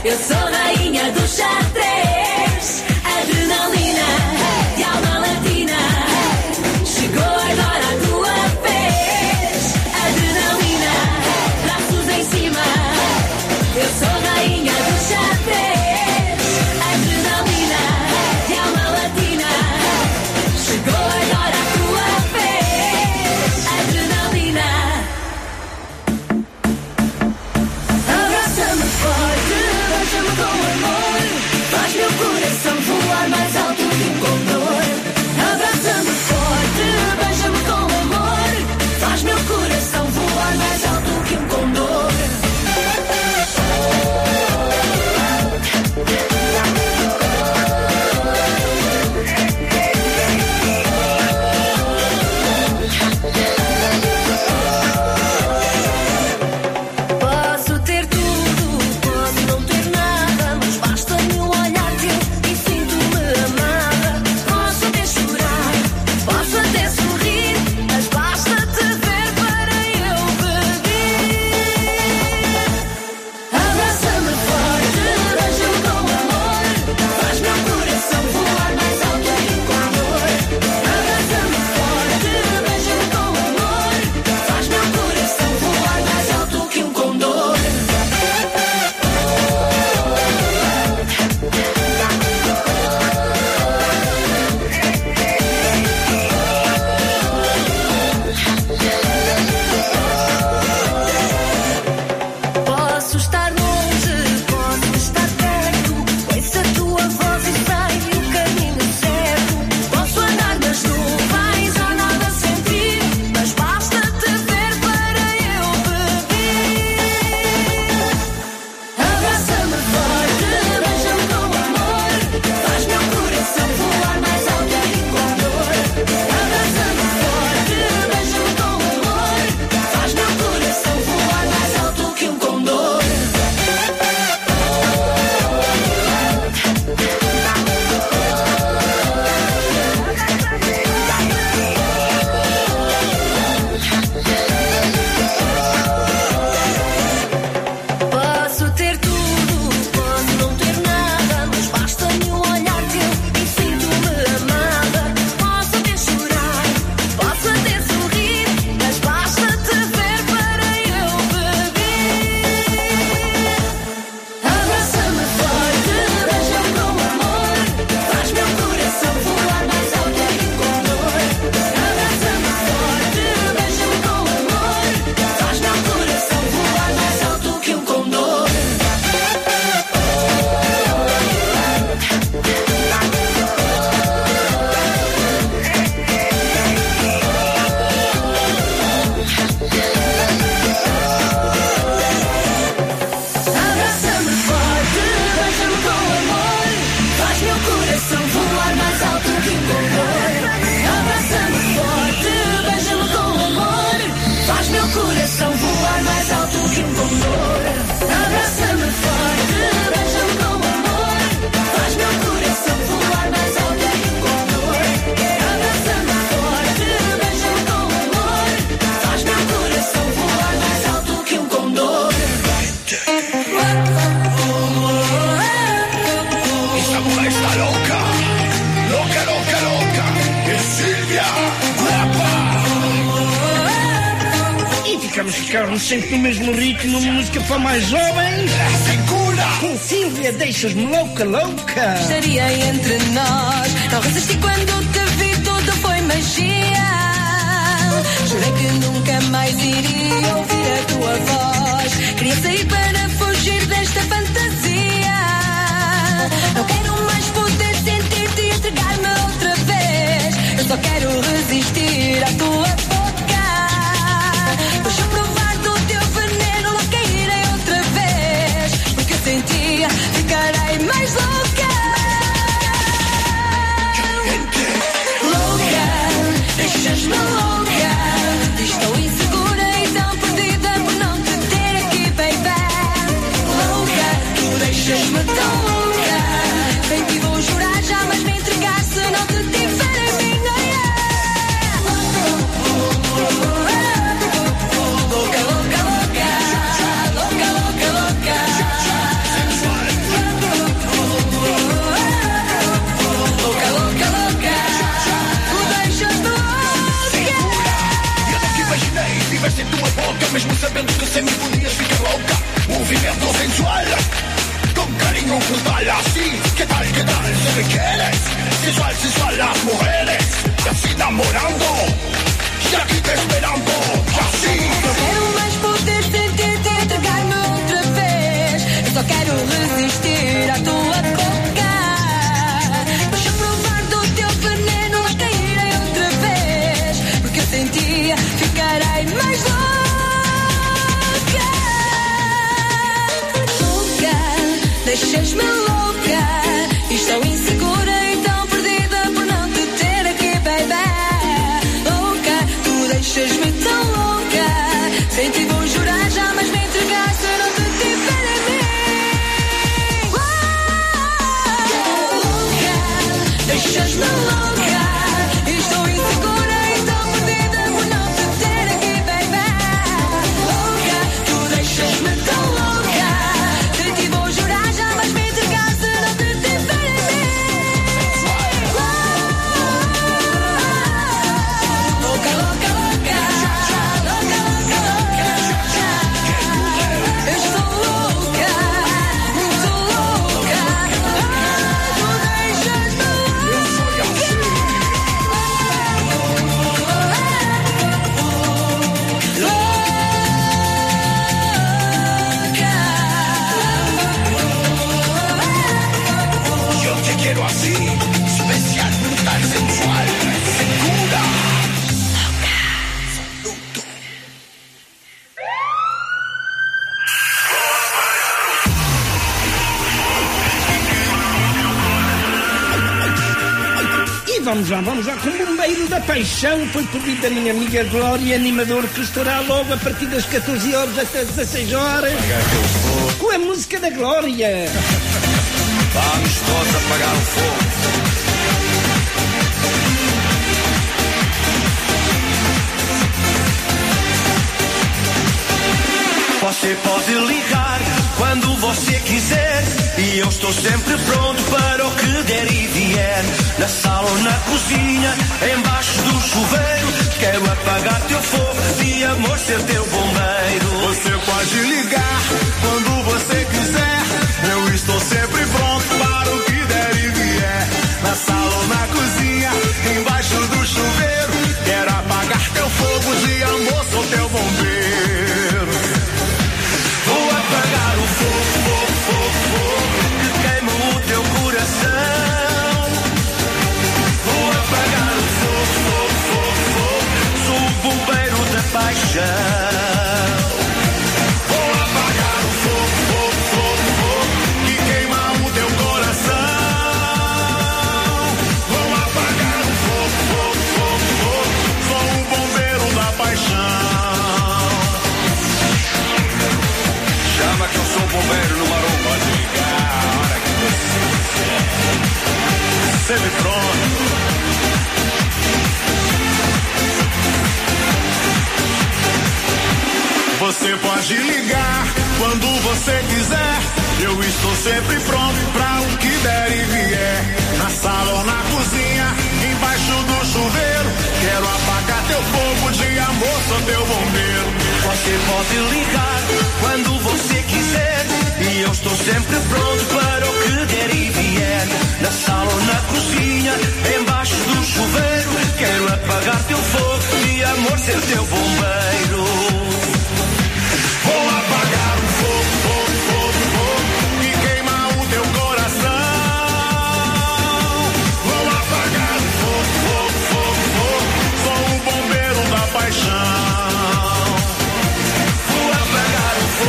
Eu sou rainha do xadrez, adrenalina de alma latina. Chegou agora a tua vez, adrenalina, braços em cima. Eu sou rainha do xadrez, adrenalina de alma latina. Chegou agora a tua vez, adrenalina. Abraça-me forte, beija-me com amor, faz meu coração voar mais alto que um condor. Abraça-me forte, beija-me com amor, faz meu coração voar mais alto que um condor. Posso ter tudo, posso não ter nada, mas basta-me um olhar teu e sinto-me amada. Posso até chorar, posso até sorrir, mas basta-te ver para eu pedir. Abraça-me forte, beija-me com amor, faz meu coração voar mais alto que um condor. Abraça-me forte, beija-me com amor, faz meu coração voar mais alto que um condor. Posso estar longe, posso estar perto, ouço a tua voz e sei o caminho certo. Posso andar nas nuvens ou nada sentir, mas basta-te ver para eu pedir. Abraça-me forte, beija-me com amor, faz meu coração voar mais alto que um condor. Abraça-me forte, beija-me com amor, faz meu coração voar mais alto que um condor. Posso ter tudo, posso não ter nada, mas basta-me um olhar teu e sinto-me amada. Posso até chorar, posso até sorrir, mas basta-te ver para eu pedir. Abraça-me forte, beija-me com amor, faz meu coração voar mais alto que um condor. Abraça-me forte, beija-me com amor, faz meu coração voar mais alto que um condor. Abraça-me forte, beija-me com amor, faz meu coração voar mais alto que um condor. Abraça-me forte, beija-me com amor, faz meu coração voar mais alto que um condor. Abraça-me forte, beija-me com amor, faz meu coração voar mais alto que um condor. Abraça-me forte, beija-me com amor, faz meu coração voar mais alto que um condor. Esta mujer está loca, loca, loca, loca. Es Silvia, E ficamos sempre no mesmo ritmo, música para mais jovens. Com Sílvia, deixas-me louca, louca. Estaria entre nós, não resisti quando te vi, tudo foi magia. Jurei que nunca mais iria ouvir a tua voz. Queria sair para fugir desta fantasia. Não quero mais poder sentir-te e entregar-me outra vez. Eu só quero resistir à tua boca. Deixa eu provar do teu veneno, não cairei outra vez. Porque eu sentia, ficarei mais louca. Louca, deixas-me louca. Estou insegura e tão perdida por não te ter aqui, baby. Louca, tu deixas-me tão louca. Baby, vou jurar jamais me entregar se não te tiver em mim. Momentos que sem melodias fica louca. Movimiento sensual, con cariño brutal, así. ¿Qué tal, qué tal? Si me quieres, sensual, sensual, las mujeres. Y así enamorando, y aquí te esperando, y así. Eu quero mais poder sentir-te, entregar-me outra vez. Eu só quero resistir à tua boca. Deixa provar do teu veneno a cair em outra vez. Porque eu sem ti ficarei mais louca. Deixas-me louca e estou insegura e tão perdida por não te ter aqui, baby. Louca, tu deixas-me tão louca. Sem ti vou jurar jamais me entregar se não te tiver em mim. Louca, deixas-me louca e estou insegura e tão perdida por não te ter aqui, baby. Louca, tu deixas-me tão louca. Sem ti vou jurar jamais me entregar se não te tiver em mim. Louca, louca, louca. Louca, louca, louca. Eu estou louca, muito louca. Tu deixas-me Yo te quiero así, especial, brutal, sensual, segura. E vamos lá, com o Bombeiro da Paixão. Foi pedido da minha amiga Glória, animador, que estará logo a partir das 14 horas até 16 horas. Com a música da Glória. Vamos todos apagar o fogo. Você pode ligar quando você quiser e eu estou sempre pronto para o que der e vier. Na sala ou na cozinha, embaixo do chuveiro, quero apagar teu fogo e amor ser teu bombeiro. Você pode ligar quando você quiser, eu estou sempre pronto para o que der e vier. Na sala ou na cozinha, embaixo do chuveiro, quero apagar teu fogo de amor, sou teu bombeiro. Vou apagar o fogo, fogo, fogo, fogo, que queima o teu coração. Vou apagar o fogo, fogo, fogo, fogo, sou o bombeiro da paixão. Vou apagar o fogo, fogo, fogo, fogo, que queima o teu coração. Vou apagar o fogo, fogo, fogo, fogo, sou o bombeiro da paixão. Chama que eu sou bombeiro no Marom. Pode ligar a hora que você quiser. Sempre pronto. Você pode ligar quando você quiser. Eu estou sempre pronto pra o que der e vier. Na sala ou na cozinha, embaixo do chuveiro, quero apagar teu fogo de amor, sou teu bombeiro. Você pode ligar quando você quiser e eu estou sempre pronto para o que der e vier. Na sala ou na cozinha, embaixo do chuveiro, quero apagar teu fogo e amor ser teu bombeiro. Vou apagar o fogo, fogo, fogo, fogo, que queima o teu coração. Vou apagar o fogo, fogo, fogo, fogo, sou o bombeiro da paixão. Vou apagar o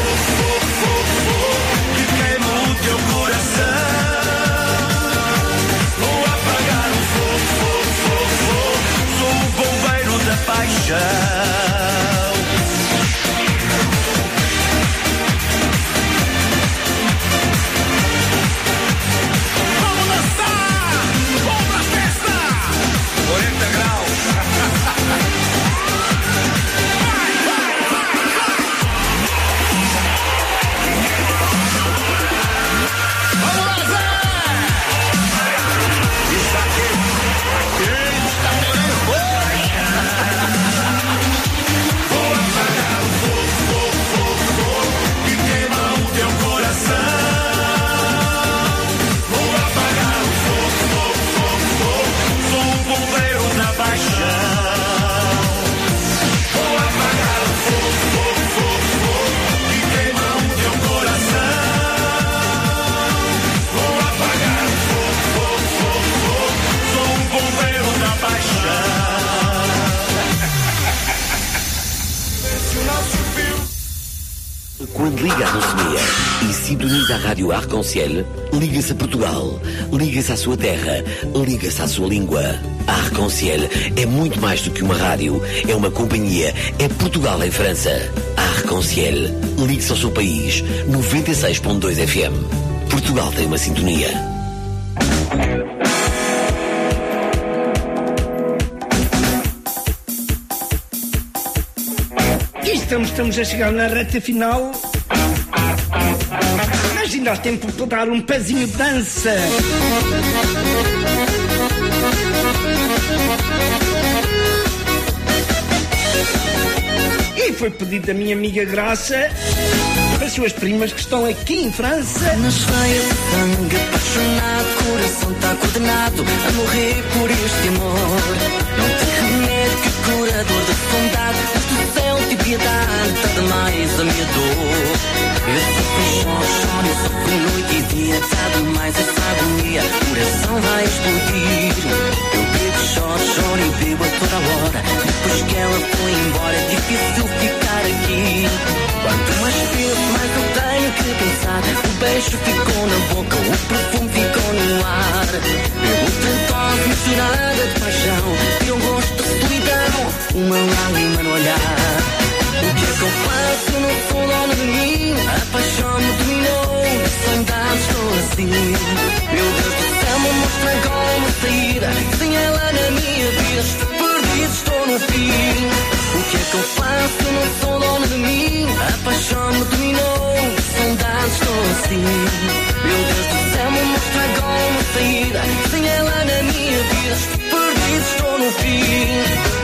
Quando liga a Rossomia e sintoniza a Rádio Arc-en-Ciel, liga-se a Portugal, liga-se à sua terra, liga-se à sua língua. A Arc-en-Ciel é muito mais do que uma rádio, é uma companhia, é Portugal em França. A Arc-en-Ciel, ligue-se ao seu país, 96.2 FM. Portugal tem uma sintonia. Estamos a chegar na reta final, mas ainda há tempo para dar um pezinho de dança. E foi pedido da minha amiga Graça para as suas primas que estão aqui em França. Nas veias de sangue apaixonado, coração está coordenado a morrer por este amor. Não tem remédio que curador da saudade, do céu de piedade, tarde mais a minha dor. Eu sofro, choro, eu sofro noite e dia, está demais essa agonia, o coração vai explodir. Eu bebo, choro e bebo a toda hora, depois que ela foi embora é difícil ficar aqui. Quanto mais penso, mais eu tenho que pensar. O beijo ficou na boca, o perfume ficou no ar. Bebo tanta dose misturada de paixão, e um gosto de solidão, uma lágrima no olhar. O que é que eu faço? Não sou dono de mim, a paixão me dominou, de saudade estou assim. Meu Deus do céu, me mostra agora uma saída, sem ela na minha vida estou perdido, estou no fim. O que é que eu faço? Não sou dono de mim, a paixão me dominou, de saudade estou assim. Meu Deus do céu, me mostra agora uma saída, sem ela na minha vida estou perdido, estou no fim.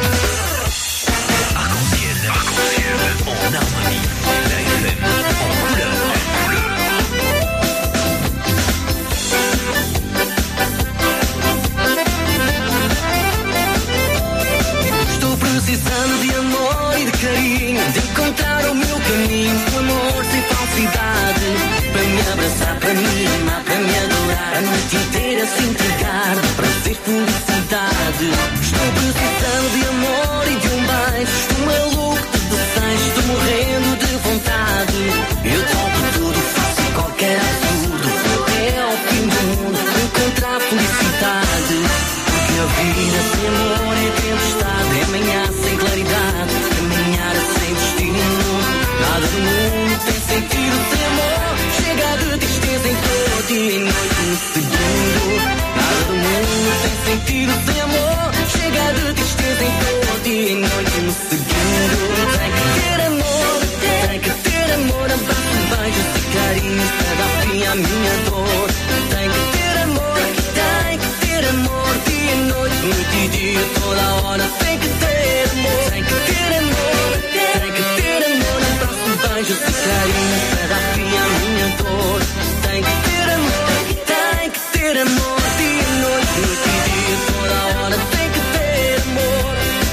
Estou precisando de amor e de carinho, de encontrar o meu caminho, o amor sem falsidade, para me abraçar, para me amar, para me adorar, a noite inteira se entregar, para ser felicidade. Estou precisando de amor e de um beijo, estou maluco de desejo, estou morrendo de vontade. Eu topo tudo, faço qualquer absurdo, vou até ao fim do mundo, encontrar felicidade. Porque a vida sem amor é tempestade, é manhã sem claridade, caminhar sem destino. Nada do mundo tem sentido sem amor, chega de tristeza em todo dia e noite no segundo. Nada do mundo tem sentido sem amor, chega de tristeza em todo dia e noite no segundo. Tem que ter amor, tem que ter amor, abraço, beijos e carinhos para dar fim à minha dor. Tem que ter amor, tem que ter amor, dia e noite, noite e dia, toda a hora. Tem que ter amor, tem que ter amor, tem que ter amor, abraço, beijos e carinhos para dar fim à minha dor. Tem que ter amor, tem que ter amor, dia e noite, noite e dia, toda a hora. Tem que ter amor.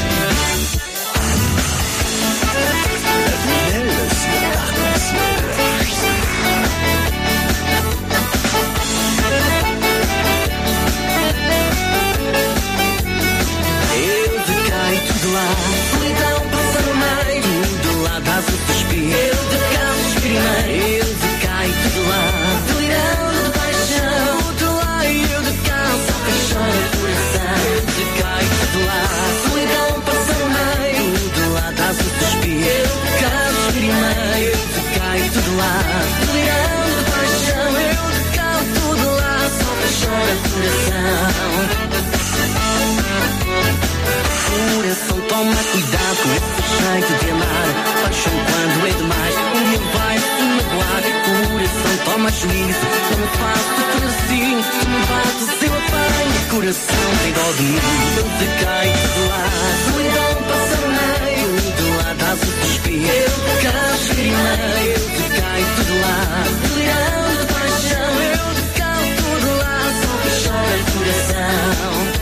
Eu decaio tudo lá, solidão passa no meio, tudo lá dá-se o suspiro. Eu decaio, experimentei, eu decaio tudo lá, delirando de paixão, tudo lá e eu decaio, só que chora o coração. Decaio tudo lá, solidão passa no meio, tudo lá dá-se o suspiro. Eu decaio, experimentei, eu decaio tudo lá, delirando de paixão, eu decaio tudo lá, só que chora o coração. Coração, toma cuidado com esse jeito de amar. Paixão quando é demais, o meu vai se magoar. Coração, toma juízo, não me faço tudo assim. Tu me bates, eu apanho. Coração, tem dó de mim, eu decaio tudo lá. Solidão passa no meio, de lá dá-se o suspiro. Eu decaio, experimentei, eu decaio tudo lá. Delirando de paixão, eu decaio tudo lá, só que chora o coração.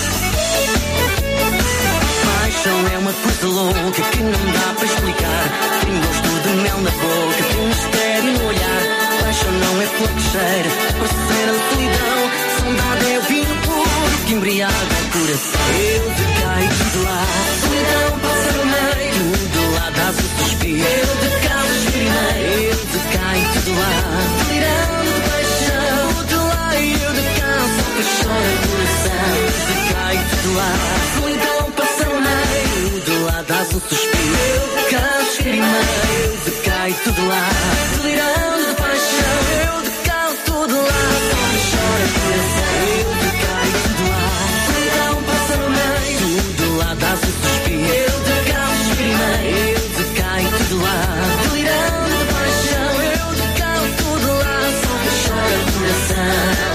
Paixão é uma coisa louca que não dá para explicar. Tem gosto de mel na boca, tem mistério no olhar. Paixão não é flor que cheira, parceira de solidão. Saudade é o vinho puro que embriaga o coração. Eu decaio tudo lá, solidão passa no meio, de lá dá-se o suspiro. Eu decaio, experimentei, lá. Solidão passa no meio, de lá dás um suspiro. Eu de cá escrimei, eu de cá e tudo lá. Delirando de paixão, eu de cá tudo lá. Só me chora o coração, eu de cá e tudo lá. Solidão passa no meio, tudo lá dás um suspiro. Eu de cá escrimei, eu de cá e tudo lá. Delirando de paixão, eu de cá tudo lá. Só me chora o coração.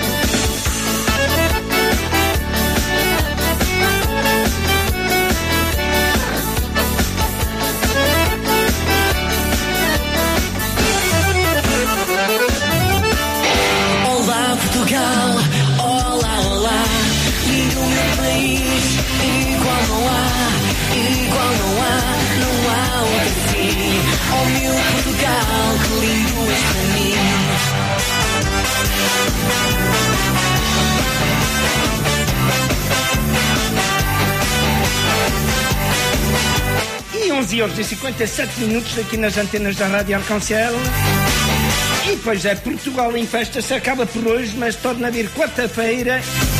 Portugal, olá, olá, lindo meu país, igual não há, não há outro assim. Oh meu Portugal, que lindo és para mim. E 11h57 aqui nas antenas da Rádio Arconcel. E pois é, Portugal em festa se acaba por hoje, mas torna a vir quarta-feira.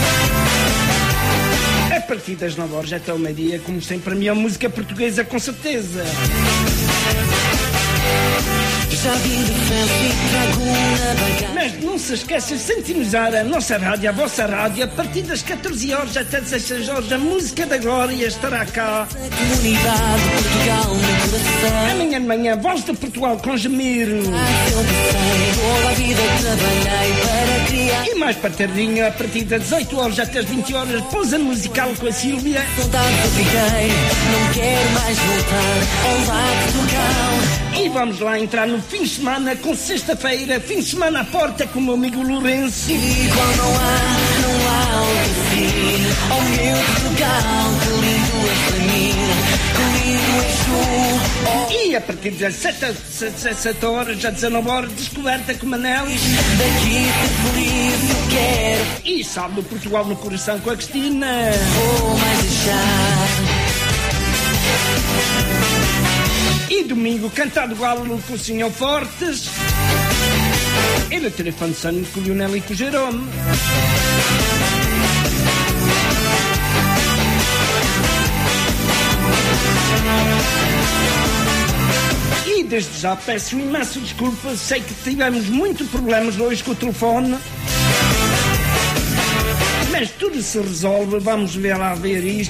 A partir das 9 horas até o meio-dia, como sempre, a minha música portuguesa, com certeza. Mas não se esqueça de sintonizar a nossa rádio, a vossa rádio, a partir das 14 horas até 16 horas, a música da Glória estará cá. Amanhã de manhã, Voz de Portugal com Gemiro. E mais para tardinho, a partir das 18 horas até as 20 horas, pausa musical com a Sílvia. Não quero mais voltar. Olá, Portugal. E vamos lá entrar no fim de semana, com sexta-feira, fim de semana à porta com o meu amigo Lourenço. Igual não há outro fim. Oh meu Portugal, que lindo és para mim, que lindo és tu. E a partir das 17 horas, às 19 horas, descoberta com Manel. Daqui ser feliz eu quero. E sabe, Portugal no coração com a Cristina. Vou mais deixar. E domingo, Cantado Galo com o Senhor Fortes. E no telefone Sânico com o Lionel e com o Jerome. E desde já peço imenso desculpa, sei que tivemos muitos problemas hoje com o telefone. Mas tudo se resolve, vamos ver lá ver isto.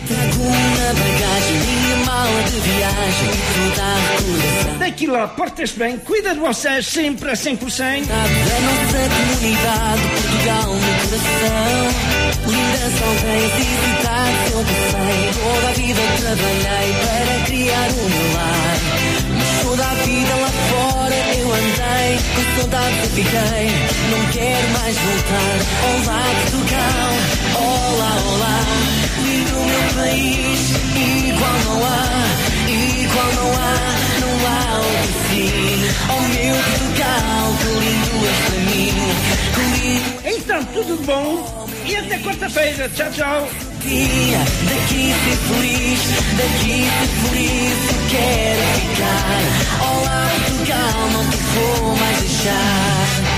Daqui lá, porta-se bem, cuida de vocês sempre a 100%. Da nossa comunidade, Portugal no coração. Lindas aldeias e cidades eu passei. Toda a vida trabalhei para criar o meu lar. Mas toda a vida lá fora eu andei. Com saudades eu fiquei, não quero mais voltar. Olá, Portugal. Olá, olá, lindo meu país, igual não há outro fim. Oh meu Portugal, que lindo és para mim, que lindo. Então, tudo bom? E até quarta-feira, tchau, tchau. Daqui ser feliz, eu quero ficar. Olá, Portugal, não te vou mais deixar.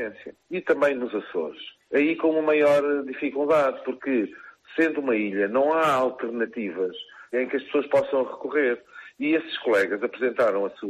urgência. E também nos Açores. Aí com uma maior dificuldade, porque sendo uma ilha não há alternativas em que as pessoas possam recorrer. E esses colegas apresentaram a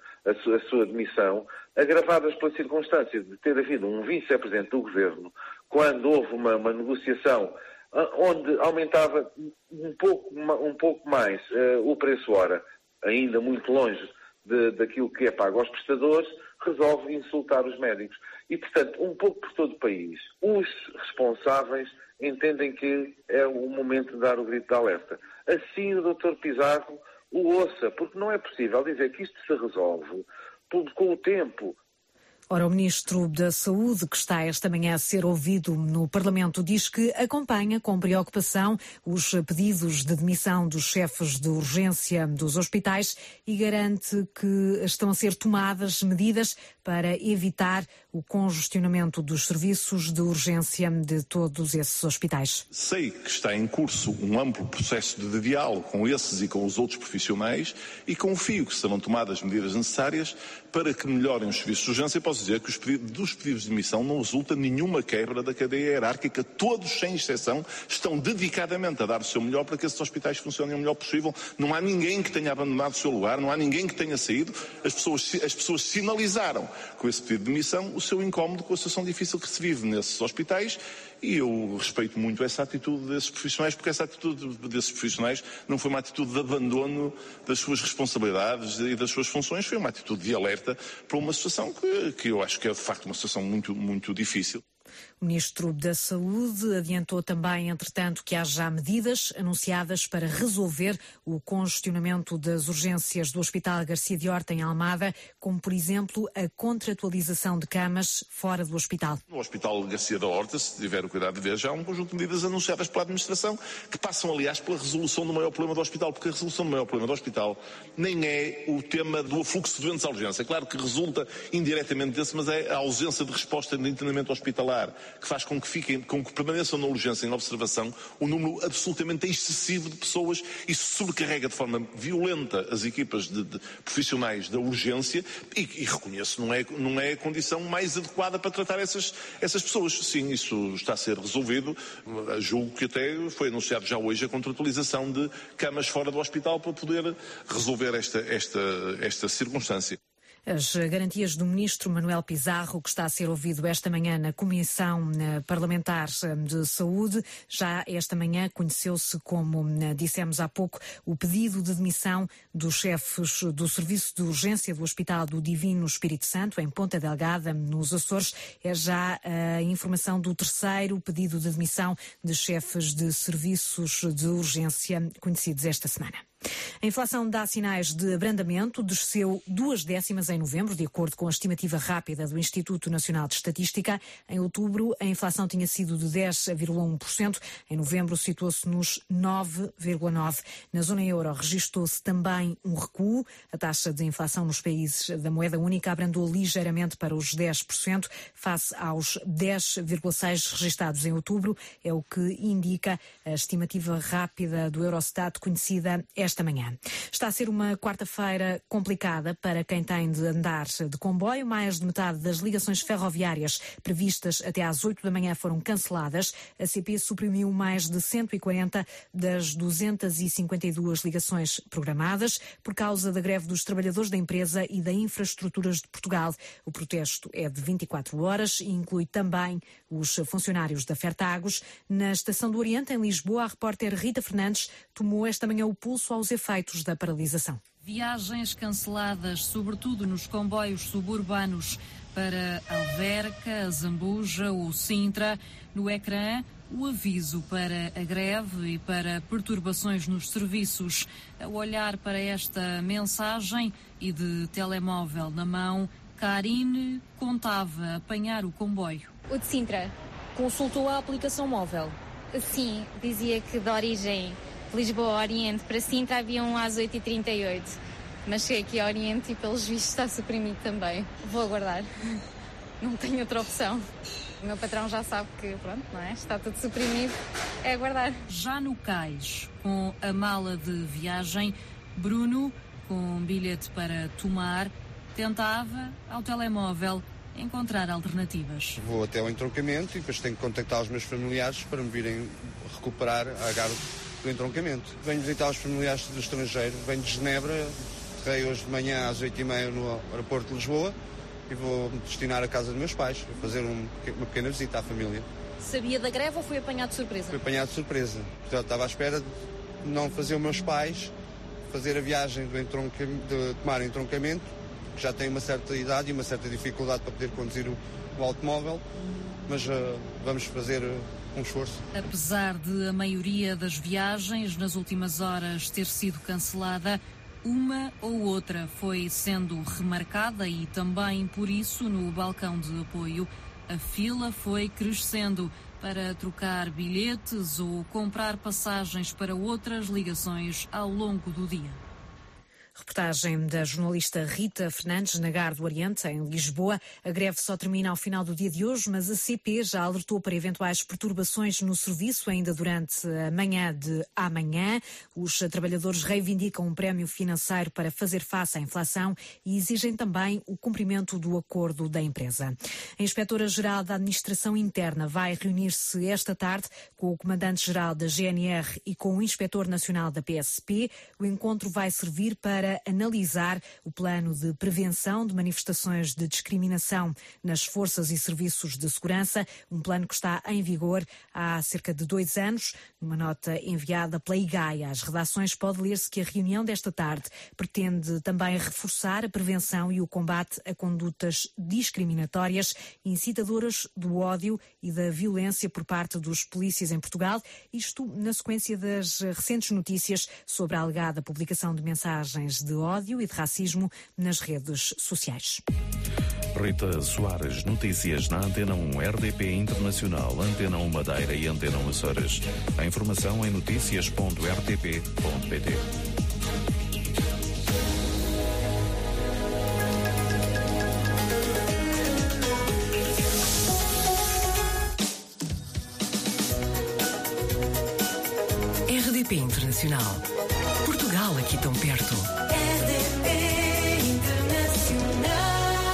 sua demissão, agravadas pela circunstância de ter havido um vice-presidente do governo, quando houve uma negociação onde aumentava um pouco mais o preço hora, ainda muito longe daquilo que é pago aos prestadores, resolve insultar os médicos. E, portanto, um pouco por todo o país, os responsáveis entendem que é o momento de dar o grito de alerta. Assim o Dr. Pizarro o ouça, porque não é possível dizer que isto se resolve com o tempo. Ora, o Ministro da Saúde, que está esta manhã a ser ouvido no Parlamento, diz que acompanha com preocupação os pedidos de demissão dos chefes de urgência dos hospitais e garante que estão a ser tomadas medidas para evitar o congestionamento dos serviços de urgência de todos esses hospitais. Sei que está em curso um amplo processo de diálogo com esses e com os outros profissionais e confio que serão tomadas medidas necessárias para que melhorem os serviços de urgência. Posso dizer que dos pedidos de demissão não resulta nenhuma quebra da cadeia hierárquica. Todos, sem exceção, estão dedicadamente a dar o seu melhor para que esses hospitais funcionem o melhor possível. Não há ninguém que tenha abandonado o seu lugar, não há ninguém que tenha saído. As pessoas sinalizaram com esse pedido de demissão o seu incómodo com a situação difícil que se vive nesses hospitais. E eu respeito muito essa atitude desses profissionais, porque essa atitude desses profissionais não foi uma atitude de abandono das suas responsabilidades e das suas funções, foi uma atitude de alerta para uma situação que eu acho que é de facto uma situação muito, muito difícil. O Ministro da Saúde adiantou também, entretanto, que há já medidas anunciadas para resolver o congestionamento das urgências do Hospital Garcia de Horta, em Almada, como, por exemplo, a contratualização de camas fora do hospital. No Hospital Garcia da Horta, se tiver o cuidado de ver, já há um conjunto de medidas anunciadas pela administração que passam, aliás, pela resolução do maior problema do hospital, porque a resolução do maior problema do hospital nem é o tema do afluxo de doentes à urgência. É claro que resulta indiretamente desse, mas é a ausência de resposta de internamento hospitalar que faz com que permaneçam na urgência em observação um número absolutamente excessivo de pessoas. Isso sobrecarrega de forma violenta as equipas de profissionais da urgência e reconheço, não é a condição mais adequada para tratar essas pessoas. Sim, isso está a ser resolvido. Julgo que até foi anunciado já hoje a contratualização de camas fora do hospital para poder resolver esta circunstância. As garantias do Ministro Manuel Pizarro, que está a ser ouvido esta manhã na Comissão Parlamentar de Saúde, já esta manhã conheceu-se, como dissemos há pouco, o pedido de demissão dos chefes do Serviço de Urgência do Hospital do Divino Espírito Santo, em Ponta Delgada, nos Açores. É já a informação do terceiro pedido de demissão de chefes de serviços de urgência conhecidos esta semana. A inflação dá sinais de abrandamento, desceu 0,2 em novembro, de acordo com a estimativa rápida do Instituto Nacional de Estatística. Em outubro, a inflação tinha sido de 10,1%. Em novembro, situou-se nos 9,9%. Na zona euro, registou-se também um recuo. A taxa de inflação nos países da moeda única abrandou ligeiramente para os 10%, face aos 10,6% registados em outubro. É o que indica a estimativa rápida do Eurostat, conhecida esta manhã. Está a ser uma quarta-feira complicada para quem tem de andar de comboio. Mais de metade das ligações ferroviárias previstas até às 8 da manhã foram canceladas. A CP suprimiu mais de 140 das 252 ligações programadas por causa da greve dos trabalhadores da empresa e da Infraestruturas de Portugal. O protesto é de 24 horas e inclui também os funcionários da Fertagos. Na Estação do Oriente, em Lisboa, a repórter Rita Fernandes tomou esta manhã o pulso aos efeitos da paralisação. Viagens canceladas, sobretudo nos comboios suburbanos para Alverca, Zambuja ou Sintra. No ecrã, o aviso para a greve e para perturbações nos serviços. Ao olhar para esta mensagem e de telemóvel na mão, Karine contava apanhar o comboio. O de Sintra. Consultou a aplicação móvel. Sim, dizia que de origem Lisboa Oriente para Sintra havia um às 8h38, mas cheguei aqui ao Oriente e pelos vistos está suprimido também. Vou aguardar, não tenho outra opção. O meu patrão já sabe que, pronto, não é? Está tudo suprimido, é aguardar. Já no cais, com a mala de viagem, Bruno, com um bilhete para tomar, tentava, ao telemóvel, encontrar alternativas. Vou até ao entroncamento e depois tenho que contactar os meus familiares para me virem recuperar a Algarve do entroncamento. Venho visitar os familiares do estrangeiro, venho de Genebra, aterrei hoje de manhã às 8h30 no aeroporto de Lisboa e vou-me destinar à casa dos meus pais, vou fazer uma pequena visita à família. Sabia da greve ou foi apanhado de surpresa? Fui apanhado de surpresa. Portanto, estava à espera de não fazer os meus pais fazer a viagem de tomar entroncamento, que já têm uma certa idade e uma certa dificuldade para poder conduzir o automóvel, mas vamos fazer um esforço. Apesar de a maioria das viagens nas últimas horas ter sido cancelada, uma ou outra foi sendo remarcada e também por isso no balcão de apoio a fila foi crescendo para trocar bilhetes ou comprar passagens para outras ligações ao longo do dia. Reportagem da jornalista Rita Fernandes, na Gar do Oriente, em Lisboa. A greve só termina ao final do dia de hoje, mas a CP já alertou para eventuais perturbações no serviço ainda durante a manhã de amanhã. Os trabalhadores reivindicam um prémio financeiro para fazer face à inflação e exigem também o cumprimento do acordo da empresa. A Inspetora-Geral da Administração Interna vai reunir-se esta tarde com o Comandante-Geral da GNR e com o Inspetor Nacional da PSP. O encontro vai servir para analisar o plano de prevenção de manifestações de discriminação nas forças e serviços de segurança, um plano que está em vigor há cerca de 2 anos. Numa nota enviada pela IGAI às redações pode ler-se que a reunião desta tarde pretende também reforçar a prevenção e o combate a condutas discriminatórias, incitadoras do ódio e da violência por parte dos polícias em Portugal, isto na sequência das recentes notícias sobre a alegada publicação de mensagens de ódio e de racismo nas redes sociais. Rita Soares, notícias na Antena 1 RDP Internacional, Antena 1 Madeira e Antena 1 Açores. A informação em noticias.rtp.pt. RDP Internacional. Portugal aqui tão perto. RDP Internacional.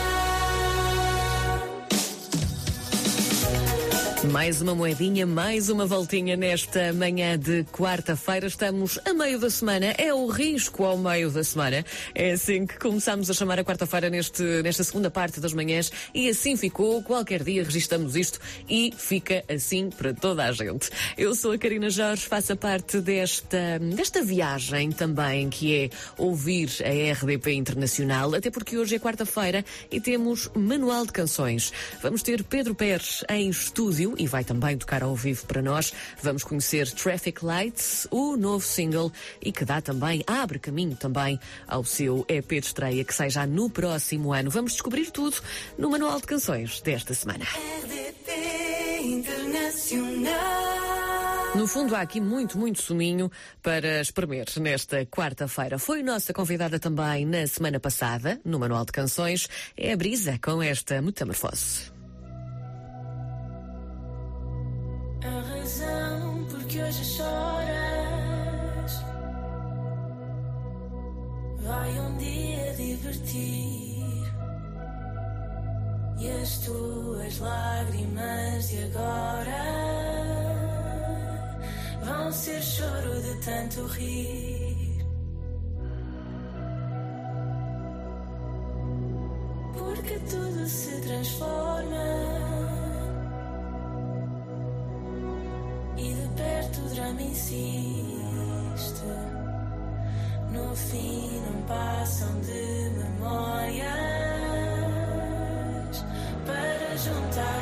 Mais uma moedinha, mais uma voltinha nesta manhã de quarta-feira. Estamos a meio da semana. É o risco ao meio da semana. É assim que começamos a chamar a quarta-feira nesta segunda parte das manhãs. E assim ficou. Qualquer dia registramos isto e fica assim para toda a gente. Eu sou a Karina Jorge, faço parte desta viagem também, que é ouvir a RDP Internacional, até porque hoje é quarta-feira e temos Manual de Canções. Vamos ter Pedro Pérez em estúdio e vai também tocar ao vivo para nós. Vamos conhecer Traffic Lights, o novo single, e que abre caminho também ao seu EP de estreia, que sai já no próximo ano. Vamos descobrir tudo no Manual de Canções desta semana. RDP Internacional. No fundo, há aqui muito suminho para espremer nesta quarta-feira. Foi nossa convidada também na semana passada, no Manual de Canções. É a Brisa com esta Metamorfose. A razão porque hoje choras vai um dia divertir, e as tuas lágrimas de agora vão ser choro de tanto rir, porque tudo se transforma. E de perto o drama insiste. No fim não passam de memórias para juntar